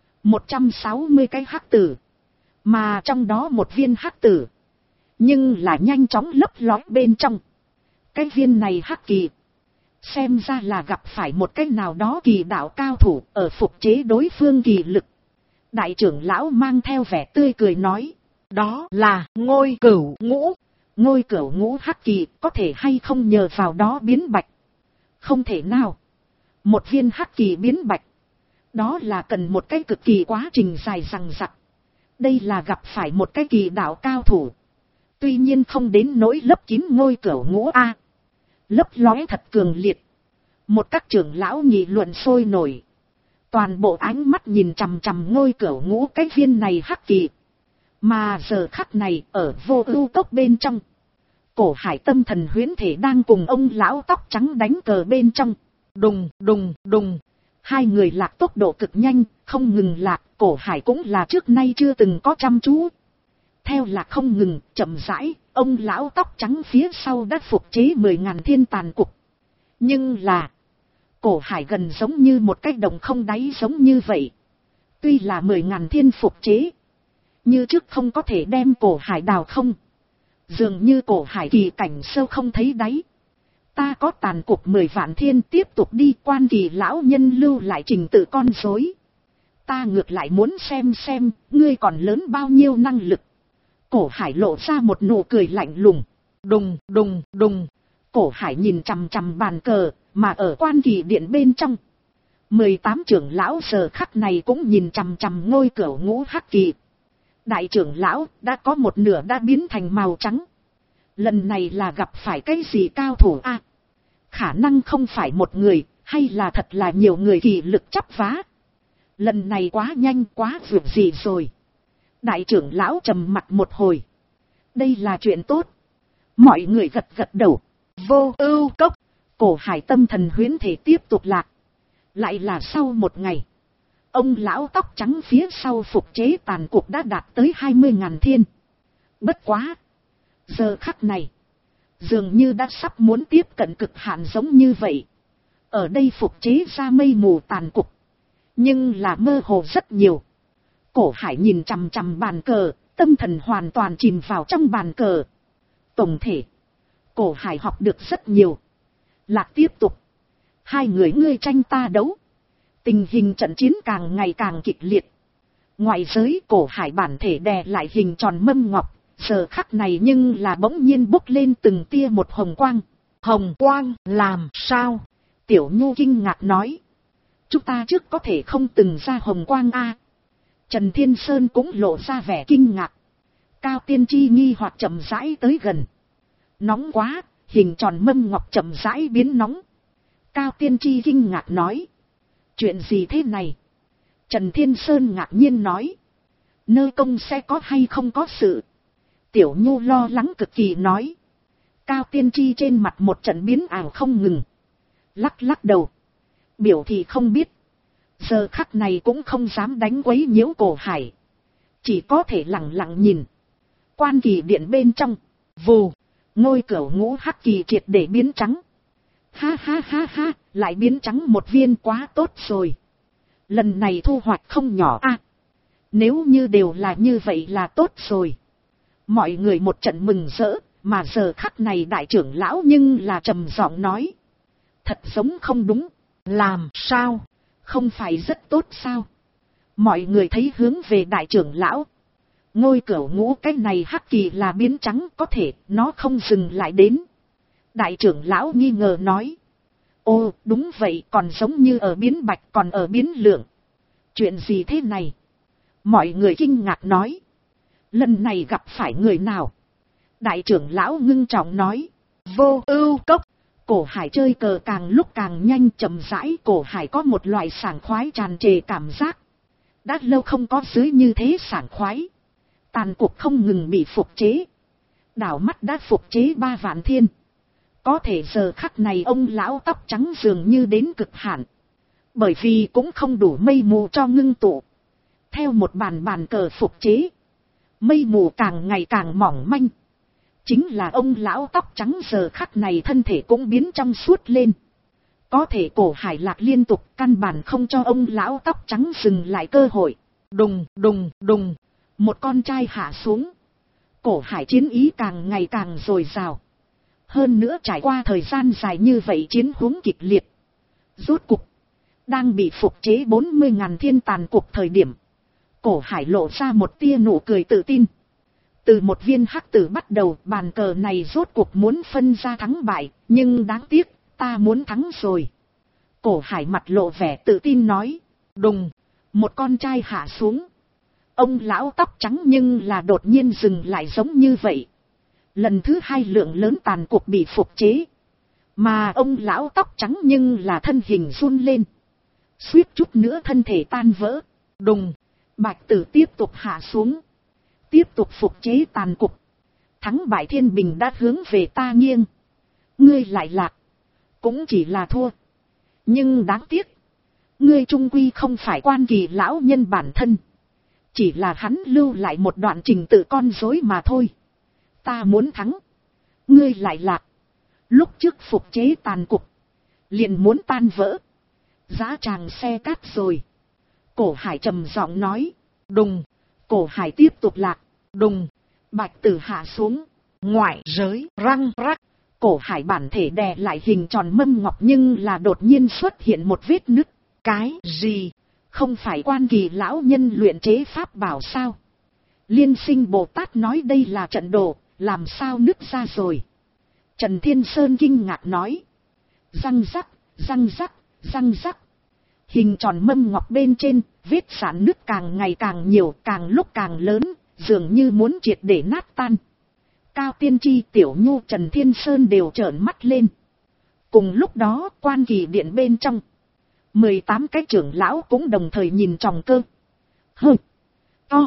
160 cái hắc tử. Mà trong đó một viên hắc tử. Nhưng là nhanh chóng lấp lói bên trong. Cái viên này hắc kỳ. Xem ra là gặp phải một cái nào đó kỳ đạo cao thủ ở phục chế đối phương kỳ lực. Đại trưởng lão mang theo vẻ tươi cười nói. đó là Ngôi Cửu Ngũ. Ngôi Cửu Ngũ hắc kỳ có thể hay không nhờ vào đó biến bạch? Không thể nào. Một viên hắc kỳ biến bạch, đó là cần một cái cực kỳ quá trình dài dằng dặc. Đây là gặp phải một cái kỳ đạo cao thủ. Tuy nhiên không đến nỗi lấp kín Ngôi Cửu Ngũ a. Lấp lóe thật cường liệt. Một các trưởng lão nghị luận sôi nổi. Toàn bộ ánh mắt nhìn chằm chằm Ngôi Cửu Ngũ cái viên này hắc kỳ. Mà giờ khắc này ở Vô Ưu Cốc bên trong, Cổ Hải tâm thần huyễn thể đang cùng ông lão tóc trắng đánh cờ bên trong. Đùng đùng đùng. Hai người lạc tốc độ cực nhanh, không ngừng lạc. Cổ Hải cũng là trước nay chưa từng có chăm chú. Theo lạc không ngừng, chậm rãi, ông lão tóc trắng phía sau đã phục chế 10.000 thiên tàn cục. Nhưng là, Cổ Hải gần giống như một cái đồng không đáy giống như vậy. Tuy là 10.000 thiên phục chế, như trước không có thể đem Cổ Hải đào không. Dường như Cổ Hải kỳ cảnh sâu không thấy đáy. Ta có tàn cục 10 vạn thiên, tiếp tục đi. Quan Kỳ lão nhân lưu lại trình tự con rối. Ta ngược lại muốn xem, ngươi còn lớn bao nhiêu năng lực. Cổ Hải lộ ra một nụ cười lạnh lùng. Đùng đùng đùng. Cổ Hải nhìn chằm chằm bàn cờ, mà ở Quan Kỳ điện bên trong, 18 trưởng lão giờ khắc này cũng nhìn chằm chằm Ngôi Cửu Ngũ hắc kỳ. Đại trưởng lão đã có một nửa đã biến thành màu trắng. Lần này là gặp phải cái gì cao thủ a? Khả năng không phải một người, hay là thật là nhiều người kỳ lực chắp vá. Lần này quá nhanh quá vượt gì rồi. Đại trưởng lão trầm mặt một hồi. Đây là chuyện tốt. Mọi người gật gật đầu. Vô Ưu Cốc, Cổ Hải tâm thần huyễn thể tiếp tục lạc. Lại là sau một ngày, ông lão tóc trắng phía sau phục chế tàn cục đã đạt tới 20.000 thiên. Bất quá, giờ khắc này, dường như đã sắp muốn tiếp cận cực hạn giống như vậy. Ở đây phục chế ra mây mù tàn cục, nhưng là mơ hồ rất nhiều. Cổ Hải nhìn chằm chằm bàn cờ, tâm thần hoàn toàn chìm vào trong bàn cờ. Tổng thể, Cổ Hải học được rất nhiều. Lạc tiếp tục. Hai người ngươi tranh ta đấu. Tình hình trận chiến càng ngày càng kịch liệt. Ngoại giới Cổ Hải bản thể đè lại hình tròn mâm ngọc. Giờ khắc này nhưng là bỗng nhiên bốc lên từng tia một hồng quang. Hồng quang làm sao? Tiểu Nhu kinh ngạc nói. Chúng ta trước có thể không từng ra hồng quang a. Trần Thiên Sơn cũng lộ ra vẻ kinh ngạc. Cao Tiên Tri nghi hoặc chậm rãi tới gần. Nóng quá, hình tròn mâm ngọc chậm rãi biến nóng. Cao Tiên Tri kinh ngạc nói. Chuyện gì thế này? Trần Thiên Sơn ngạc nhiên nói. Nơi công sẽ có hay không có sự? Tiểu Nhu lo lắng cực kỳ nói. Cao Tiên Tri trên mặt một trận biến ảo không ngừng. Lắc lắc đầu. Biểu thì không biết. Giờ khắc này cũng không dám đánh quấy nhiễu Cổ Hải. Chỉ có thể lặng lặng nhìn. Quan Kỳ điện bên trong. Vù. Ngôi Cửu Ngũ hắc kỳ triệt để biến trắng. Ha ha ha ha. Lại biến trắng một viên, quá tốt rồi. Lần này thu hoạch không nhỏ a. Nếu như đều là như vậy là tốt rồi. Mọi người một trận mừng rỡ. Mà giờ khắc này đại trưởng lão nhưng là trầm giọng nói. Thật giống không đúng. Làm sao? Không phải rất tốt sao? Mọi người thấy hướng về đại trưởng lão. Ngôi Cửu Ngũ cái này hắc kỳ là biến trắng, có thể nó không dừng lại đến. Đại trưởng lão nghi ngờ nói. Ô đúng vậy, còn giống như ở biến bạch còn ở biến lượng. Chuyện gì thế này? Mọi người kinh ngạc nói. Lần này gặp phải người nào? Đại trưởng lão ngưng trọng nói. Vô Ưu Cốc. Cổ Hải chơi cờ càng lúc càng nhanh, chậm rãi. Cổ Hải có một loại sảng khoái tràn trề cảm giác. Đã lâu không có dưới như thế sảng khoái. Tàn cục không ngừng bị phục chế. Đảo mắt đã phục chế 3 vạn thiên. Có thể giờ khắc này ông lão tóc trắng dường như đến cực hạn. Bởi vì cũng không đủ mây mù cho ngưng tụ. Theo một bàn cờ phục chế, mây mù càng ngày càng mỏng manh. Chính là ông lão tóc trắng giờ khắc này thân thể cũng biến trong suốt lên. Có thể Cổ Hải lạc liên tục, căn bản không cho ông lão tóc trắng dừng lại cơ hội. Đùng đùng đùng. Một con trai hạ xuống. Cổ Hải chiến ý càng ngày càng dồi dào. Hơn nữa trải qua thời gian dài như vậy chiến huống kịch liệt. Rốt cục, đang bị phục chế 40.000 thiên tàn cục thời điểm. Cổ Hải lộ ra một tia nụ cười tự tin. Từ một viên hắc tử bắt đầu, bàn cờ này rốt cuộc muốn phân ra thắng bại, nhưng đáng tiếc, ta muốn thắng rồi. Cổ Hải mặt lộ vẻ tự tin nói. Đùng, một con trai hạ xuống. Ông lão tóc trắng nhưng là đột nhiên dừng lại giống như vậy. Lần thứ hai lượng lớn tàn cuộc bị phục chế. Mà ông lão tóc trắng nhưng là thân hình run lên. Suýt chút nữa thân thể tan vỡ. Đùng, bạch tử tiếp tục hạ xuống. Tiếp tục phục chế tàn cục. Thắng bại thiên bình đã hướng về ta nghiêng. Ngươi lại lạc. Cũng chỉ là thua. Nhưng đáng tiếc. Ngươi trung quy không phải Quan Kỳ lão nhân bản thân. Chỉ là hắn lưu lại một đoạn trình tự con rối mà thôi. Ta muốn thắng. Ngươi lại lạc. Lúc trước phục chế tàn cục. Liền muốn tan vỡ. Giá tràng xe cát rồi. Cổ Hải trầm giọng nói. Đùng. Cổ Hải tiếp tục lạc. Đùng. Bạch tử hạ xuống. Ngoại giới răng rắc. Cổ Hải bản thể đè lại hình tròn mâm ngọc nhưng là đột nhiên xuất hiện một vết nứt. Cái gì? Không phải Quan Kỳ lão nhân luyện chế pháp bảo sao? Liên Sinh Bồ Tát nói đây là trận đồ, làm sao nứt ra rồi? Trần Thiên Sơn kinh ngạc nói. Răng rắc, răng rắc, răng rắc. Hình tròn mâm ngọc bên trên, vết sạn nứt càng ngày càng nhiều, càng lúc càng lớn, dường như muốn triệt để nát tan. Cao Tiên Tri, Tiểu Nhu, Trần Thiên Sơn đều trợn mắt lên. Cùng lúc đó, Quan Kỳ điện bên trong. 18 cái trưởng lão cũng đồng thời nhìn tròng cơ. Hơ. To.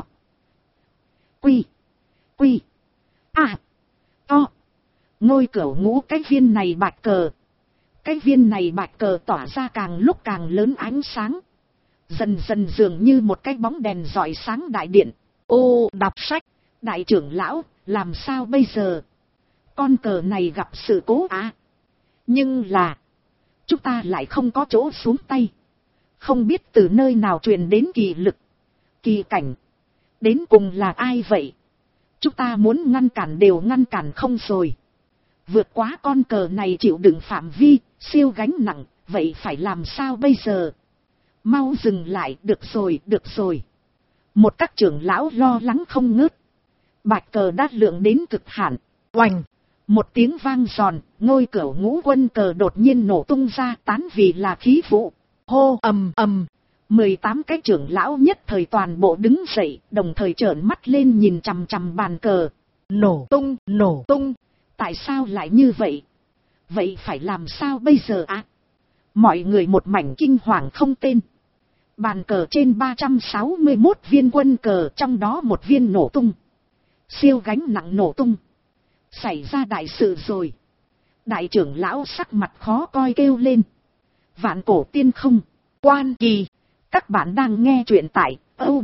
Quy. Quy. À. To. Ngôi Cửu Ngũ cái viên này bạch cờ. Cái viên này bạch cờ tỏa ra càng lúc càng lớn ánh sáng. Dần dần dường như một cái bóng đèn rọi sáng đại điện. Ô, đọc sách. Đại trưởng lão, làm sao bây giờ? Con cờ này gặp sự cố à? Nhưng là. Chúng ta lại không có chỗ xuống tay. Không biết từ nơi nào truyền đến kỳ lực. Kỳ cảnh. Đến cùng là ai vậy? Chúng ta muốn ngăn cản đều ngăn cản không rồi. Vượt quá con cờ này chịu đựng phạm vi, siêu gánh nặng, vậy phải làm sao bây giờ? Mau dừng lại, được rồi. Một các trưởng lão lo lắng không ngớt. Bạch cờ đã lượng đến cực hạn. Oành! Một tiếng vang giòn, ngôi Cửu Ngũ quân cờ đột nhiên nổ tung ra tán vì là khí vụ. Hô ầm ầm! 18 cái trưởng lão nhất thời toàn bộ đứng dậy, đồng thời trợn mắt lên nhìn chằm chằm bàn cờ. Nổ tung! Tại sao lại như vậy? Vậy phải làm sao bây giờ ạ? Mọi người một mảnh kinh hoàng không tên. Bàn cờ trên 361 viên quân cờ, trong đó một viên nổ tung. Siêu gánh nặng nổ tung. Xảy ra đại sự rồi. Đại trưởng lão sắc mặt khó coi kêu lên. Vạn Cổ Tiên Không, Quan Kỳ. Các bạn đang nghe truyện tại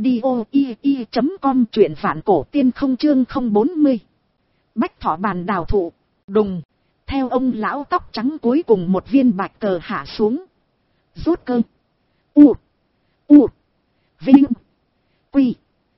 audio.com, truyện Vạn Cổ Tiên Không chương 040. Bách Thọ Bàn Đào Thụ. Đùng. Theo ông lão tóc trắng cuối cùng một viên bạch cờ hạ xuống. Rút cơ. U. Vinh. Quy.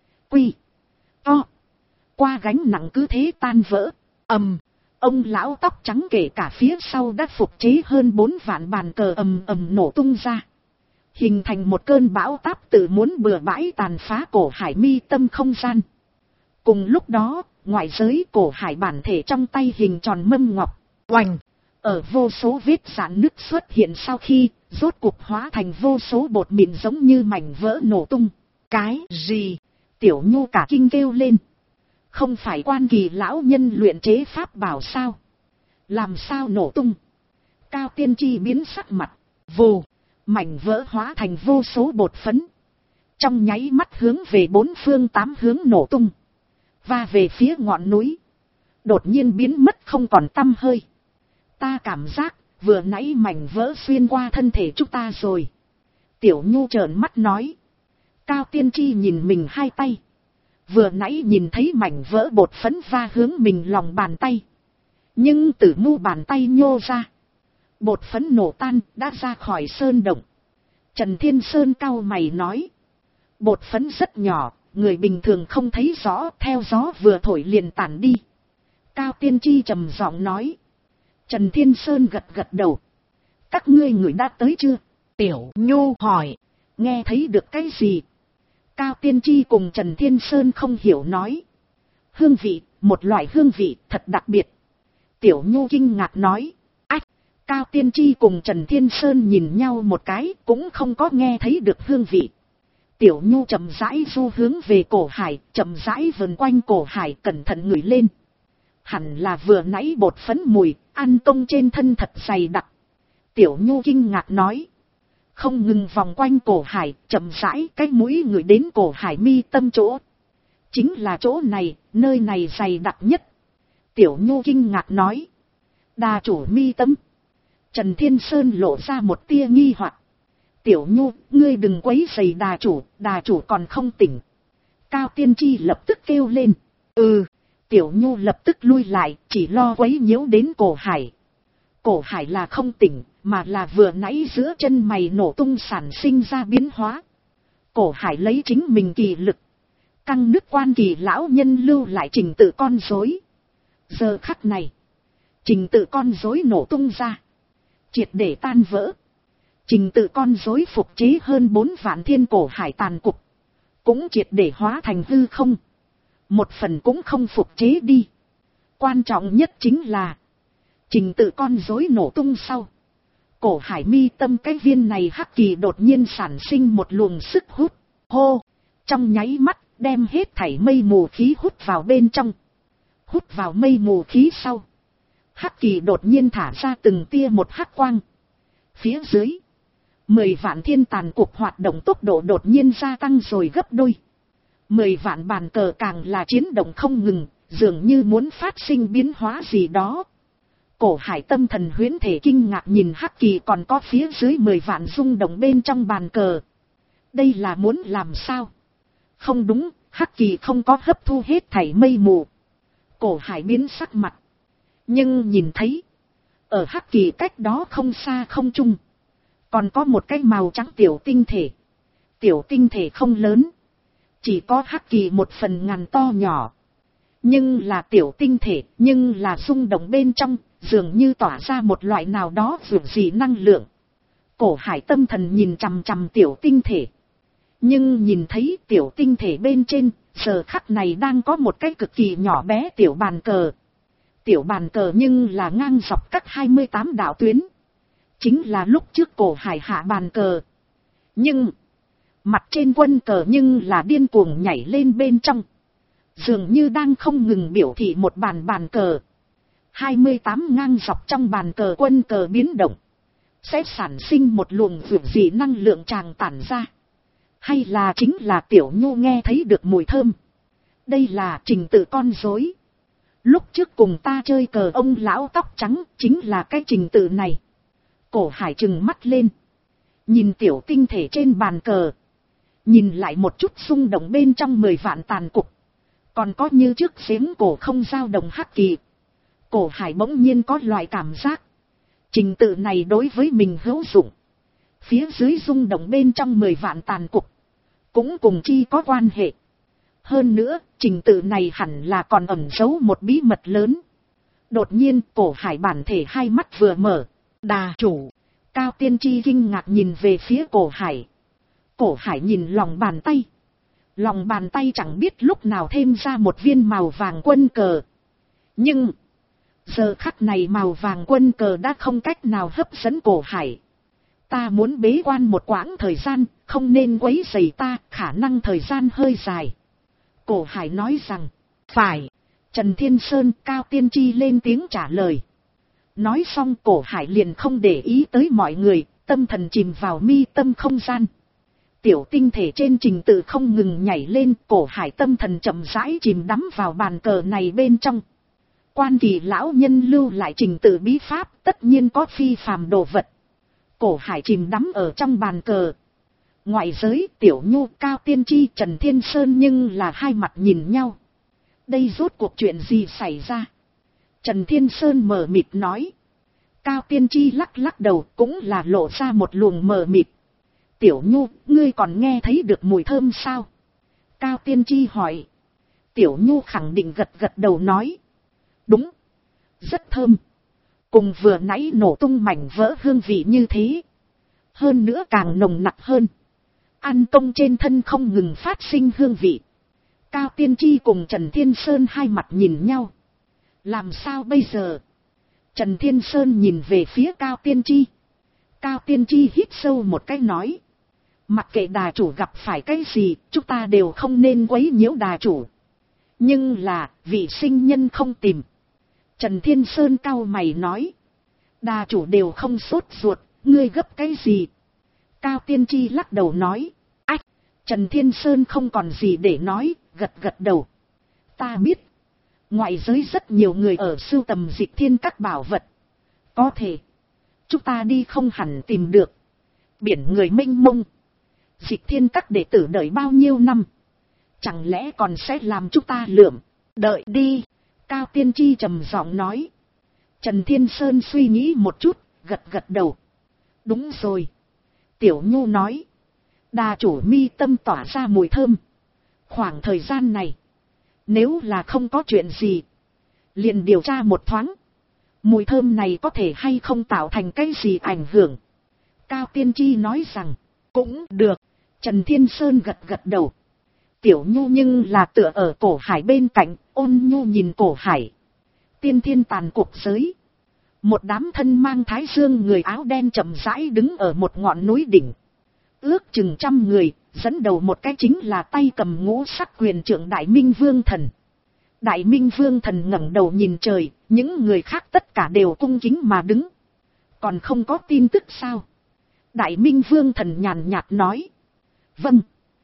To. Qua gánh nặng cứ thế tan vỡ. Ông lão tóc trắng kể cả phía sau đã phục chế hơn 4 vạn bàn cờ ầm nổ tung ra. Hình thành một cơn bão táp tự muốn bừa bãi tàn phá Cổ Hải mi tâm không gian. Cùng lúc đó, ngoại giới Cổ Hải bản thể trong tay hình tròn mâm ngọc. Oành! Ở vô số vết rạn nứt xuất hiện sau khi, rốt cục hóa thành vô số bột mịn giống như mảnh vỡ nổ tung. Cái gì? Tiểu Nhu cả kinh kêu lên. Không phải Quan Kỳ lão nhân luyện chế pháp bảo sao? Làm sao nổ tung? Cao Tiên Tri biến sắc mặt. Vù! Mảnh vỡ hóa thành vô số bột phấn. Trong nháy mắt hướng về 4 phương 8 hướng nổ tung. Và về phía ngọn núi. Đột nhiên biến mất không còn tăm hơi. Ta cảm giác vừa nãy mảnh vỡ xuyên qua thân thể chúng ta rồi. Tiểu Nhu trợn mắt nói. Cao Tiên Tri nhìn mình hai tay. Vừa nãy nhìn thấy mảnh vỡ bột phấn va hướng mình lòng bàn tay. Nhưng từ mu bàn tay nhô ra. Bột phấn nổ tan đã ra khỏi sơn động. Trần Thiên Sơn cau mày nói. Bột phấn rất nhỏ, người bình thường không thấy rõ, theo gió vừa thổi liền tản đi. Cao Tiên Tri trầm giọng nói. Trần Thiên Sơn gật đầu. Các ngươi người đã tới chưa? Tiểu Nhu hỏi. Nghe thấy được cái gì? Cao Tiên Tri cùng Trần Thiên Sơn không hiểu nói. Hương vị, một loại hương vị thật đặc biệt. Tiểu Nhu kinh ngạc nói. Ách, Cao Tiên Tri cùng Trần Thiên Sơn nhìn nhau một cái, cũng không có nghe thấy được hương vị. Tiểu Nhu chậm rãi du hướng về cổ hải, chậm rãi vần quanh cổ hải, cẩn thận ngửi lên. Hẳn là vừa nãy bột phấn mùi, An Tông trên thân thật dày đặc. Tiểu Nhu kinh ngạc nói. Không ngừng vòng quanh cổ hải, chậm rãi cái mũi ngửi đến cổ hải mi tâm chỗ. Chính là chỗ này, nơi này dày đặc nhất. Tiểu Nhu kinh ngạc nói. Đà chủ mi tâm. Trần Thiên Sơn lộ ra một tia nghi hoặc. Tiểu Nhu, ngươi đừng quấy rầy đà chủ còn không tỉnh. Cao Tiên Tri lập tức kêu lên. Tiểu Nhu lập tức lui lại, chỉ lo quấy nhiễu đến cổ hải. Cổ hải là không tỉnh, mà là vừa nãy giữa chân mày nổ tung sản sinh ra biến hóa. Cổ hải lấy chính mình kỳ lực. Căng nước quan kỳ lão nhân lưu lại trình tự con rối. Giờ khắc này, trình tự con rối nổ tung ra. Triệt để tan vỡ. Trình tự con rối phục chế hơn 4 vạn thiên cổ hải tàn cục. Cũng triệt để hóa thành hư không. Một phần cũng không phục chế đi. Quan trọng nhất chính là trình tự con rối nổ tung sau. Cổ hải mi tâm cái viên này hắc kỳ đột nhiên sản sinh một luồng sức hút. Hô! Trong nháy mắt đem hết thảy mây mù khí hút vào bên trong. Hút vào mây mù khí sau. Hắc kỳ đột nhiên thả ra từng tia một hắc quang. Phía dưới 10 vạn thiên tàn cục hoạt động tốc độ đột nhiên gia tăng rồi gấp đôi. 10 vạn bàn cờ càng là chiến động không ngừng, dường như muốn phát sinh biến hóa gì đó. Cổ hải tâm thần huyễn thể kinh ngạc nhìn hắc kỳ còn có phía dưới 10 vạn rung động bên trong bàn cờ. Đây là muốn làm sao? Không đúng, hắc kỳ không có hấp thu hết thảy mây mù. Cổ hải biến sắc mặt. Nhưng nhìn thấy, ở hắc kỳ cách đó không xa không trung, còn có một cái màu trắng tiểu tinh thể. Tiểu tinh thể không lớn, chỉ có hắc kỳ 1/1000 to nhỏ. Nhưng là tiểu tinh thể, nhưng là rung động bên trong, dường như tỏa ra một loại nào đó dường gì năng lượng. Cổ hải tâm thần nhìn chằm chằm tiểu tinh thể. Nhưng nhìn thấy tiểu tinh thể bên trên, giờ khắc này đang có một cái cực kỳ nhỏ bé tiểu bàn cờ. Tiểu bàn cờ nhưng là ngang dọc cắt 28 đạo tuyến. Chính là lúc trước cổ hải hạ bàn cờ. Nhưng mặt trên quân cờ nhưng là điên cuồng nhảy lên bên trong. Dường như đang không ngừng biểu thị một bàn cờ. 28 ngang dọc trong bàn cờ quân cờ biến động. Sẽ sản sinh một luồng dường dị năng lượng tràn tản ra. Hay là chính là Tiểu Nhu nghe thấy được mùi thơm. Đây là trình tự con rối. Lúc trước cùng ta chơi cờ ông lão tóc trắng chính là cái trình tự này. Cổ hải trừng mắt lên. Nhìn tiểu tinh thể trên bàn cờ. Nhìn lại một chút xung động bên trong 10 vạn tàn cục. Còn có như trước giếng cổ không dao động hắc kỳ. Cổ hải bỗng nhiên có loại cảm giác. Trình tự này đối với mình hữu dụng. Phía dưới rung động bên trong 10 vạn tàn cục. Cũng cùng chi có quan hệ. Hơn nữa, trình tự này hẳn là còn ẩn giấu một bí mật lớn. Đột nhiên, cổ hải bản thể hai mắt vừa mở. Đà chủ. Cao Tiên Tri kinh ngạc nhìn về phía cổ hải. Cổ hải nhìn lòng bàn tay. Lòng bàn tay chẳng biết lúc nào thêm ra một viên màu vàng quân cờ. Nhưng giờ khắc này màu vàng quân cờ đã không cách nào hấp dẫn cổ hải. Ta muốn bế quan một quãng thời gian, không nên quấy rầy ta, khả năng thời gian hơi dài. Cổ hải nói rằng, phải. Trần Thiên Sơn, Cao Tiên Tri lên tiếng trả lời. Nói xong cổ hải liền không để ý tới mọi người, tâm thần chìm vào mi tâm không gian. Tiểu tinh thể trên trình tự không ngừng nhảy lên, cổ hải tâm thần chậm rãi chìm đắm vào bàn cờ này bên trong. Quan kỳ lão nhân lưu lại trình tự bí pháp, tất nhiên có phi phàm đồ vật. Cổ hải chìm đắm ở trong bàn cờ. Ngoại giới Tiểu Nhu, Cao Tiên Tri, Trần Thiên Sơn nhưng là hai mặt nhìn nhau. Đây rốt cuộc chuyện gì xảy ra? Trần Thiên Sơn mờ mịt nói. Cao Tiên Tri lắc lắc đầu cũng là lộ ra một luồng mờ mịt. Tiểu Nhu, ngươi còn nghe thấy được mùi thơm sao? Cao Tiên Tri hỏi. Tiểu Nhu khẳng định gật gật đầu nói. Đúng. Rất thơm. Cùng vừa nãy nổ tung mảnh vỡ hương vị như thế. Hơn nữa càng nồng nặc hơn. An Tông trên thân không ngừng phát sinh hương vị. Cao Tiên Tri cùng Trần Thiên Sơn hai mặt nhìn nhau. Làm sao bây giờ? Trần Thiên Sơn nhìn về phía Cao Tiên Tri. Cao Tiên Tri hít sâu một cái nói. Mặc kệ đà chủ gặp phải cái gì, chúng ta đều không nên quấy nhiễu đà chủ. Nhưng là, vị sinh nhân không tìm. Trần Thiên Sơn cau mày nói. Đà chủ đều không sốt ruột, ngươi gấp cái gì? Cao Tiên Tri lắc đầu nói. Ách! Trần Thiên Sơn không còn gì để nói, gật đầu. Ta biết. Ngoại giới rất nhiều người ở sưu tầm Dịch Thiên các bảo vật. Có thể. Chúng ta đi không hẳn tìm được. Biển người mênh mông. Dịch Thiên các đệ tử đợi bao nhiêu năm. Chẳng lẽ còn sẽ làm chúng ta lượm. Đợi đi. Cao Tiên Tri trầm giọng nói. Trần Thiên Sơn suy nghĩ một chút, gật đầu. Đúng rồi. Tiểu Nhu nói. Đà chủ mi tâm tỏa ra mùi thơm. Khoảng thời gian này. Nếu là không có chuyện gì. Liền điều tra một thoáng. Mùi thơm này có thể hay không tạo thành cái gì ảnh hưởng. Cao Tiên Tri nói rằng. Cũng được. Trần Thiên Sơn gật đầu. Tiểu Nhu nhưng là tựa ở cổ hải bên cạnh. Ôn nhu nhìn cổ hải. Tiên thiên tàn cuộc giới. Một đám thân mang thái dương người áo đen chậm rãi đứng ở một ngọn núi đỉnh. Ước chừng 100 người, dẫn đầu một cái chính là tay cầm ngũ sắc quyền trượng Đại Minh Vương Thần. Đại Minh Vương Thần ngẩng đầu nhìn trời, những người khác tất cả đều cung kính mà đứng. Còn không có tin tức sao? Đại Minh Vương Thần nhàn nhạt nói. Vâng.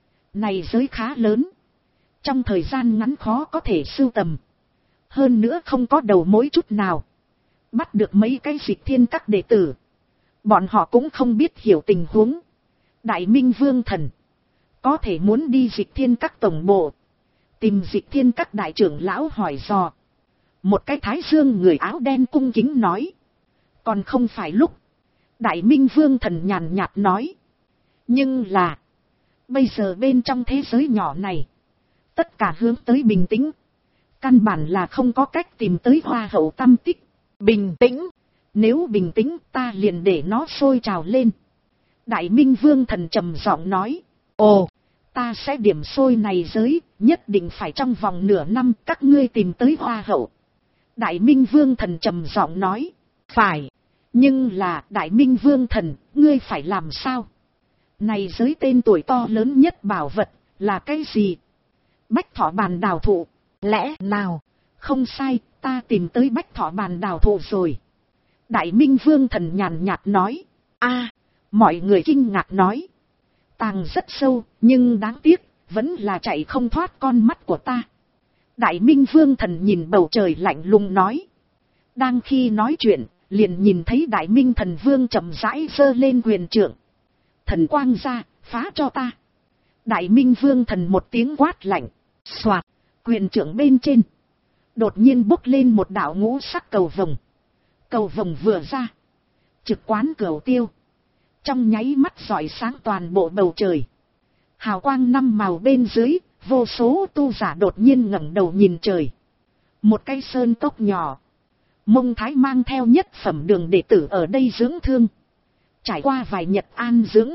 Này giới khá lớn. Trong thời gian ngắn khó có thể sưu tầm. Hơn nữa không có đầu mối chút nào. Bắt được mấy cái Dịch Thiên các đệ tử. Bọn họ cũng không biết hiểu tình huống. Đại Minh Vương Thần. Có thể muốn đi Dịch Thiên các tổng bộ. Tìm Dịch Thiên các đại trưởng lão hỏi dò. Một cái thái dương người áo đen cung kính nói. Còn không phải lúc. Đại Minh Vương Thần nhàn nhạt nói. Nhưng là. Bây giờ bên trong thế giới nhỏ này. Tất cả hướng tới bình tĩnh. Căn bản là không có cách tìm tới hoa hậu tâm tích. Bình tĩnh. Nếu bình tĩnh ta liền để nó sôi trào lên. Đại Minh Vương Thần trầm giọng nói. Ồ, ta sẽ điểm sôi này giới, nhất định phải trong vòng nửa năm các ngươi tìm tới hoa hậu. Đại Minh Vương Thần trầm giọng nói. Phải. Nhưng là Đại Minh Vương Thần, ngươi phải làm sao? Này giới tên tuổi to lớn nhất bảo vật, là cái gì? Bách Thọ Bàn Đào Thụ. Lẽ nào? Không sai, ta tìm tới Bách Thọ Bàn Đào Thụ rồi. Đại Minh Vương Thần nhàn nhạt nói. A, mọi người kinh ngạc nói. Tàng rất sâu, nhưng đáng tiếc, vẫn là chạy không thoát con mắt của ta. Đại Minh Vương Thần nhìn bầu trời lạnh lùng nói. Đang khi nói chuyện, liền nhìn thấy Đại Minh Thần Vương chậm rãi giơ lên quyền trượng. Thần quang ra, phá cho ta. Đại Minh Vương Thần một tiếng quát lạnh. Xoạt, quyền trượng bên trên. Đột nhiên bốc lên một đạo ngũ sắc cầu vồng. Cầu vồng vừa ra. Trực quán cửu tiêu. Trong nháy mắt rọi sáng toàn bộ bầu trời. Hào quang 5 màu bên dưới, vô số tu giả đột nhiên ngẩng đầu nhìn trời. Một cái sơn cốc nhỏ. Mông Thái mang theo nhất phẩm đường đệ tử ở đây dưỡng thương. Trải qua vài nhật an dưỡng.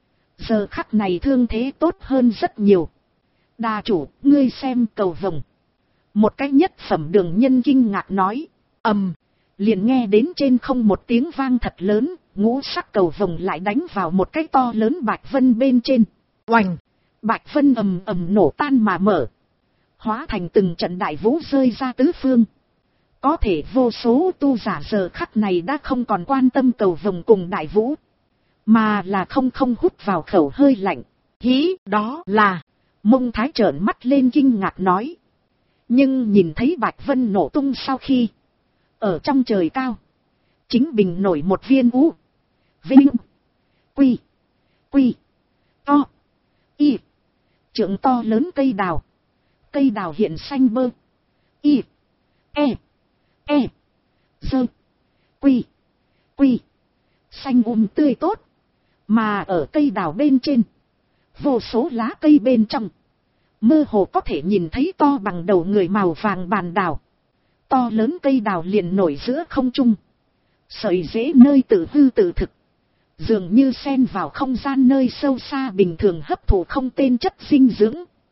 Giờ khắc này thương thế tốt hơn rất nhiều. Đà chủ, ngươi xem cầu vồng. Một cái nhất phẩm đường nhân kinh ngạc nói. Liền nghe đến trên không một tiếng vang thật lớn. Ngũ sắc cầu vồng lại đánh vào một cái to lớn bạch vân bên trên. Oành! Bạch vân ầm ầm nổ tan mà mở. Hóa thành từng trận đại vũ rơi ra tứ phương. Có thể vô số tu giả giờ khắc này đã không còn quan tâm cầu vồng cùng đại vũ. Mà là không hút vào khẩu hơi lạnh. Hí, đó là... Mông Thái trợn mắt lên kinh ngạc nói. Nhưng nhìn thấy bạch vân nổ tung sau khi. Ở trong trời cao. Chính bình nổi một viên u. Vinh. Quy. Quy. To. Y. Trượng to lớn cây đào. Cây đào hiện xanh bơ. Y. E. E. Dơ. Quy. Quy. Xanh tươi tốt. Mà ở cây đào bên trên. Vô số lá cây bên trong. Mơ hồ có thể nhìn thấy to bằng đầu người màu vàng bàn đào. To lớn cây đào liền nổi giữa không trung. Sợi rễ nơi tự hư tự thực. Dường như xen vào không gian nơi sâu xa bình thường hấp thụ không tên chất dinh dưỡng.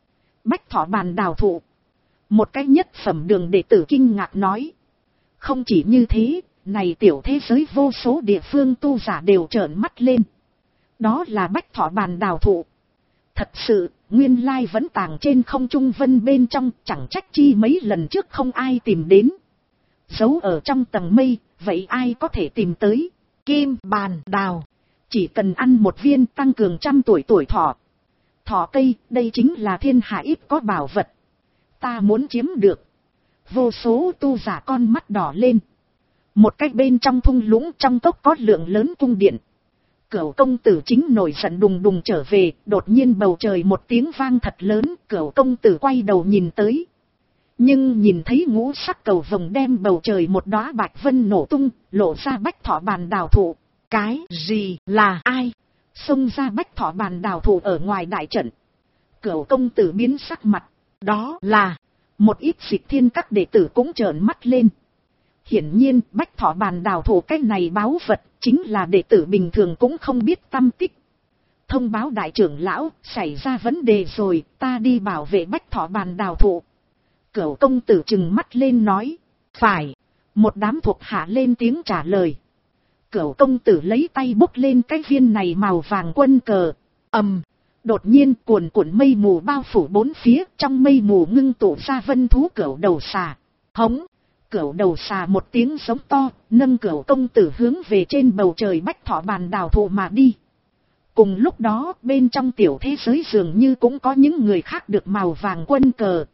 Bách Thọ Bàn Đào Thụ. Một cái nhất phẩm đường đệ tử kinh ngạc nói. Không chỉ như thế, này tiểu thế giới vô số địa phương tu giả đều trợn mắt lên. Đó là Bách Thọ Bàn Đào Thụ. Thật sự, nguyên lai vẫn tàng trên không trung vân bên trong, chẳng trách chi mấy lần trước không ai tìm đến. Giấu ở trong tầng mây, vậy ai có thể tìm tới? Kim bàn đào. Chỉ cần ăn một viên tăng cường 100 tuổi thọ. Thọ cây, đây chính là thiên hạ ít có bảo vật. Ta muốn chiếm được. Vô số tu giả con mắt đỏ lên. Một cách bên trong thung lũng trong cốc có lượng lớn cung điện. Cửu công tử chính nổi giận đùng đùng trở về, đột nhiên bầu trời một tiếng vang thật lớn, Cửu công tử quay đầu nhìn tới. Nhưng nhìn thấy ngũ sắc cầu vồng đem bầu trời một đóa bạch vân nổ tung, lộ ra Bách Thọ Bàn Đào Thụ. Cái gì là ai? Xông ra Bách Thọ Bàn Đào Thụ ở ngoài đại trận. Cửu công tử biến sắc mặt, đó là một ít Dịch Thiên các đệ tử cũng trợn mắt lên. Hiển nhiên Bách Thọ Bàn Đào Thụ cái này báu vật, chính là đệ tử bình thường cũng không biết tăm tích. Thông báo đại trưởng lão, xảy ra vấn đề rồi, ta đi bảo vệ Bách Thọ Bàn Đào Thụ. Cửu công tử trừng mắt lên nói, phải. Một đám thuộc hạ lên tiếng trả lời. Cửu công tử lấy tay bốc lên cái viên này màu vàng quân cờ. Đột nhiên cuồn cuộn mây mù bao phủ bốn phía, trong mây mù ngưng tụ ra vân thú cửu đầu xà. Hống! Cửu đầu xà một tiếng giống to, nâng Cửu công tử hướng về trên bầu trời Bách Thọ Bàn Đào Thụ mà đi. Cùng lúc đó, bên trong tiểu thế giới dường như cũng có những người khác được màu vàng quân cờ.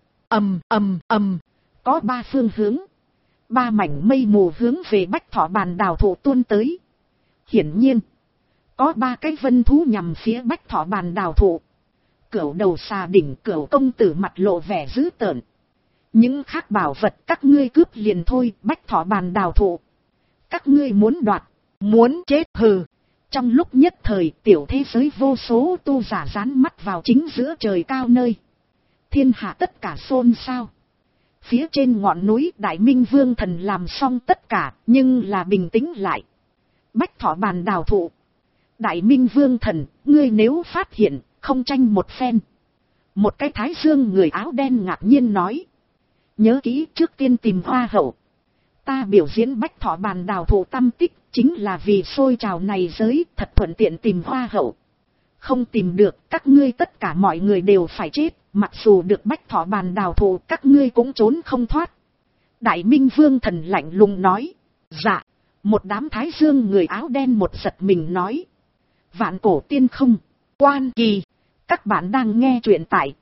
Có 3 phương hướng. 3 mảnh mây mù hướng về Bách Thọ Bàn Đào Thụ tuôn tới. Hiển nhiên, có 3 cái vân thú nhằm phía Bách Thọ Bàn Đào Thụ. Cửu đầu xà đỉnh Cửu công tử mặt lộ vẻ dữ tợn. Những khác bảo vật các ngươi cướp liền thôi, Bách Thọ Bàn Đào Thụ. Các ngươi muốn đoạt, muốn chết hừ. Trong lúc nhất thời tiểu thế giới vô số tu giả dán mắt vào chính giữa trời cao nơi. Thiên hạ tất cả xôn xao. Phía trên ngọn núi Đại Minh Vương Thần làm xong tất cả, nhưng là bình tĩnh lại. Bách Thọ Bàn Đào Thụ. Đại Minh Vương Thần, ngươi nếu phát hiện, không tranh một phen. Một cái thái dương người áo đen ngạc nhiên nói. Nhớ kỹ, trước tiên tìm hoa hậu. Ta biểu diễn Bách Thọ Bàn Đào Thụ tâm tích, chính là vì xôi trào này giới, thật thuận tiện tìm hoa hậu. Không tìm được, các ngươi tất cả mọi người đều phải chết, mặc dù được Bách Thọ Bàn Đào Thụ các ngươi cũng trốn không thoát. Đại Minh Vương Thần lạnh lùng nói. Dạ. Một đám thái dương người áo đen một giật mình nói. Vạn Cổ Tiên Không, Quan Kỳ. Các bạn đang nghe truyện tại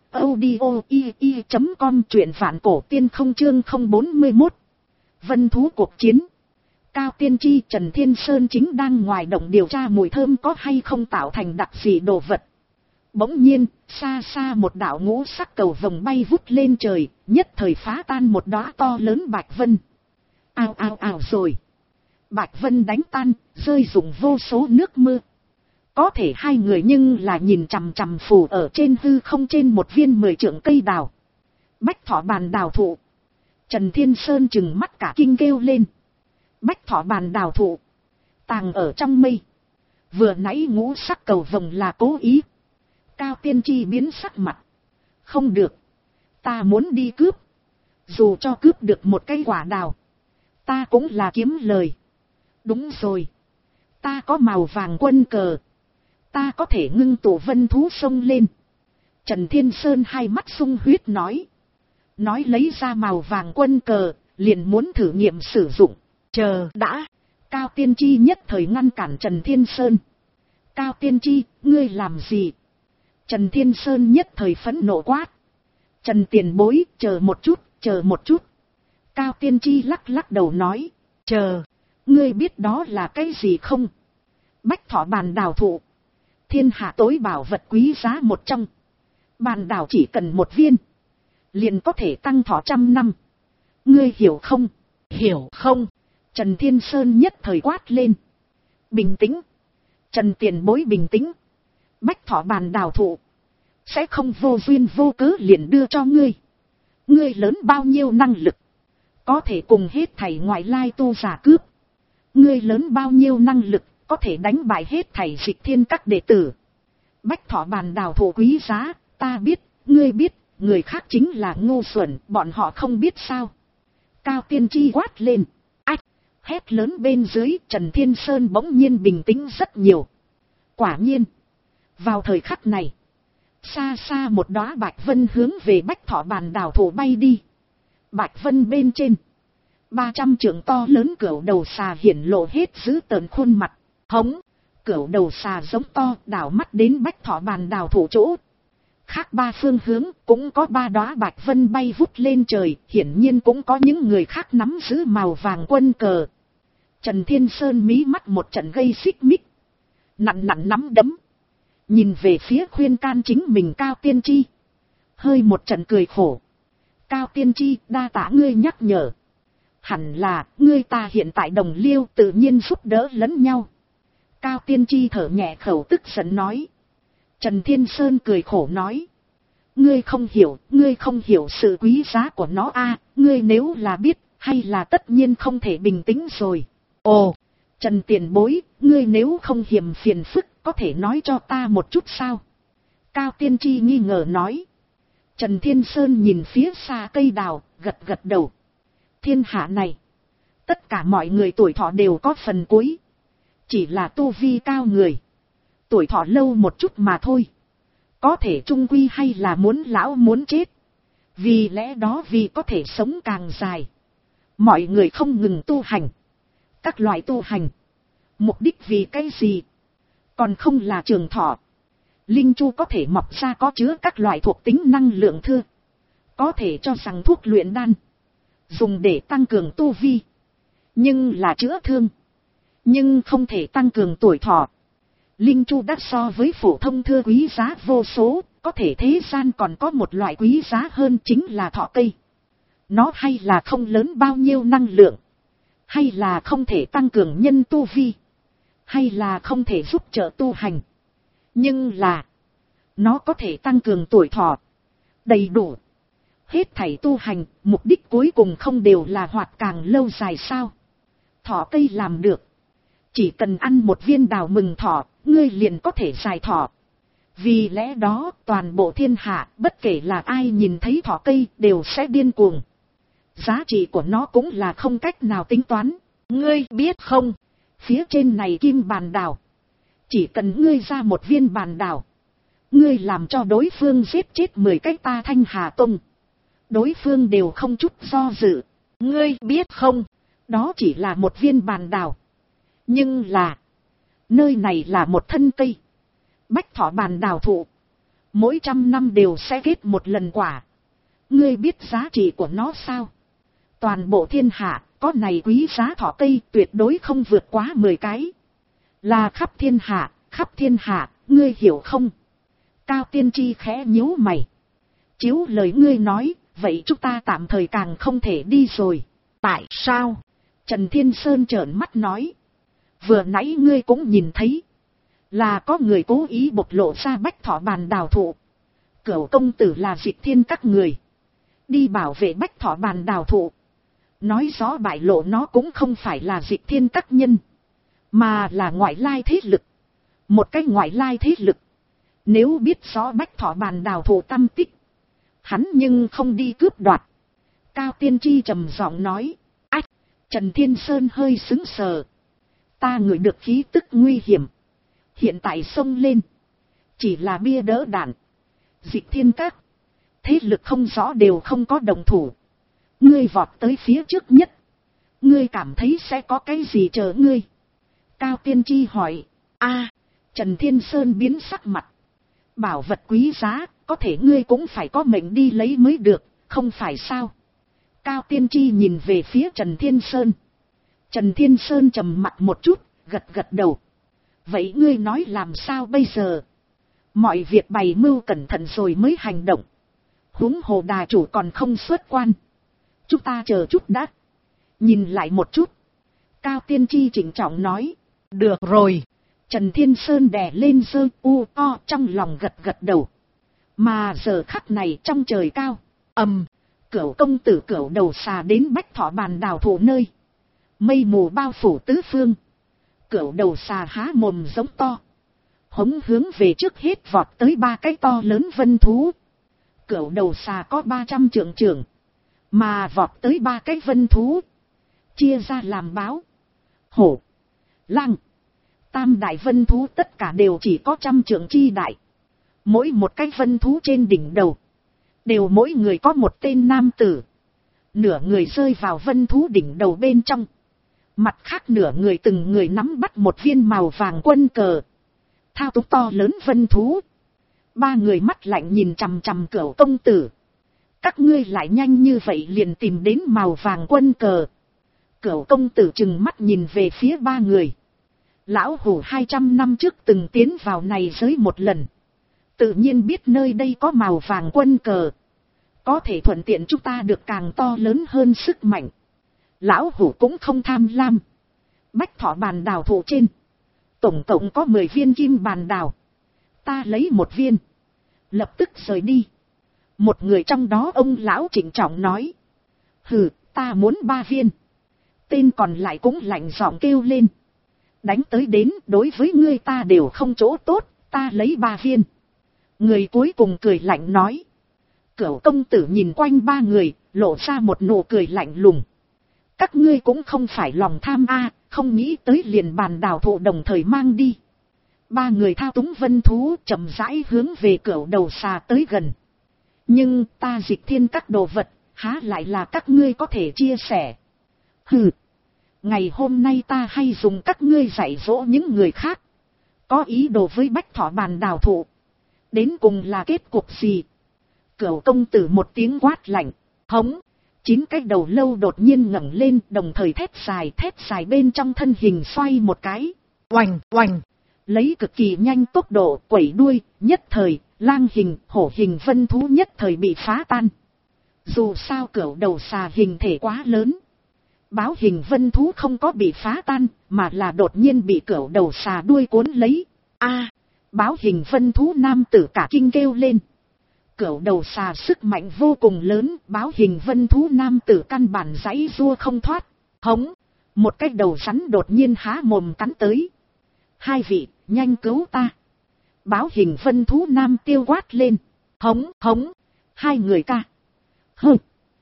audio.com, truyện Vạn Cổ Tiên Không chương 041. Vân thú cuộc chiến. Cao Tiên Tri Trần Thiên Sơn chính đang ngoài động điều tra mùi thơm có hay không tạo thành đặc dị đồ vật. Bỗng nhiên, xa xa một đạo ngũ sắc cầu vồng bay vút lên trời, nhất thời phá tan một đóa to lớn bạch vân. Ào ào ào rồi. Bạch vân đánh tan, rơi rụng vô số nước mưa. Có thể 2 người nhưng là nhìn chằm chằm phù ở trên hư không trên một viên 10 trượng cây đào. Bách Thọ Bàn Đào Thụ. Trần Thiên Sơn trừng mắt cả kinh kêu lên. Bách Thọ Bàn Đào Thụ. Tàng ở trong mây. Vừa nãy ngũ sắc cầu vồng là cố ý. Cao Tiên Tri biến sắc mặt. Không được. Ta muốn đi cướp. Dù cho cướp được một cây quả đào. Ta cũng là kiếm lời. Đúng rồi. Ta có màu vàng quân cờ. Ta có thể ngưng tụ vân thú sông lên. Trần Thiên Sơn hai mắt sung huyết nói. Nói lấy ra màu vàng quân cờ, liền muốn thử nghiệm sử dụng. Chờ đã. Cao Tiên Tri nhất thời ngăn cản Trần Thiên Sơn. Cao Tiên Tri, ngươi làm gì? Trần Thiên Sơn nhất thời phẫn nộ quát. Trần tiền bối, chờ một chút, chờ một chút. Cao Tiên Tri lắc lắc đầu nói. Chờ, ngươi biết đó là cái gì không? Bách Thọ Bàn Đào Thụ. Thiên hạ tối bảo vật quý giá một trong. Bàn đào chỉ cần một viên. Liền có thể tăng thọ 100 năm. Ngươi hiểu không? Hiểu không? Trần Thiên Sơn nhất thời quát lên. Bình tĩnh. Trần tiền bối bình tĩnh. Bách Thọ Bàn Đào Thụ. Sẽ không vô duyên vô cớ liền đưa cho ngươi. Ngươi lớn bao nhiêu năng lực. Có thể cùng hết thảy ngoại lai tu giả cướp. Ngươi lớn bao nhiêu năng lực. Có thể đánh bại hết thảy Dịch Thiên các đệ tử. Bách Thọ Bàn Đào Thụ quý giá. Ta biết, ngươi biết. người khác chính là ngu xuẩn, bọn họ không biết sao. Cao Tiên Tri quát lên. Ách, hét lớn bên dưới, Trần Thiên Sơn bỗng nhiên bình tĩnh rất nhiều. Quả nhiên, vào thời khắc này, xa xa một đóa bạch vân hướng về Bách Thọ Bàn Đảo thụ bay đi. Bạch vân bên trên, 300 trượng to lớn cửu đầu xà hiển lộ hết dữ tợn khuôn mặt. Hống, cửu đầu xà giống to, đảo mắt đến Bách Thọ Bàn Đảo thụ chỗ. Khác ba phương hướng cũng có 3 đóa bạch vân bay vút lên trời, hiển nhiên cũng có những người khác nắm giữ màu vàng quân cờ. Trần Thiên Sơn mí mắt một trận gây xích mích, nặn nắm đấm, nhìn về phía khuyên can chính mình Cao Tiên Tri, hơi một trận cười khổ. Cao Tiên Tri, đa tạ ngươi nhắc nhở. Hẳn là, ngươi ta hiện tại đồng liêu tự nhiên giúp đỡ lẫn nhau. Cao Tiên Tri thở nhẹ khẩu tức giận nói. Trần Thiên Sơn cười khổ nói. Ngươi không hiểu sự quý giá của nó a. Ngươi nếu là biết, hay là tất nhiên không thể bình tĩnh rồi. Ồ, Trần tiền bối, ngươi nếu không hiểm phiền phức, có thể nói cho ta một chút sao? Cao Tiên Tri nghi ngờ nói. Trần Thiên Sơn nhìn phía xa cây đào, gật đầu. Thiên hạ này, tất cả mọi người tuổi thọ đều có phần cuối. Chỉ là tu vi cao người, tuổi thọ lâu một chút mà thôi. Có thể chung quy hay là muốn lão muốn chết. Vì lẽ đó vì có thể sống càng dài, mọi người không ngừng tu hành. Các loại tu hành, mục đích vì cái gì? Còn không là trường thọ. Linh chu có thể mọc ra có chứa các loại thuộc tính năng lượng thưa. Có thể cho rằng thuốc luyện đan, dùng để tăng cường tu vi. Nhưng là chữa thương, nhưng không thể tăng cường tuổi thọ. Linh chu đắt so với phổ thông thưa quý giá vô số, có thể thế gian còn có một loại quý giá hơn chính là thọ cây. Nó hay là không lớn bao nhiêu năng lượng, hay là không thể tăng cường nhân tu vi, hay là không thể giúp trợ tu hành. Nhưng là, nó có thể tăng cường tuổi thọ. Đầy đủ. Hết thảy tu hành, mục đích cuối cùng không đều là hoạt càng lâu dài sao? Thọ cây làm được. Chỉ cần ăn một viên đào mừng thọ, ngươi liền có thể dài thọ. Vì lẽ đó, toàn bộ thiên hạ, bất kể là ai nhìn thấy thọ cây, đều sẽ điên cuồng. Giá trị của nó cũng là không cách nào tính toán. Ngươi biết không? Phía trên này kim bàn đào. Chỉ cần ngươi ra một viên bàn đào, ngươi làm cho đối phương giết chết 10 cái ta Thanh Hà Tông, đối phương đều không chút do dự. Ngươi biết không? Đó chỉ là một viên bàn đào. Nhưng là, nơi này là một thân cây. Bách Thọ Bàn Đào thụ, mỗi 100 năm đều sẽ kết một lần quả. Ngươi biết giá trị của nó sao? Toàn bộ thiên hạ, có này quý giá thọ cây tuyệt đối không vượt quá 10 cái. Là khắp thiên hạ, ngươi hiểu không? Cao Tiên Tri khẽ nhíu mày. Chiếu lời ngươi nói, vậy chúng ta tạm thời càng không thể đi rồi. Tại sao? Trần Thiên Sơn trợn mắt nói. Vừa nãy ngươi cũng nhìn thấy, là có người cố ý bộc lộ ra Bách Thọ Bàn Đào thụ. Cửu công tử là Dịch Thiên các người, đi bảo vệ Bách Thọ Bàn Đào thụ. Nói rõ bại lộ nó cũng không phải là Dịch Thiên các nhân, mà là ngoại lai thế lực. Một cái ngoại lai thế lực, nếu biết rõ Bách Thọ Bàn Đào thụ tâm tích, hắn nhưng không đi cướp đoạt. Cao Tiên Tri trầm giọng nói. Ách! Trần Thiên Sơn hơi sững sờ. Ta ngửi được khí tức nguy hiểm, hiện tại xông lên, chỉ là bia đỡ đạn. Dịch Thiên các, thế lực không rõ đều không có đồng thủ. Ngươi vọt tới phía trước nhất, ngươi cảm thấy sẽ có cái gì chờ ngươi? Cao Tiên Tri hỏi. Trần Thiên Sơn biến sắc mặt. Bảo vật quý giá, có thể ngươi cũng phải có mệnh đi lấy mới được, không phải sao? Cao Tiên Tri nhìn về phía Trần Thiên Sơn. Trần Thiên Sơn trầm mặt một chút, gật đầu. Vậy ngươi nói làm sao bây giờ? Mọi việc bày mưu cẩn thận rồi mới hành động. Huống hồ đà chủ còn không xuất quan. Chúng ta chờ chút đã. Nhìn lại một chút. Cao Tiên Tri chỉnh trọng nói. Được rồi. Trần Thiên Sơn đè lên giơ u to trong lòng gật đầu. Mà giờ khắc này trong trời cao. Cửu công tử cửu đầu xà đến Bách Thọ Bàn Đào thụ nơi. Mây mù bao phủ tứ phương. Cửu đầu xà há mồm giống to, hống hướng về trước hết vọt tới 3 cái to lớn vân thú. Cửu đầu xà có 300 trượng trưởng, mà vọt tới 3 cái vân thú, chia ra làm báo, hổ, lang, tam đại vân thú tất cả đều chỉ có 100 trượng chi đại. Mỗi một cái vân thú trên đỉnh đầu, đều mỗi người có một tên nam tử. Nửa người rơi vào vân thú đỉnh đầu bên trong, mặt khác nửa người từng người nắm bắt một viên màu vàng quân cờ, thao túng to lớn vân thú. 3 người mắt lạnh nhìn chằm chằm Cửu công tử. Các ngươi lại nhanh như vậy liền tìm đến màu vàng quân cờ. Cửu công tử trừng mắt nhìn về phía 3 người. Lão hủ 200 năm trước từng tiến vào này giới một lần, tự nhiên biết nơi đây có màu vàng quân cờ, có thể thuận tiện chúng ta được càng to lớn hơn sức mạnh. Lão hủ cũng không tham lam. Bách thọ bàn đào thụ trên, tổng cộng có 10 viên kim bàn đào. Ta lấy 1 viên, lập tức rời đi. Một người trong đó ông lão trịnh trọng nói. Hừ, ta muốn 3 viên. Tên còn lại cũng lạnh giọng kêu lên. Đánh tới đến, đối với ngươi ta đều không chỗ tốt, ta lấy 3 viên. Người cuối cùng cười lạnh nói. Cửu công tử nhìn quanh 3 người, lộ ra một nụ cười lạnh lùng. Các ngươi cũng không phải lòng tham không nghĩ tới liền bàn đào thụ đồng thời mang đi. 3 người thao túng vân thú chậm rãi hướng về Cửu đầu xà tới gần. Nhưng ta dịch thiên các đồ vật, há lại là các ngươi có thể chia sẻ. Hừ, ngày hôm nay ta hay dùng các ngươi dạy dỗ những người khác, có ý đồ với bách thọ bàn đào thụ, đến cùng là kết cục gì? Cửu công tử một tiếng quát lạnh, hống. 9 cái đầu lâu đột nhiên ngẩng lên, đồng thời thét dài bên trong thân hình xoay một cái, oành oành, lấy cực kỳ nhanh tốc độ quẩy đuôi, nhất thời lang hình, hổ hình vân thú nhất thời bị phá tan. Dù sao Cửu đầu xà hình thể quá lớn, báo hình vân thú không có bị phá tan, mà là đột nhiên bị Cửu đầu xà đuôi cuốn lấy. Báo hình vân thú nam tử cả kinh kêu lên. Cửu đầu xà sức mạnh vô cùng lớn, báo hình vân thú nam tử căn bản giãy giụa không thoát. Hống, một cái đầu rắn đột nhiên há mồm cắn tới. 2 vị, nhanh cứu ta. Báo hình vân thú nam tiêu quát lên. Hống hống, 2 người ca. Hừ,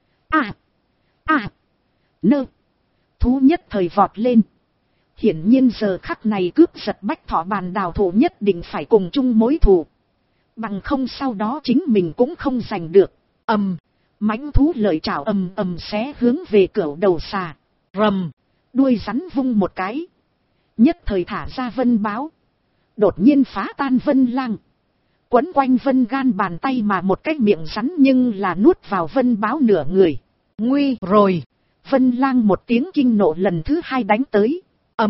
nơ. Thú nhất thời vọt lên. Hiển nhiên giờ khắc này cướp giật bách thọ bàn đào thụ nhất định phải cùng chung mối thù. Bằng không sau đó chính mình cũng không giành được. Mãnh thú lợi chảo xé hướng về Cửu đầu xà. Rầm, đuôi rắn vung một cái, nhất thời thả ra vân báo, đột nhiên phá tan vân lang, quấn quanh vân gan bàn tay mà một cái miệng rắn nhưng là nuốt vào vân báo nửa người. Nguy rồi, vân lang một tiếng kinh nộ lần thứ 2 đánh tới.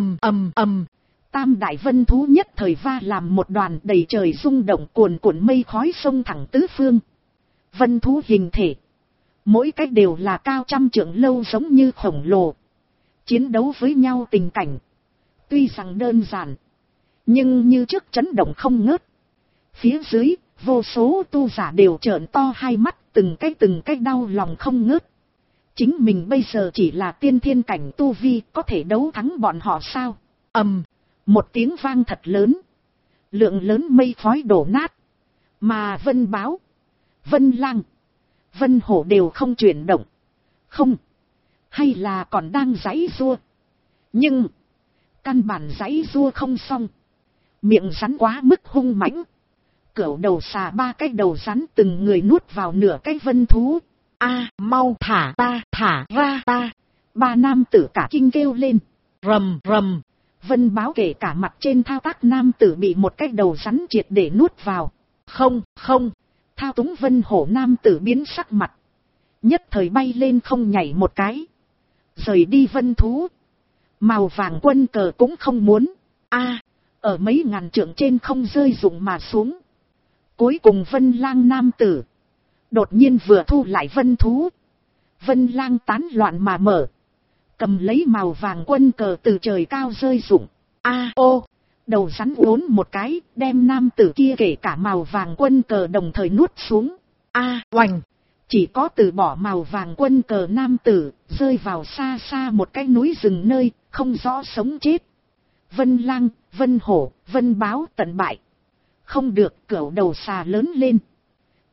Tam đại vân thú nhất thời va làm một đoàn, đầy trời rung động, cuồn cuộn mây khói xông thẳng tứ phương. Vân thú hình thể, mỗi cách đều là cao 100 trượng lâu, giống như khổng lồ. Chiến đấu với nhau tình cảnh, tuy rằng đơn giản, nhưng như trước chấn động không ngớt. Phía dưới, vô số tu giả đều trợn to hai mắt, từng cái đau lòng không ngớt. Chính mình bây giờ chỉ là tiên thiên cảnh tu vi, có thể đấu thắng bọn họ sao? Một tiếng vang thật lớn, lượng lớn mây khói đổ nát, mà vân báo, vân lang, vân hổ đều không chuyển động. Không, hay là còn đang giãy giụa, nhưng căn bản giãy giụa không xong. Miệng rắn quá mức hung mãnh, Cửu đầu xà 3 cái đầu rắn từng người nuốt vào nửa cái vân thú. Mau thả ra ta. 3 nam tử cả kinh kêu lên. Rầm rầm, vân báo kể cả mặt trên thao tác nam tử bị một cái đầu rắn triệt để nuốt vào. Không, thao túng vân hổ nam tử biến sắc mặt, nhất thời bay lên không nhảy một cái, rời đi vân thú. Màu vàng quân cờ cũng không muốn, ở mấy ngàn trượng trên không rơi rụng mà xuống. Cuối cùng vân lang nam tử đột nhiên vừa thu lại vân thú, vân lang tán loạn mà mở, cầm lấy màu vàng quân cờ từ trời cao rơi rụng. Đầu rắn uốn một cái, đem nam tử kia kể cả màu vàng quân cờ đồng thời nuốt xuống. Oành, chỉ có từ bỏ màu vàng quân cờ nam tử, rơi vào xa xa một cái núi rừng nơi, không rõ sống chết. Vân lang, vân hổ, vân báo tận bại. Không được, Cửu đầu xà lớn lên.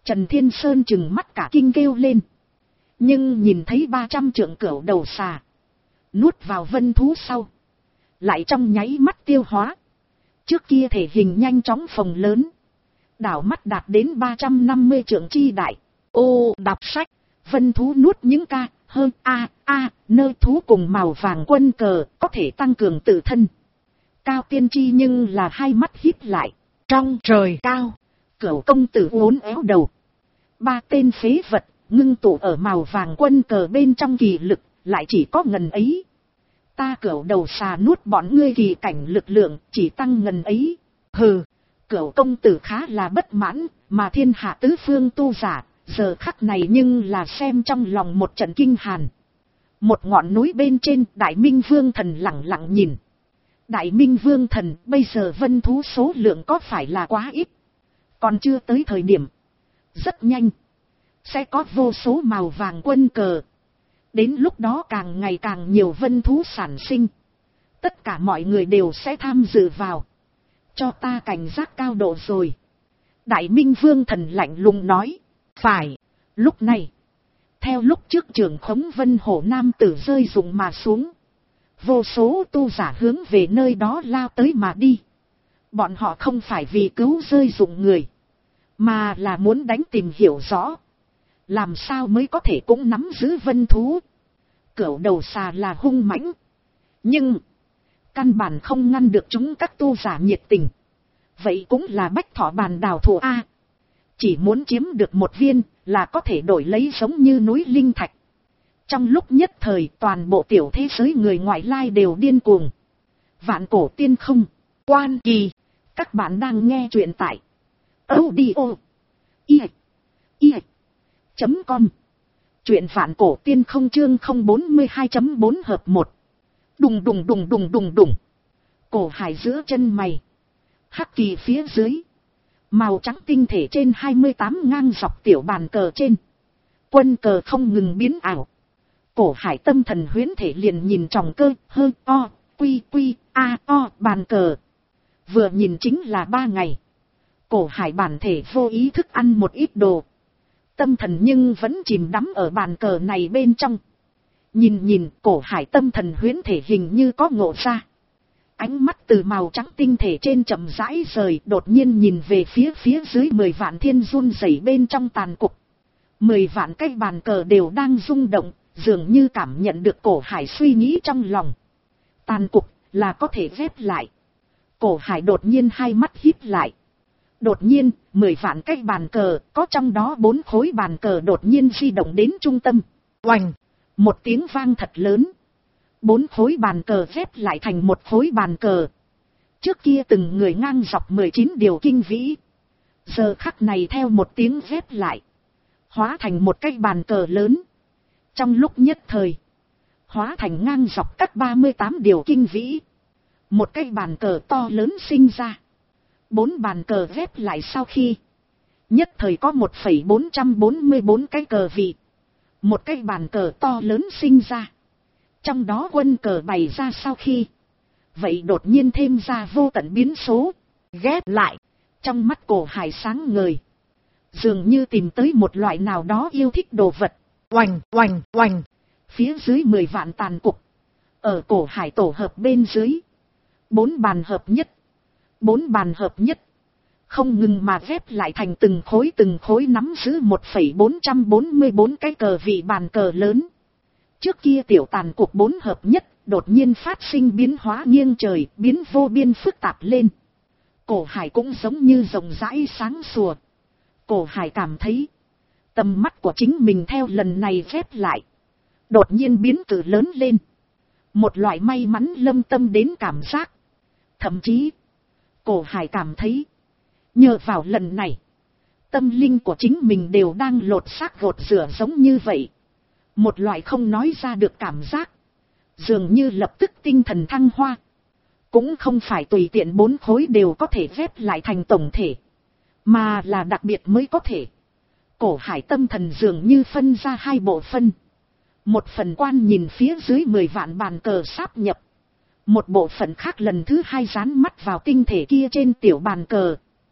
Trần Thiên Sơn trừng mắt cả kinh kêu lên. Nhưng nhìn thấy 300 trượng cửu đầu xà nuốt vào vân thú sau, lại trong nháy mắt tiêu hóa. Trước kia thể hình nhanh chóng phồng lớn, đảo mắt đạt đến 350 trượng chi đại. Ô, đọc sách, vân thú nuốt những ca, hơn nơ thú cùng màu vàng quân cờ có thể tăng cường tự thân. Cao tiên tri nhưng là hai mắt híp lại. Trong trời cao, Cửu công tử uốn éo đầu. 3 tên phế vật ngưng tụ ở màu vàng quân cờ bên trong kỳ lực, lại chỉ có ngần ấy. Ta Cửu đầu xà nuốt bọn ngươi kỳ cảnh lực lượng, chỉ tăng ngần ấy. Hừ, Cửu công tử khá là bất mãn, mà thiên hạ tứ phương tu giả, giờ khắc này nhưng là xem trong lòng một trận kinh hàn. Một ngọn núi bên trên, Đại Minh Vương Thần lặng lặng nhìn. Đại Minh Vương Thần, bây giờ vân thú số lượng có phải là quá ít? Còn chưa tới thời điểm. Rất nhanh. Sẽ có vô số màu vàng quân cờ. Đến lúc đó càng ngày càng nhiều vân thú sản sinh. Tất cả mọi người đều sẽ tham dự vào. Cho ta cảnh giác cao độ rồi. Đại Minh Vương Thần lạnh lùng nói. Phải. Lúc này. Theo lúc trước trưởng khống Vân Hổ Nam tử rơi rụng mà xuống. Vô số tu giả hướng về nơi đó lao tới mà đi. Bọn họ không phải vì cứu rơi rụng người, mà là muốn đánh tìm hiểu rõ. Làm sao mới có thể cũng nắm giữ vân thú. Cửu đầu xà là hung mãnh, nhưng căn bản không ngăn được chúng các tu giả nhiệt tình. Vậy cũng là bách thọ bàn đào thụ A. Chỉ muốn chiếm được một viên là có thể đổi lấy giống như núi linh thạch. Trong lúc nhất thời toàn bộ tiểu thế giới người ngoại lai đều điên cuồng. Vạn cổ tiên không, quan kỳ. Các bạn đang nghe truyện tại audio.com. Truyện vạn cổ tiên không chương 042.4 hợp 1. Đùng đùng đùng đùng đùng đùng. Cổ hải giữa chân mày. Hắc kỳ phía dưới. Màu trắng tinh thể trên 28 ngang dọc tiểu bàn cờ trên. Quân cờ không ngừng biến ảo. Cổ hải tâm thần huyễn thể liền nhìn tròng cơ, hơ, o, quy, bàn cờ. Vừa nhìn chính là 3 ngày. Cổ hải bản thể vô ý thức ăn một ít đồ. Tâm thần nhưng vẫn chìm đắm ở bàn cờ này bên trong. Nhìn cổ hải tâm thần huyễn thể hình như có ngộ ra. Ánh mắt từ màu trắng tinh thể trên chậm rãi rời, đột nhiên nhìn về phía dưới 10 vạn thiên run rẩy bên trong tàn cục. 10 vạn cái bàn cờ đều đang rung động, dường như cảm nhận được cổ hải suy nghĩ trong lòng. Tàn cục là có thể ghép lại. Cổ hải đột nhiên hai mắt híp lại. Đột nhiên, 10 vạn cái bàn cờ, có trong đó 4 khối bàn cờ đột nhiên di động đến trung tâm. Oành! Một tiếng vang thật lớn. 4 khối bàn cờ ghép lại thành một khối bàn cờ. Trước kia từng người ngang dọc 19 điều kinh vĩ. Giờ khắc này theo một tiếng ghép lại. Hóa thành một cái bàn cờ lớn. Trong lúc nhất thời. Hóa thành ngang dọc các 38 điều kinh vĩ. Một cái bàn cờ to lớn sinh ra. 4 bàn cờ ghép lại sau khi. Nhất thời có 1,444 cái cờ vị. Một cái bàn cờ to lớn sinh ra. Trong đó quân cờ bày ra sau khi. Vậy đột nhiên thêm ra vô tận biến số. Ghép lại. Trong mắt cổ hải sáng ngời. Dường như tìm tới một loại nào đó yêu thích đồ vật. Oành, oành, oành. Phía dưới 10 vạn tàn cục. Ở cổ hải tổ hợp bên dưới. 4 bàn hợp nhất. 4 bàn hợp nhất. Không ngừng mà ghép lại thành từng khối nắm giữ 1,444 cái cờ vị bàn cờ lớn. Trước kia tiểu tàn cục 4 hợp nhất, đột nhiên phát sinh biến hóa nghiêng trời, biến vô biên phức tạp lên. Cổ hải cũng giống như rộng rãi sáng sủa. Cổ hải cảm thấy, tầm mắt của chính mình theo lần này ghép lại. Đột nhiên biến cử lớn lên. Một loại may mắn lâm tâm đến cảm giác. Thậm chí, cổ hải cảm thấy, nhờ vào lần này, tâm linh của chính mình đều đang lột xác gột rửa giống như vậy. Một loại không nói ra được cảm giác. Dường như lập tức tinh thần thăng hoa. Cũng không phải tùy tiện 4 khối đều có thể ghép lại thành tổng thể. Mà là đặc biệt mới có thể. Cổ hải tâm thần dường như phân ra 2 bộ phân. Một phần quan nhìn phía dưới 10 vạn bàn cờ sáp nhập. Một bộ phận khác lần thứ 2 dán mắt vào tinh thể kia trên tiểu bàn cờ.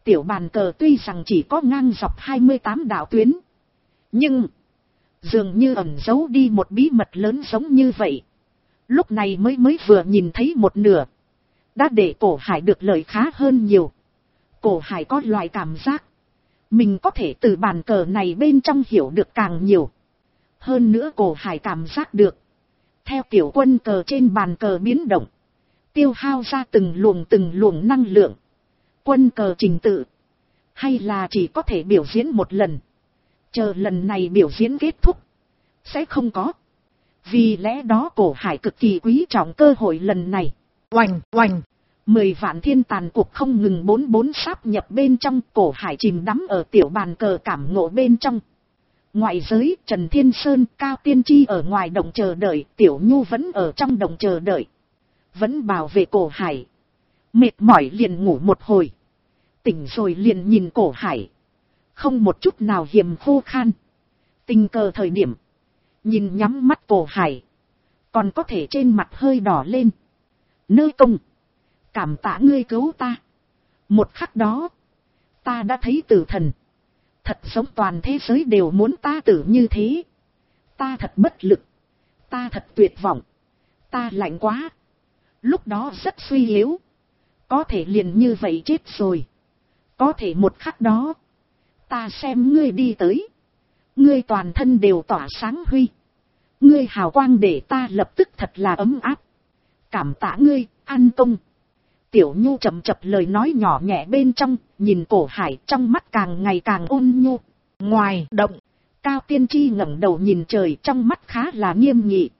tiểu bàn cờ tuy rằng chỉ có ngang dọc 28 đạo tuyến, nhưng dường như ẩn giấu đi một bí mật lớn giống như vậy. Lúc này mới vừa nhìn thấy một nửa, đã để Cổ Hải được lợi khá hơn nhiều. Cổ Hải có loại cảm giác mình có thể từ bàn cờ này bên trong hiểu được càng nhiều. Hơn nữa Cổ Hải cảm giác được, theo tiểu quân cờ trên bàn cờ biến động, tiêu hao ra từng luồng năng lượng. Quân cờ trình tự, hay là chỉ có thể biểu diễn một lần, chờ lần này biểu diễn kết thúc, sẽ không có. Vì lẽ đó Cổ Hải cực kỳ quý trọng cơ hội lần này. Oành oành, 10 vạn thiên tàn cuộc không ngừng bốn sáp nhập bên trong. Cổ Hải chìm đắm ở tiểu bàn cờ cảm ngộ bên trong. Ngoại giới, Trần Thiên Sơn, Cao Tiên Tri ở ngoài động chờ đợi, Tiểu Nhu vẫn ở trong động chờ đợi, vẫn bảo vệ Cổ Hải. Mệt mỏi liền ngủ một hồi, tỉnh rồi liền nhìn Cổ Hải, không một chút nào hiềm khô khan. Tình cờ thời điểm, nhìn nhắm mắt Cổ Hải, còn có thể trên mặt hơi đỏ lên. Nơ công, cảm tạ ngươi cứu ta. Một khắc đó, ta đã thấy tử thần. Thật giống toàn thế giới đều muốn ta tử như thế. Ta thật bất lực, ta thật tuyệt vọng, ta lạnh quá. Lúc đó rất suy yếu, có thể liền như vậy chết rồi. Có thể một khắc đó, ta xem ngươi đi tới, ngươi toàn thân đều tỏa sáng huy, ngươi hào quang để ta lập tức thật là ấm áp. Cảm tạ ngươi, An Công. Tiểu Nhu chậm chậm lời nói nhỏ nhẹ bên trong, nhìn Cổ Hải trong mắt càng ngày càng ôn nhu. Ngoài động, Cao Tiên Tri ngẩng đầu nhìn trời, trong mắt khá là nghiêm nghị.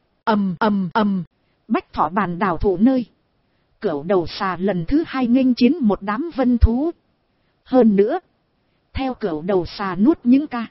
Bách Thọ bàn đảo thủ nơi, Cửu Đầu Xà lần thứ 2 nghênh chiến một đám vân thú. Hơn nữa, theo Cửu Đầu Xà nuốt những ca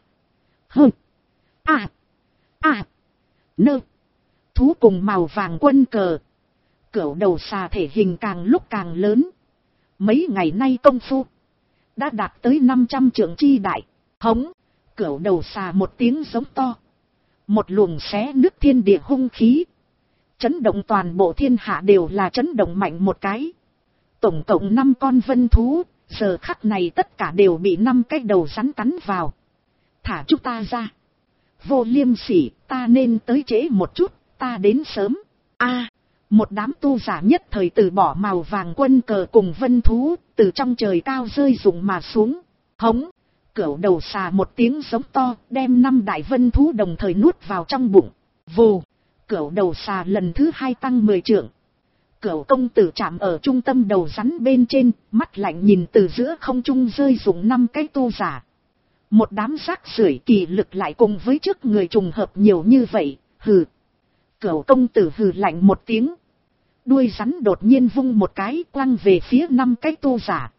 nơ thú cùng màu vàng quân cờ, Cửu Đầu Xà thể hình càng lúc càng lớn. Mấy ngày nay công phu đã đạt tới 500 trượng chi đại. Hống, Cửu Đầu Xà một tiếng giống to, một luồng xé nứt thiên địa hung khí, chấn động toàn bộ thiên hạ đều là chấn động mạnh một cái. Tổng cộng 5 con vân thú, giờ khắc này tất cả đều bị 5 cái đầu rắn cắn vào. Thả chúng ta ra. Vô Liêm Sỉ, ta nên tới trễ một chút, ta đến sớm. Một đám tu giả nhất thời từ bỏ màu vàng quân cờ cùng vân thú, từ trong trời cao rơi rụng mà xuống. Hống, Cửu Đầu Xà một tiếng giống to, đem 5 đại vân thú đồng thời nuốt vào trong bụng. Vù, Cửu Đầu Xà lần thứ 2 tăng 10 trượng. Cửu công tử chạm ở trung tâm đầu rắn bên trên, mắt lạnh nhìn từ giữa không trung rơi rụng 5 cái tu giả. Một đám rác rưởi kỳ lực lại cùng với trước người trùng hợp nhiều như vậy, hừ. Cửu công tử hừ lạnh một tiếng. Đuôi rắn đột nhiên vung một cái quăng về phía 5 cái tu giả.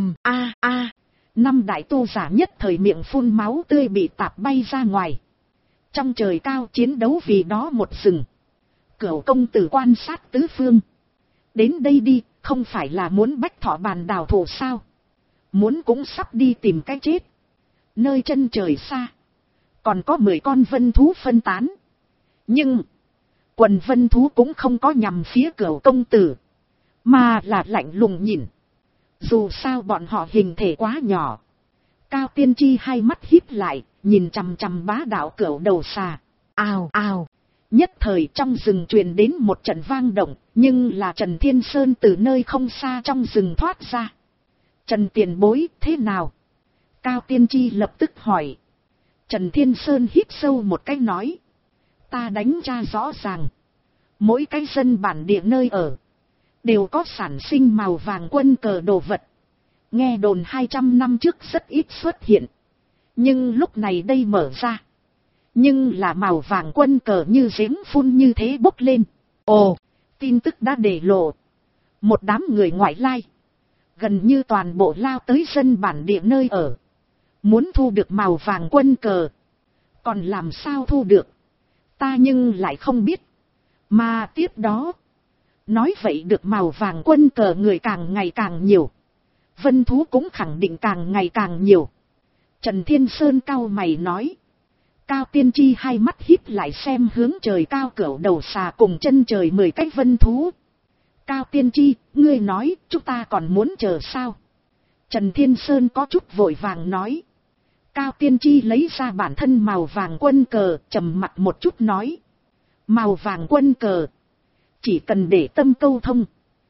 5 đại tu giả nhất thời miệng phun máu tươi bị tạp bay ra ngoài. Trong trời cao chiến đấu vì đó một rừng. Cửu công tử quan sát tứ phương. Đến đây đi, không phải là muốn Bách Thọ bàn đảo thủ sao? Muốn cũng sắp đi tìm cái chết. Nơi chân trời xa, còn có 10 con vân thú phân tán. Nhưng quần vân thú cũng không có nhằm phía Cửu công tử, mà là lạnh lùng nhìn. Dù sao bọn họ hình thể quá nhỏ. Cao Tiên Tri hai mắt híp lại, nhìn chằm chằm bá đạo Cửu Đầu Xà. Ào ào, nhất thời trong rừng truyền đến một trận vang động, nhưng là Trần Thiên Sơn từ nơi không xa trong rừng thoát ra. Trần tiền bối, thế nào? Cao Tiên Tri lập tức hỏi. Trần Thiên Sơn hít sâu một cái nói. Ta đánh tra rõ ràng. Mỗi cái dân bản địa nơi ở đều có sản sinh màu vàng quân cờ đồ vật. Nghe đồn 200 năm trước rất ít xuất hiện. Nhưng lúc này đây mở ra. Nhưng là màu vàng quân cờ như giếng phun như thế bốc lên. Ồ, tin tức đã để lộ. Một đám người ngoại lai gần như toàn bộ lao tới dân bản địa nơi ở. Muốn thu được màu vàng quân cờ. Còn làm sao thu được? Ta nhưng lại không biết. Mà tiếp đó, nói vậy được màu vàng quân cờ người càng ngày càng nhiều. Vân thú cũng khẳng định càng ngày càng nhiều. Trần Thiên Sơn cau mày nói. Cao Tiên Tri hai mắt híp lại xem hướng trời cao Cửu Đầu Xà cùng chân trời 10 cái vân thú. Cao Tiên Tri, ngươi nói chúng ta còn muốn chờ sao? Trần Thiên Sơn có chút vội vàng nói. Cao Tiên Tri lấy ra bản thân màu vàng quân cờ, trầm mặt một chút nói. Màu vàng quân cờ, chỉ cần để tâm câu thông,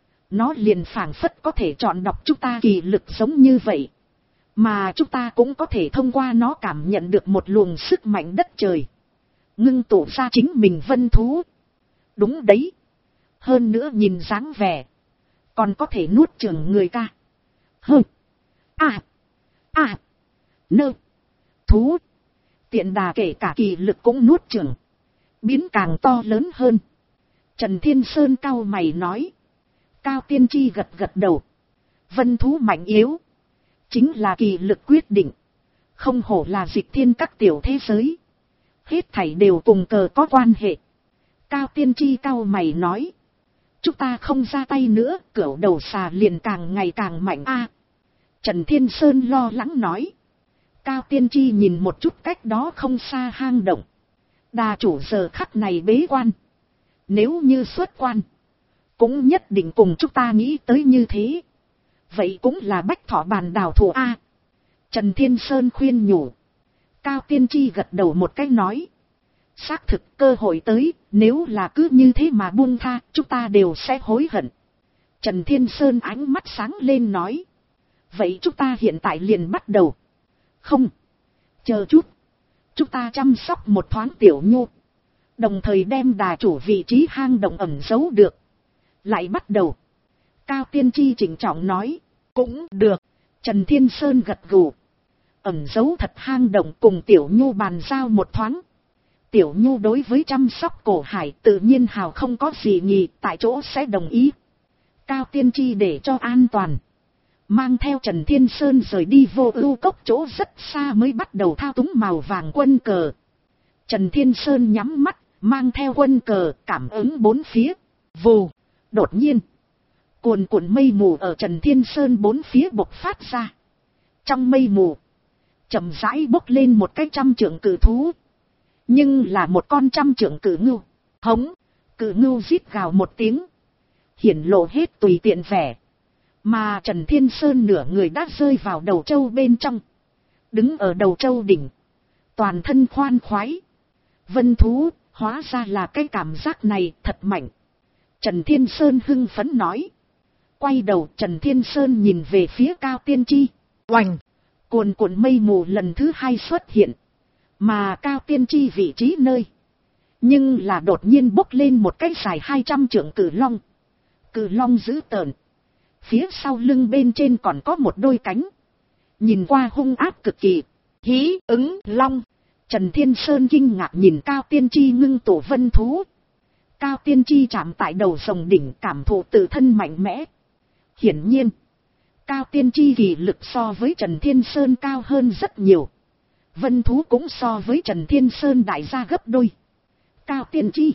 nó liền phảng phất có thể chọn đọc chúng ta kỳ lực giống như vậy. Mà chúng ta cũng có thể thông qua nó cảm nhận được một luồng sức mạnh đất trời, ngưng tụ ra chính mình vân thú. Đúng đấy. Hơn nữa nhìn dáng vẻ, còn có thể nuốt chửng người ta. Hơ. À. À. Nơ. Thú. Tiện đà kể cả kỳ lực cũng nuốt chửng, biến càng to lớn hơn. Trần Thiên Sơn cau mày nói. Cao Tiên Tri gật gật đầu. Vân thú mạnh yếu, chính là kỳ lực quyết định. Không hổ là dịch thiên các tiểu thế giới. Hết thảy đều cùng cờ có quan hệ. Cao Tiên Tri cau mày nói. Chúng ta không ra tay nữa, cửu đầu xà liền càng ngày càng mạnh a. Trần Thiên Sơn lo lắng nói. Cao Tiên Tri nhìn một chút cách đó không xa hang động. Đà chủ giờ khắc này bế quan. Nếu như xuất quan, cũng nhất định cùng chúng ta nghĩ tới như thế. Vậy cũng là bách thọ bàn đảo thủ a. Trần Thiên Sơn khuyên nhủ. Cao Tiên Tri gật đầu một cái nói. Xác thực cơ hội tới, nếu là cứ như thế mà buông tha, chúng ta đều sẽ hối hận. Trần Thiên Sơn ánh mắt sáng lên nói. Vậy chúng ta hiện tại liền bắt đầu. Không. Chờ chút. Chúng ta chăm sóc một thoáng Tiểu Nhu. Đồng thời đem đà chủ vị trí hang động ẩn giấu được. Lại bắt đầu. Cao Tiên Tri chỉnh trọng nói. Cũng được. Trần Thiên Sơn gật gù. Ẩn giấu thật hang động cùng Tiểu Nhu bàn giao một thoáng. Tiểu Nhu đối với chăm sóc cổ hải tự nhiên hào không có gì nhì, tại chỗ sẽ đồng ý. Cao Tiên Tri để cho an toàn, mang theo Trần Thiên Sơn rời đi Vô Ưu Cốc chỗ rất xa mới bắt đầu thao túng màu vàng quân cờ. Trần Thiên Sơn nhắm mắt, mang theo quân cờ, cảm ứng bốn phía. Vù, đột nhiên, cuồn cuộn mây mù ở Trần Thiên Sơn bốn phía bộc phát ra. Trong mây mù, chậm rãi bốc lên một cái 100 trượng cự thú. Nhưng là một con 100 trượng cự ngưu. Hống, cự ngưu rít gào một tiếng, hiển lộ hết tùy tiện vẻ. Mà Trần Thiên Sơn nửa người đã rơi vào đầu trâu bên trong. Đứng ở đầu trâu đỉnh, toàn thân khoan khoái. Vân thú, hóa ra là cái cảm giác này thật mạnh. Trần Thiên Sơn hưng phấn nói. Quay đầu Trần Thiên Sơn nhìn về phía Cao Tiên Tri. Oành, cuồn cuộn mây mù lần thứ hai xuất hiện. Mà Cao Tiên Tri vị trí nơi, nhưng là đột nhiên bốc lên một cái dài 200 trượng cự long. Cự long dữ tợn, phía sau lưng bên trên còn có một đôi cánh, nhìn qua hung ác cực kỳ. Hí ứng long. Trần Thiên Sơn kinh ngạc nhìn Cao Tiên Tri ngưng tụ vân thú. Cao Tiên Tri chạm tại đầu rồng đỉnh, cảm thụ tự thân mạnh mẽ. Hiển nhiên, Cao Tiên Tri kỳ lực so với Trần Thiên Sơn cao hơn rất nhiều. Vân thú cũng so với Trần Thiên Sơn đại gia gấp đôi. Cao Tiên Tri,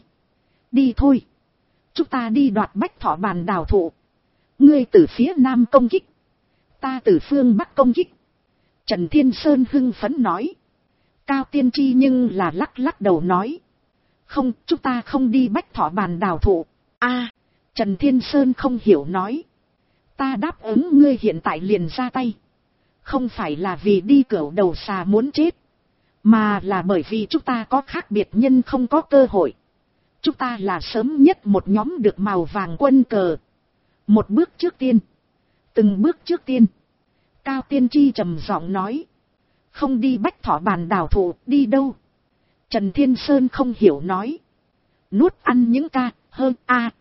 đi thôi. Chúng ta đi đoạt bách thọ bàn đảo thụ. Ngươi từ phía nam công kích, ta từ phương bắc công kích. Trần Thiên Sơn hưng phấn nói. Cao Tiên Tri nhưng là lắc lắc đầu nói. Không, chúng ta không đi bách thọ bàn đảo thụ. A, Trần Thiên Sơn không hiểu nói. Ta đáp ứng ngươi hiện tại liền ra tay. Không phải là vì đi cửu đầu xà muốn chết, mà là bởi vì chúng ta có khác biệt nhân không có cơ hội. Chúng ta là sớm nhất một nhóm được màu vàng quân cờ. Một bước trước tiên, từng bước trước tiên. Cao Tiên Tri trầm giọng nói. Không đi bách thọ bàn đảo thụ, đi đâu? Trần Thiên Sơn không hiểu nói. Nuốt ăn những ca, hơn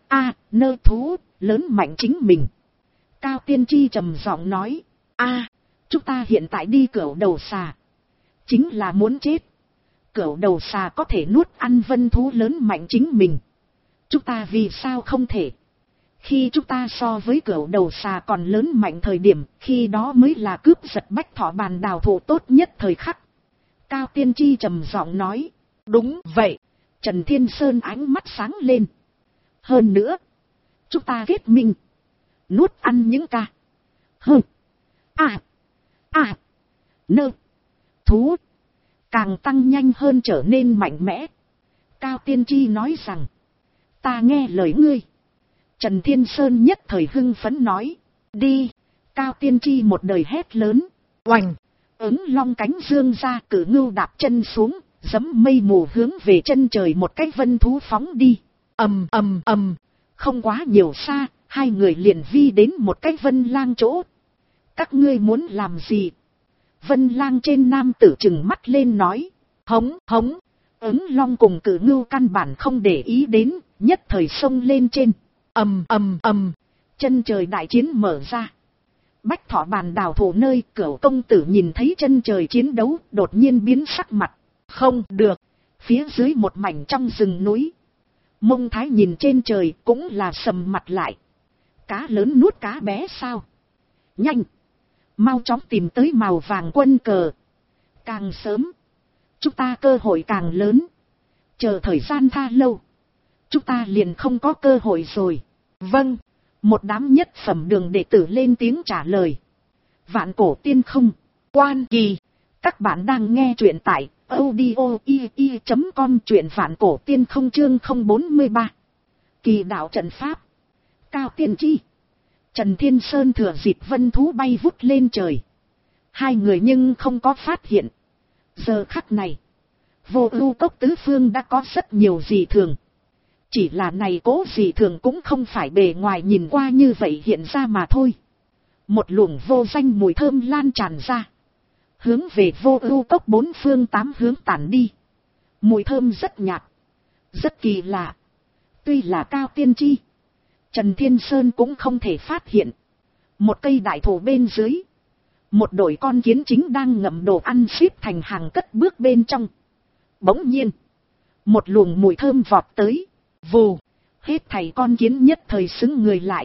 nơ thú, lớn mạnh chính mình. Cao Tiên Tri trầm giọng nói. Chúng ta hiện tại đi cửu đầu xà, chính là muốn chết. Cửu đầu xà có thể nuốt ăn vân thú lớn mạnh chính mình. Chúng ta vì sao không thể? Khi chúng ta so với cửu đầu xà còn lớn mạnh thời điểm, khi đó mới là cướp giật bách thọ bàn đảo thụ tốt nhất thời khắc. Cao Tiên Tri trầm giọng nói. Đúng vậy. Trần Thiên Sơn ánh mắt sáng lên. Hơn nữa, chúng ta kết minh, nuốt ăn những ca, hơn nơ thú, càng tăng nhanh hơn, trở nên mạnh mẽ. Cao Tiên Tri nói rằng. Ta nghe lời ngươi. Trần Thiên Sơn nhất thời hưng phấn nói. Đi. Cao Tiên Tri một đời hét lớn, oành, ứng long cánh dương ra, Cử Ngưu đạp chân xuống, giẫm mây mù hướng về chân trời một cái vân thú phóng đi. Ầm ầm ầm, không quá nhiều xa, hai người liền vi đến một cái vân lang chỗ. Các ngươi muốn làm gì? Vân lang trên nam tử trừng mắt lên nói, hống hống. Ứng long cùng Cử Ngưu căn bản không để ý đến, nhất thời xông lên trên. Ầm ầm ầm, chân trời đại chiến mở ra. Bách Thọ Bàn đảo thổ nơi, Cửu công tử nhìn thấy chân trời chiến đấu, đột nhiên biến sắc mặt. Không được, phía dưới một mảnh trong rừng núi. Mông Thái nhìn trên trời cũng là sầm mặt lại. Cá lớn nuốt cá bé sao? Nhanh, mau chóng tìm tới màu vàng quân cờ. Càng sớm, chúng ta cơ hội càng lớn. Chờ thời gian tha lâu, chúng ta liền không có cơ hội rồi. Vâng, một đám nhất phẩm đường đệ tử lên tiếng trả lời. Vạn Cổ Tiên Không, Quan Kỳ. Các bạn đang nghe truyện tại audio.com, truyện Vạn Cổ Tiên Không chương 043. Kỳ đạo trận pháp. Cao Tiên Tri, Trần Thiên Sơn thừa dịp vân thú bay vút lên trời. Hai người nhưng không có phát hiện. Giờ khắc này, Vô Ưu Cốc tứ phương đã có rất nhiều dị thường. Chỉ là này cố dị thường cũng không phải bề ngoài nhìn qua như vậy hiện ra mà thôi. Một luồng vô danh mùi thơm lan tràn ra, hướng về Vô Ưu Cốc bốn phương tám hướng tản đi. Mùi thơm rất nhạt, rất kỳ lạ. Tuy là Cao Tiên Tri, Trần Thiên Sơn cũng không thể phát hiện. Một cây đại thụ bên dưới, một đội con kiến chính đang ngậm đồ ăn xếp thành hàng cất bước bên trong. Bỗng nhiên, một luồng mùi thơm vọt tới. Vù, hết thảy con kiến nhất thời xứng người lại.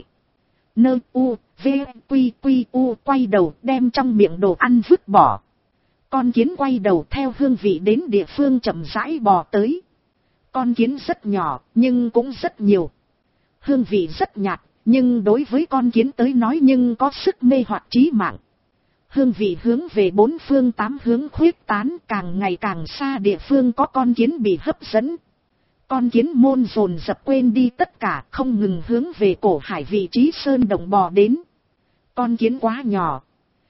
Nơ u, v, quy quy u quay đầu đem trong miệng đồ ăn vứt bỏ. Con kiến quay đầu theo hương vị đến địa phương chậm rãi bò tới. Con kiến rất nhỏ nhưng cũng rất nhiều. Hương vị rất nhạt, nhưng đối với con kiến tới nói nhưng có sức mê hoặc trí mạng. Hương vị hướng về bốn phương tám hướng khuếch tán, càng ngày càng xa địa phương có con kiến bị hấp dẫn. Con kiến môn dồn dập quên đi tất cả, không ngừng hướng về cổ hải vị trí sơn động bò đến. Con kiến quá nhỏ,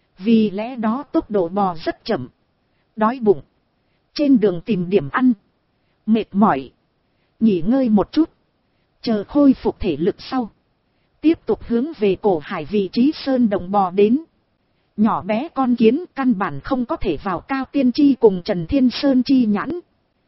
vì lẽ đó tốc độ bò rất chậm. Đói bụng, trên đường tìm điểm ăn, mệt mỏi, nghỉ ngơi một chút, chờ khôi phục thể lực sau, tiếp tục hướng về cổ hải vị trí sơn động bò đến. Nhỏ bé con kiến căn bản không có thể vào Cao Tiên Tri cùng Trần Thiên Sơn chi nhãn.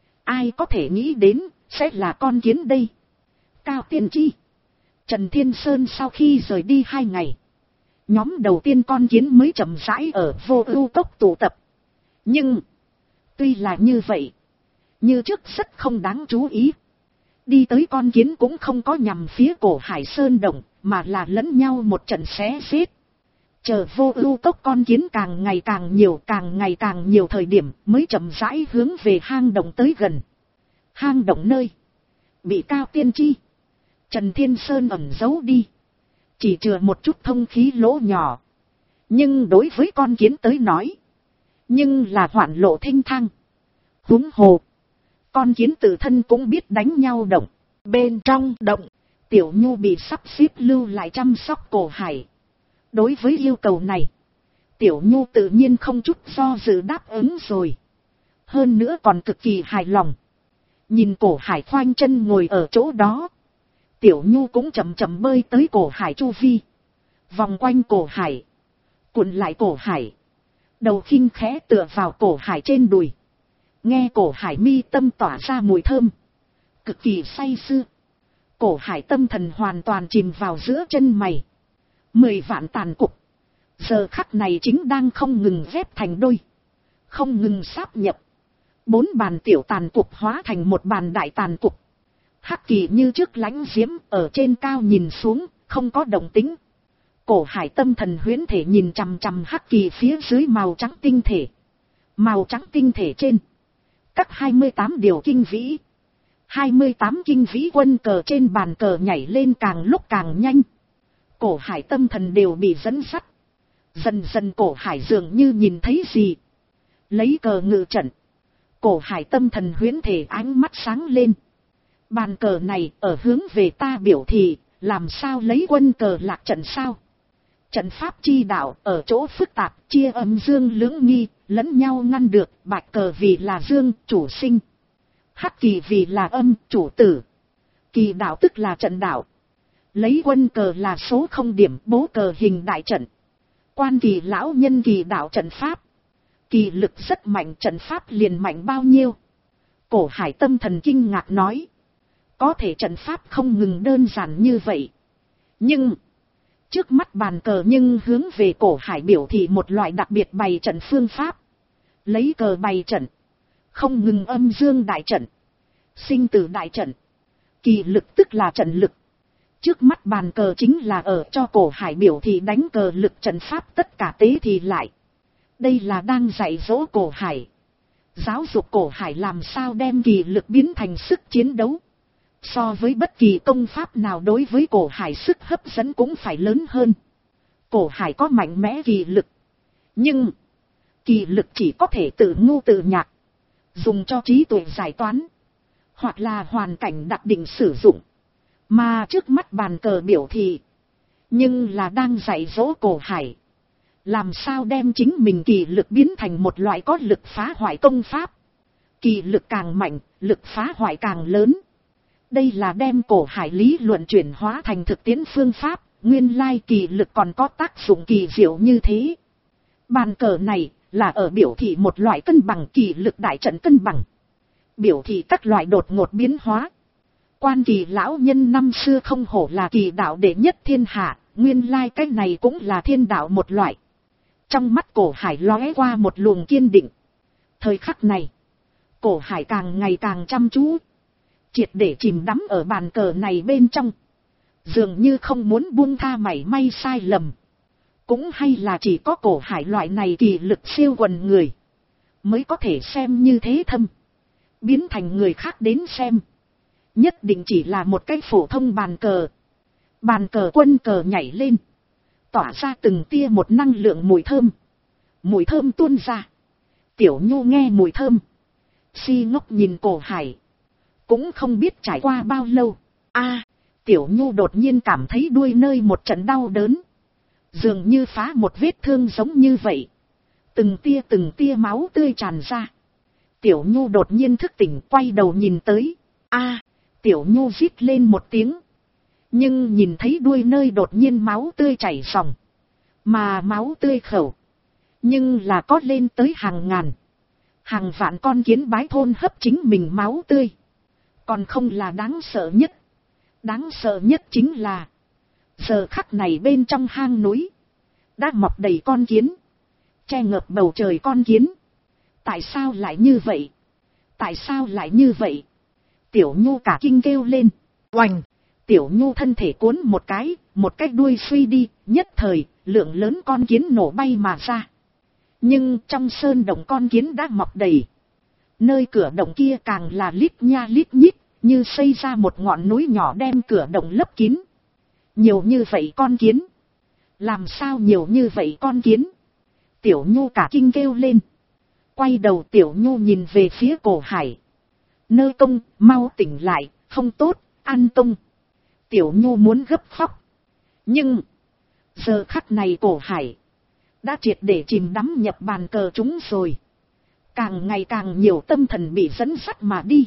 Ai có thể nghĩ đến sẽ là con kiến đây? Cao Tiên Tri, Trần Thiên Sơn sau khi rời đi 2 ngày, nhóm đầu tiên con kiến mới chậm rãi ở Vô Ưu Cốc tụ tập. Nhưng tuy là như vậy, như trước rất không đáng chú ý. Đi tới con kiến cũng không có nhằm phía cổ hải sơn động, mà là lẫn nhau một trận xé giết. Chờ Vô Ưu Cốc con kiến càng ngày càng nhiều thời điểm mới chậm rãi hướng về hang động tới gần. Hang động nơi bị Cao Tiên Tri, Trần Thiên Sơn ẩn giấu đi, chỉ chừa một chút thông khí lỗ nhỏ. Nhưng đối với con kiến tới nói, nhưng là hoạn lộ thênh thang. Huống hồ, con kiến tự thân cũng biết đánh nhau động. Bên trong động, Tiểu Nhu bị sắp xếp lưu lại chăm sóc cổ hải. Đối với yêu cầu này, Tiểu Nhu tự nhiên không chút do dự đáp ứng rồi. Hơn nữa còn cực kỳ hài lòng. Nhìn cổ hải khoanh chân ngồi ở chỗ đó, Tiểu Nhu cũng chậm chậm bơi tới cổ hải chu vi, vòng quanh cổ hải, cuộn lại cổ hải, đầu khinh khẽ tựa vào cổ hải trên đùi, nghe cổ hải mi tâm tỏa ra mùi thơm, cực kỳ say sưa. Cổ hải tâm thần hoàn toàn chìm vào giữa chân mày. 10 vạn tàn cục, giờ khắc này chính đang không ngừng ghép thành đôi, không ngừng sáp nhập. 4 bàn tiểu tàn cục hóa thành một bàn đại tàn cục. Hắc Kỳ như trước lãnh diễm ở trên cao nhìn xuống, không có động tĩnh. Cổ hải tâm thần huyễn thể nhìn chằm chằm Hắc Kỳ phía dưới màu trắng tinh thể. Màu trắng tinh thể trên, các 28 điều kinh vĩ. 28 kinh vĩ quân cờ trên bàn cờ nhảy lên càng lúc càng nhanh. Cổ hải tâm thần đều bị dẫn dắt. Dần dần cổ hải dường như nhìn thấy gì. Lấy cờ ngự trận. Cổ hải tâm thần huyễn thể ánh mắt sáng lên. Bàn cờ này ở hướng về ta biểu thị, làm sao lấy quân cờ lạc trận sao? Trận pháp chi đạo ở chỗ phức tạp, chia âm dương lưỡng nghi, lẫn nhau ngăn được, bạch cờ vì là dương, chủ sinh. Hắc kỳ vì là âm, chủ tử. Kỳ đạo tức là trận đạo. Lấy quân cờ là số không điểm, bố cờ hình đại trận. Quan kỳ lão nhân kỳ đạo trận pháp. Kỳ lực rất mạnh, trận pháp liền mạnh bao nhiêu. Cổ Hải tâm thần kinh ngạc nói. Có thể trận pháp không ngừng đơn giản như vậy. Nhưng, trước mắt bàn cờ nhưng hướng về Cổ Hải biểu thị một loại đặc biệt bày trận phương pháp. Lấy cờ bày trận. Không ngừng âm dương đại trận. Sinh tử đại trận. Kỳ lực tức là trận lực. Trước mắt bàn cờ chính là ở cho Cổ Hải biểu thị đánh cờ lực trận pháp tất cả tế thì lại. Đây là đang dạy dỗ Cổ Hải. Giáo dục Cổ Hải làm sao đem kỳ lực biến thành sức chiến đấu. So với bất kỳ công pháp nào đối với Cổ Hải sức hấp dẫn cũng phải lớn hơn. Cổ Hải có mạnh mẽ kỳ lực. Nhưng, kỳ lực chỉ có thể tự ngu tự nhạc. Dùng cho trí tuệ giải toán. Hoặc là hoàn cảnh đặc định sử dụng. Mà trước mắt bàn cờ biểu thị. Nhưng là đang dạy dỗ Cổ Hải. Làm sao đem chính mình kỳ lực biến thành một loại có lực phá hoại công pháp. Kỳ lực càng mạnh, lực phá hoại càng lớn. Đây là đem Cổ Hải lý luận chuyển hóa thành thực tiễn phương pháp. Nguyên lai kỳ lực còn có tác dụng kỳ diệu như thế. Bàn cờ này là ở biểu thị một loại cân bằng, kỳ lực đại trận cân bằng. Biểu thị các loại đột ngột biến hóa. Quan kỳ lão nhân năm xưa không hổ là kỳ đạo đệ nhất thiên hạ, nguyên lai cái này cũng là thiên đạo một loại. Trong mắt Cổ Hải lóe qua một luồng kiên định. Thời khắc này, Cổ Hải càng ngày càng chăm chú. Triệt để chìm đắm ở bàn cờ này bên trong. Dường như không muốn buông tha mảy may sai lầm. Cũng hay là chỉ có Cổ Hải loại này kỳ lực siêu quần người. Mới có thể xem như thế thâm. Biến thành người khác đến xem. Nhất định chỉ là một cái phổ thông bàn cờ. Bàn cờ quân cờ nhảy lên. Tỏa ra từng tia một năng lượng mùi thơm. Mùi thơm tuôn ra. Tiểu Nhu nghe mùi thơm. Si ngốc nhìn Cổ Hải. Cũng không biết trải qua bao lâu. Tiểu Nhu đột nhiên cảm thấy đuôi nơi một trận đau đớn. Dường như phá một vết thương giống như vậy. Từng tia máu tươi tràn ra. Tiểu Nhu đột nhiên thức tỉnh, quay đầu nhìn tới. Tiểu Nhu rít lên một tiếng. Nhưng nhìn thấy đuôi nơi đột nhiên máu tươi chảy ròng. Mà máu tươi khẩu. Nhưng là có lên tới hàng ngàn. Hàng vạn con kiến bái thôn hấp chính mình máu tươi. Còn không là đáng sợ nhất. Đáng sợ nhất chính là. Giờ khắc này bên trong hang núi. Đã mọc đầy con kiến. Che ngập bầu trời con kiến. Tại sao lại như vậy? Tại sao lại như vậy? Tiểu Nhu cả kinh kêu lên. Oành! Tiểu Nhu thân thể cuốn một cái đuôi suy đi, nhất thời, lượng lớn con kiến nổ bay mà ra. Nhưng trong sơn động con kiến đã mọc đầy. Nơi cửa động kia càng là lít nha lít nhít, như xây ra một ngọn núi nhỏ đem cửa động lấp kín. Nhiều như vậy con kiến. Làm sao nhiều như vậy con kiến? Tiểu Nhu cả kinh kêu lên. Quay đầu Tiểu Nhu nhìn về phía Cổ Hải. Nơ công, mau tỉnh lại, không tốt, ăn công. Tiểu Nhu muốn gấp khóc. Nhưng, giờ khắc này Cổ Hải đã triệt để chìm đắm nhập bàn cờ chúng rồi. Càng ngày càng nhiều tâm thần bị dẫn dắt mà đi.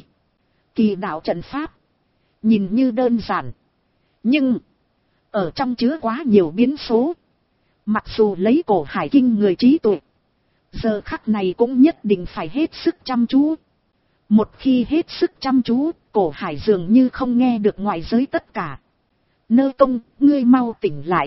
Kỳ đạo trận pháp, nhìn như đơn giản. Nhưng, ở trong chứa quá nhiều biến số. Mặc dù lấy Cổ Hải kinh người trí tuệ. Giờ khắc này cũng nhất định phải hết sức chăm chú. Một khi hết sức chăm chú, Cổ Hải dường như không nghe được ngoại giới tất cả. Nơ công, ngươi mau tỉnh lại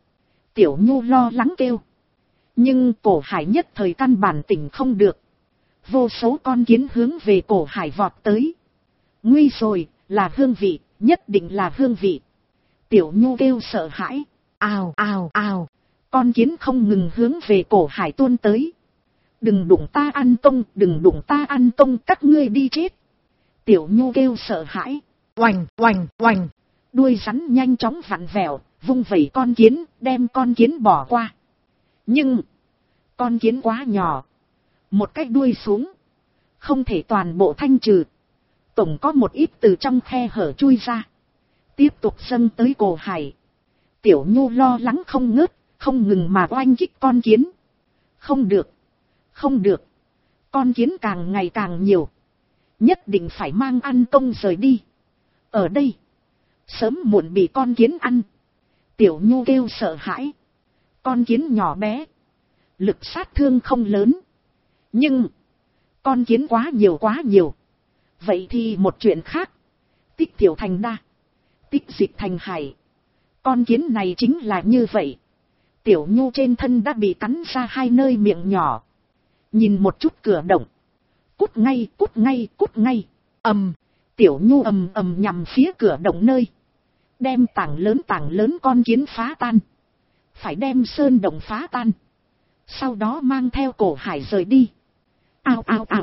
Tiểu Nhu lo lắng kêu. Nhưng Cổ Hải nhất thời căn bản tỉnh không được. Vô số con kiến hướng về Cổ Hải vọt tới. Nguy rồi, là hương vị, nhất định là hương vị. Tiểu Nhu kêu sợ hãi. Ào ào ào. Con kiến không ngừng hướng về Cổ Hải tuôn tới. Đừng đụng ta ăn công, đừng đụng ta ăn công, các ngươi đi chết. Tiểu Nhu kêu sợ hãi. Oành oành oành. Đuôi rắn nhanh chóng vặn vẹo, vung vẩy con kiến, đem con kiến bỏ qua. Nhưng, con kiến quá nhỏ. Một cái đuôi xuống. Không thể toàn bộ thanh trừ. Tổng có một ít từ trong khe hở chui ra. Tiếp tục dâng tới Cổ Hải. Tiểu Nhu lo lắng không ngớt, không ngừng mà oanh kích con kiến. Không được, không được, con kiến càng ngày càng nhiều, nhất định phải mang An Công rời đi. Ở đây, sớm muộn bị con kiến ăn. Tiểu Nhu kêu sợ hãi. Con kiến nhỏ bé, lực sát thương không lớn, nhưng con kiến quá nhiều. Vậy thì một chuyện khác. Tích tiểu thành đa, tích dịch thành hải. Con kiến này chính là như vậy. Tiểu Nhu trên thân đã bị cắn ra 2 nơi miệng nhỏ. Nhìn một chút cửa động. Cút ngay, cút ngay, cút ngay. Tiểu Nhu ầm nhằm phía cửa động nơi. Đem tảng lớn con kiến phá tan. Phải đem sơn động phá tan. Sau đó mang theo Cổ Hải rời đi. Ào.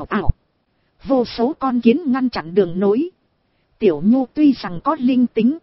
Vô số con kiến ngăn chặn đường nối. Tiểu Nhu tuy rằng có linh tính,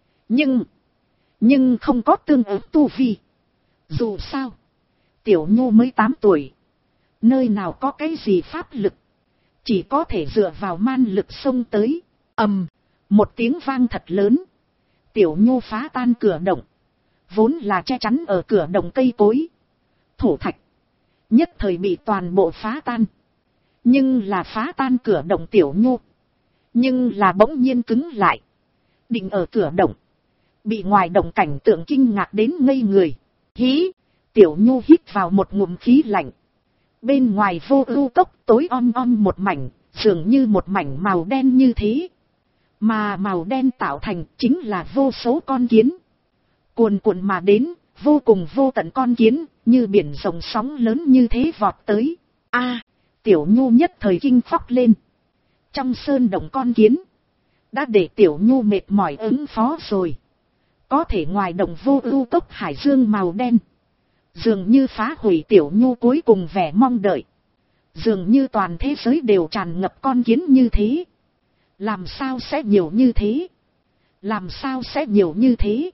nhưng không có tương ứng tu vi. Dù sao, Tiểu Nhu mới 8 tuổi. Nơi nào có cái gì pháp lực. Chỉ có thể dựa vào man lực xông tới. Một tiếng vang thật lớn. Tiểu Nhu phá tan cửa động. Vốn là che chắn ở cửa động cây cối, thổ thạch, nhất thời bị toàn bộ phá tan. Nhưng là phá tan cửa động Tiểu Nhu, nhưng là bỗng nhiên cứng lại, định ở cửa động, bị ngoài động cảnh tượng kinh ngạc đến ngây người. Hí, Tiểu Nhu hít vào một ngụm khí lạnh. Bên ngoài vô ưu cốc tối om một mảnh, dường như một mảnh màu đen như thế. Mà màu đen tạo thành chính là vô số con kiến. Cuồn cuộn mà đến, vô cùng vô tận con kiến, như biển rộng sóng lớn như thế vọt tới. Tiểu Nhu nhất thời kinh phóc lên. Trong sơn động con kiến, đã để Tiểu Nhu mệt mỏi ứng phó rồi. Có thể ngoài động vô ưu cốc hải dương màu đen, dường như phá hủy Tiểu Nhu cuối cùng vẻ mong đợi. Dường như toàn thế giới đều tràn ngập con kiến như thế. Làm sao sẽ nhiều như thế? Làm sao sẽ nhiều như thế?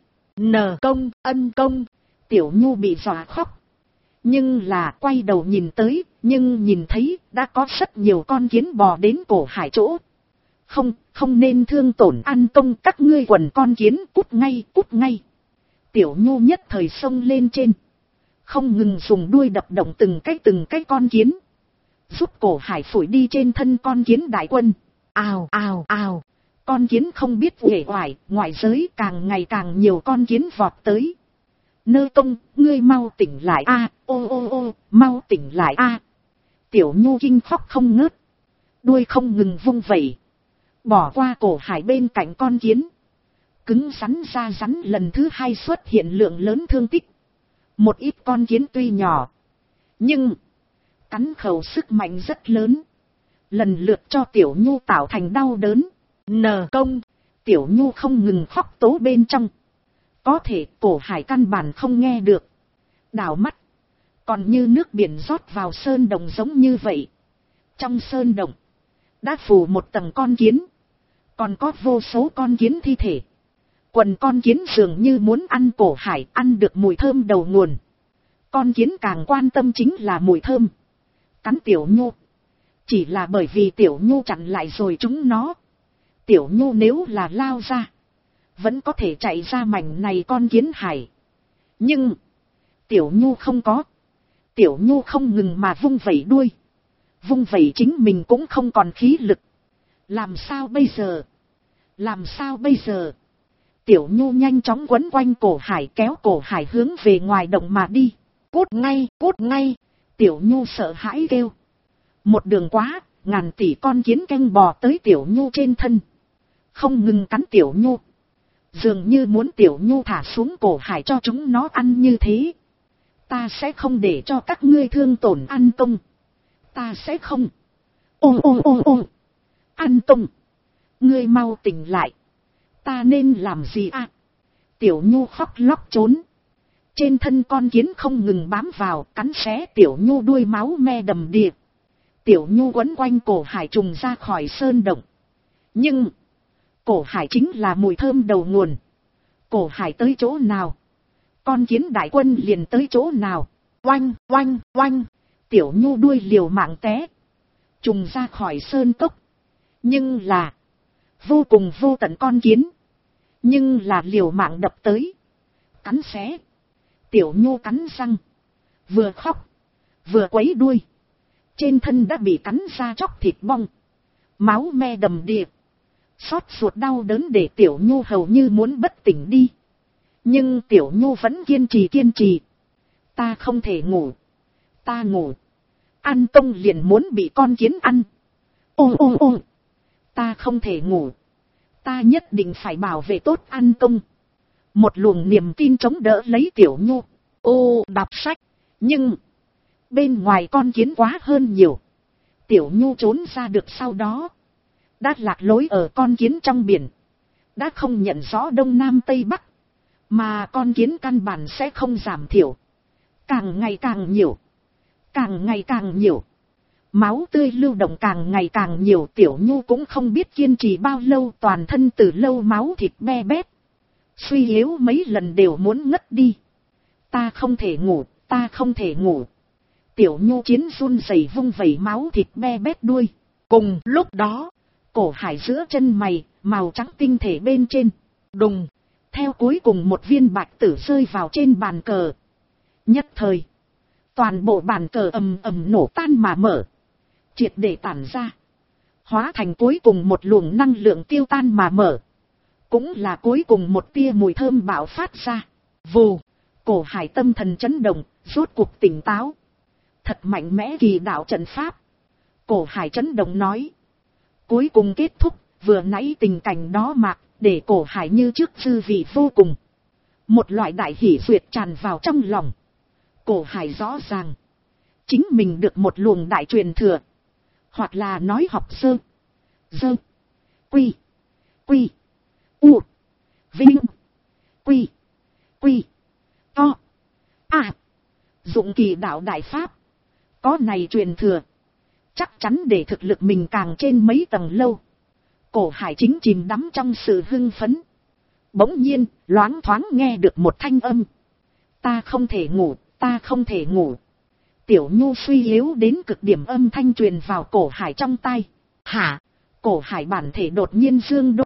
Ân công, Tiểu Nhu bị dọa khóc. Nhưng là quay đầu nhìn tới, nhưng nhìn thấy đã có rất nhiều con kiến bò đến Cổ Hải chỗ. Không nên thương tổn An Công các ngươi quần con kiến, cút ngay. Tiểu Nhu nhất thời xông lên trên, không ngừng dùng đuôi đập động từng cái con kiến, giúp Cổ Hải phủi đi trên thân con kiến đại quân. Ào. Con kiến không biết uể oải, ngoại giới càng ngày càng nhiều con kiến vọt tới. Nơ Công, ngươi mau tỉnh lại ô, mau tỉnh lại Tiểu Nhu kinh khóc không ngớt, đuôi không ngừng vung vẩy, bỏ qua Cổ Hải bên cạnh con kiến. Cứng rắn ra rắn lần thứ 2 xuất hiện lượng lớn thương tích. Một ít con kiến tuy nhỏ, nhưng cắn khẩu sức mạnh rất lớn, lần lượt cho Tiểu Nhu tạo thành đau đớn. Công, Tiểu Nhu không ngừng khóc tố bên trong. Có thể Cổ Hải căn bản không nghe được. Đảo mắt, còn như nước biển rót vào sơn động giống như vậy. Trong sơn động, đã phủ một tầng con kiến. Còn có vô số con kiến thi thể. Quần con kiến dường như muốn ăn Cổ Hải, ăn được mùi thơm đầu nguồn. Con kiến càng quan tâm chính là mùi thơm. Cắn Tiểu Nhu, chỉ là bởi vì Tiểu Nhu chặn lại rồi chúng nó. Tiểu Nhu nếu là lao ra, vẫn có thể chạy ra mảnh này con kiến hải. Nhưng Tiểu Nhu không có. Tiểu Nhu không ngừng mà vung vẩy đuôi. Vung vẩy chính mình cũng không còn khí lực. Làm sao bây giờ? Tiểu Nhu nhanh chóng quấn quanh Cổ Hải, kéo Cổ Hải hướng về ngoài động mà đi. Cút ngay. Tiểu Nhu sợ hãi kêu. Một đường quá, ngàn tỷ con kiến canh bò tới Tiểu Nhu trên thân, không ngừng cắn Tiểu Nhu, dường như muốn Tiểu Nhu thả xuống Cổ Hải cho chúng nó ăn như thế. Ta sẽ không để cho các ngươi thương tổn An Công. Ta sẽ không. Ô. An Công, ngươi mau tỉnh lại. Ta nên làm gì Tiểu Nhu khóc lóc trốn. Trên thân con kiến không ngừng bám vào, cắn xé Tiểu Nhu, đuôi máu me đầm đìa. Tiểu Nhu quấn quanh Cổ Hải trùng ra khỏi sơn động. Nhưng Cổ Hải chính là mùi thơm đầu nguồn. Cổ Hải tới chỗ nào, con kiến đại quân liền tới chỗ nào. Oanh. Tiểu Nhu đuôi liều mạng té, trùng ra khỏi sơn cốc. Nhưng là vô cùng vô tận con kiến, nhưng là liều mạng đập tới, cắn xé. Tiểu Nhu cắn răng, vừa khóc, vừa quấy đuôi. Trên thân đã bị cắn ra chóc thịt bong, máu me đầm đìa. Xót ruột đau đớn để Tiểu Nhu hầu như muốn bất tỉnh đi. Nhưng Tiểu Nhu vẫn kiên trì. Ta không thể ngủ. Ta ngủ. An Tông liền muốn bị con kiến ăn. Ô. Ta không thể ngủ. Ta nhất định phải bảo vệ tốt An Tông. Một luồng niềm tin chống đỡ lấy Tiểu Nhu. Đọc sách. Nhưng bên ngoài con kiến quá hơn nhiều. Tiểu Nhu trốn ra được sau đó, đã lạc lối ở con kiến trong biển. Đã không nhận rõ đông nam tây bắc. Mà con kiến căn bản sẽ không giảm thiểu. Càng ngày càng nhiều. Càng ngày càng nhiều. Máu tươi lưu động càng ngày càng nhiều. Tiểu Nhu cũng không biết kiên trì bao lâu, toàn thân từ lâu máu thịt be bét. Suy yếu mấy lần đều muốn ngất đi. Ta không thể ngủ, ta không thể ngủ. Tiểu Nhu chiến run rẩy vung vẩy máu thịt be bét đuôi. Cùng lúc đó, Cổ Hải giữa chân mày, màu trắng tinh thể bên trên. Đùng, theo cuối cùng một viên bạch tử rơi vào trên bàn cờ. Nhất thời, toàn bộ bàn cờ ầm ầm nổ tan mà mở. Triệt để tản ra. Hóa thành cuối cùng một luồng năng lượng tiêu tan mà mở. Cũng là cuối cùng một tia mùi thơm bạo phát ra. Vù, Cổ Hải tâm thần chấn động, rốt cuộc tỉnh táo. Thật mạnh mẽ kỳ đạo trận pháp. Cổ Hải chấn động nói. Cuối cùng kết thúc, vừa nãy tình cảnh đó mạc, để Cổ Hải như trước dư vị vô cùng. Một loại đại hỷ duyệt tràn vào trong lòng. Cổ Hải rõ ràng, chính mình được một luồng đại truyền thừa. Hoặc là nói học sơ, dơ, quy, u, vinh, quy, to, dụng kỳ đạo đại pháp. Có này truyền thừa, chắc chắn để thực lực mình càng trên mấy tầng lâu. Cổ Hải chính chìm đắm trong sự hưng phấn. Bỗng nhiên, loáng thoáng nghe được một thanh âm. Ta không thể ngủ, ta không thể ngủ. Tiểu Nhu suy yếu đến cực điểm âm thanh truyền vào Cổ Hải trong tai. Hả? Cổ Hải bản thể đột nhiên dương đôi.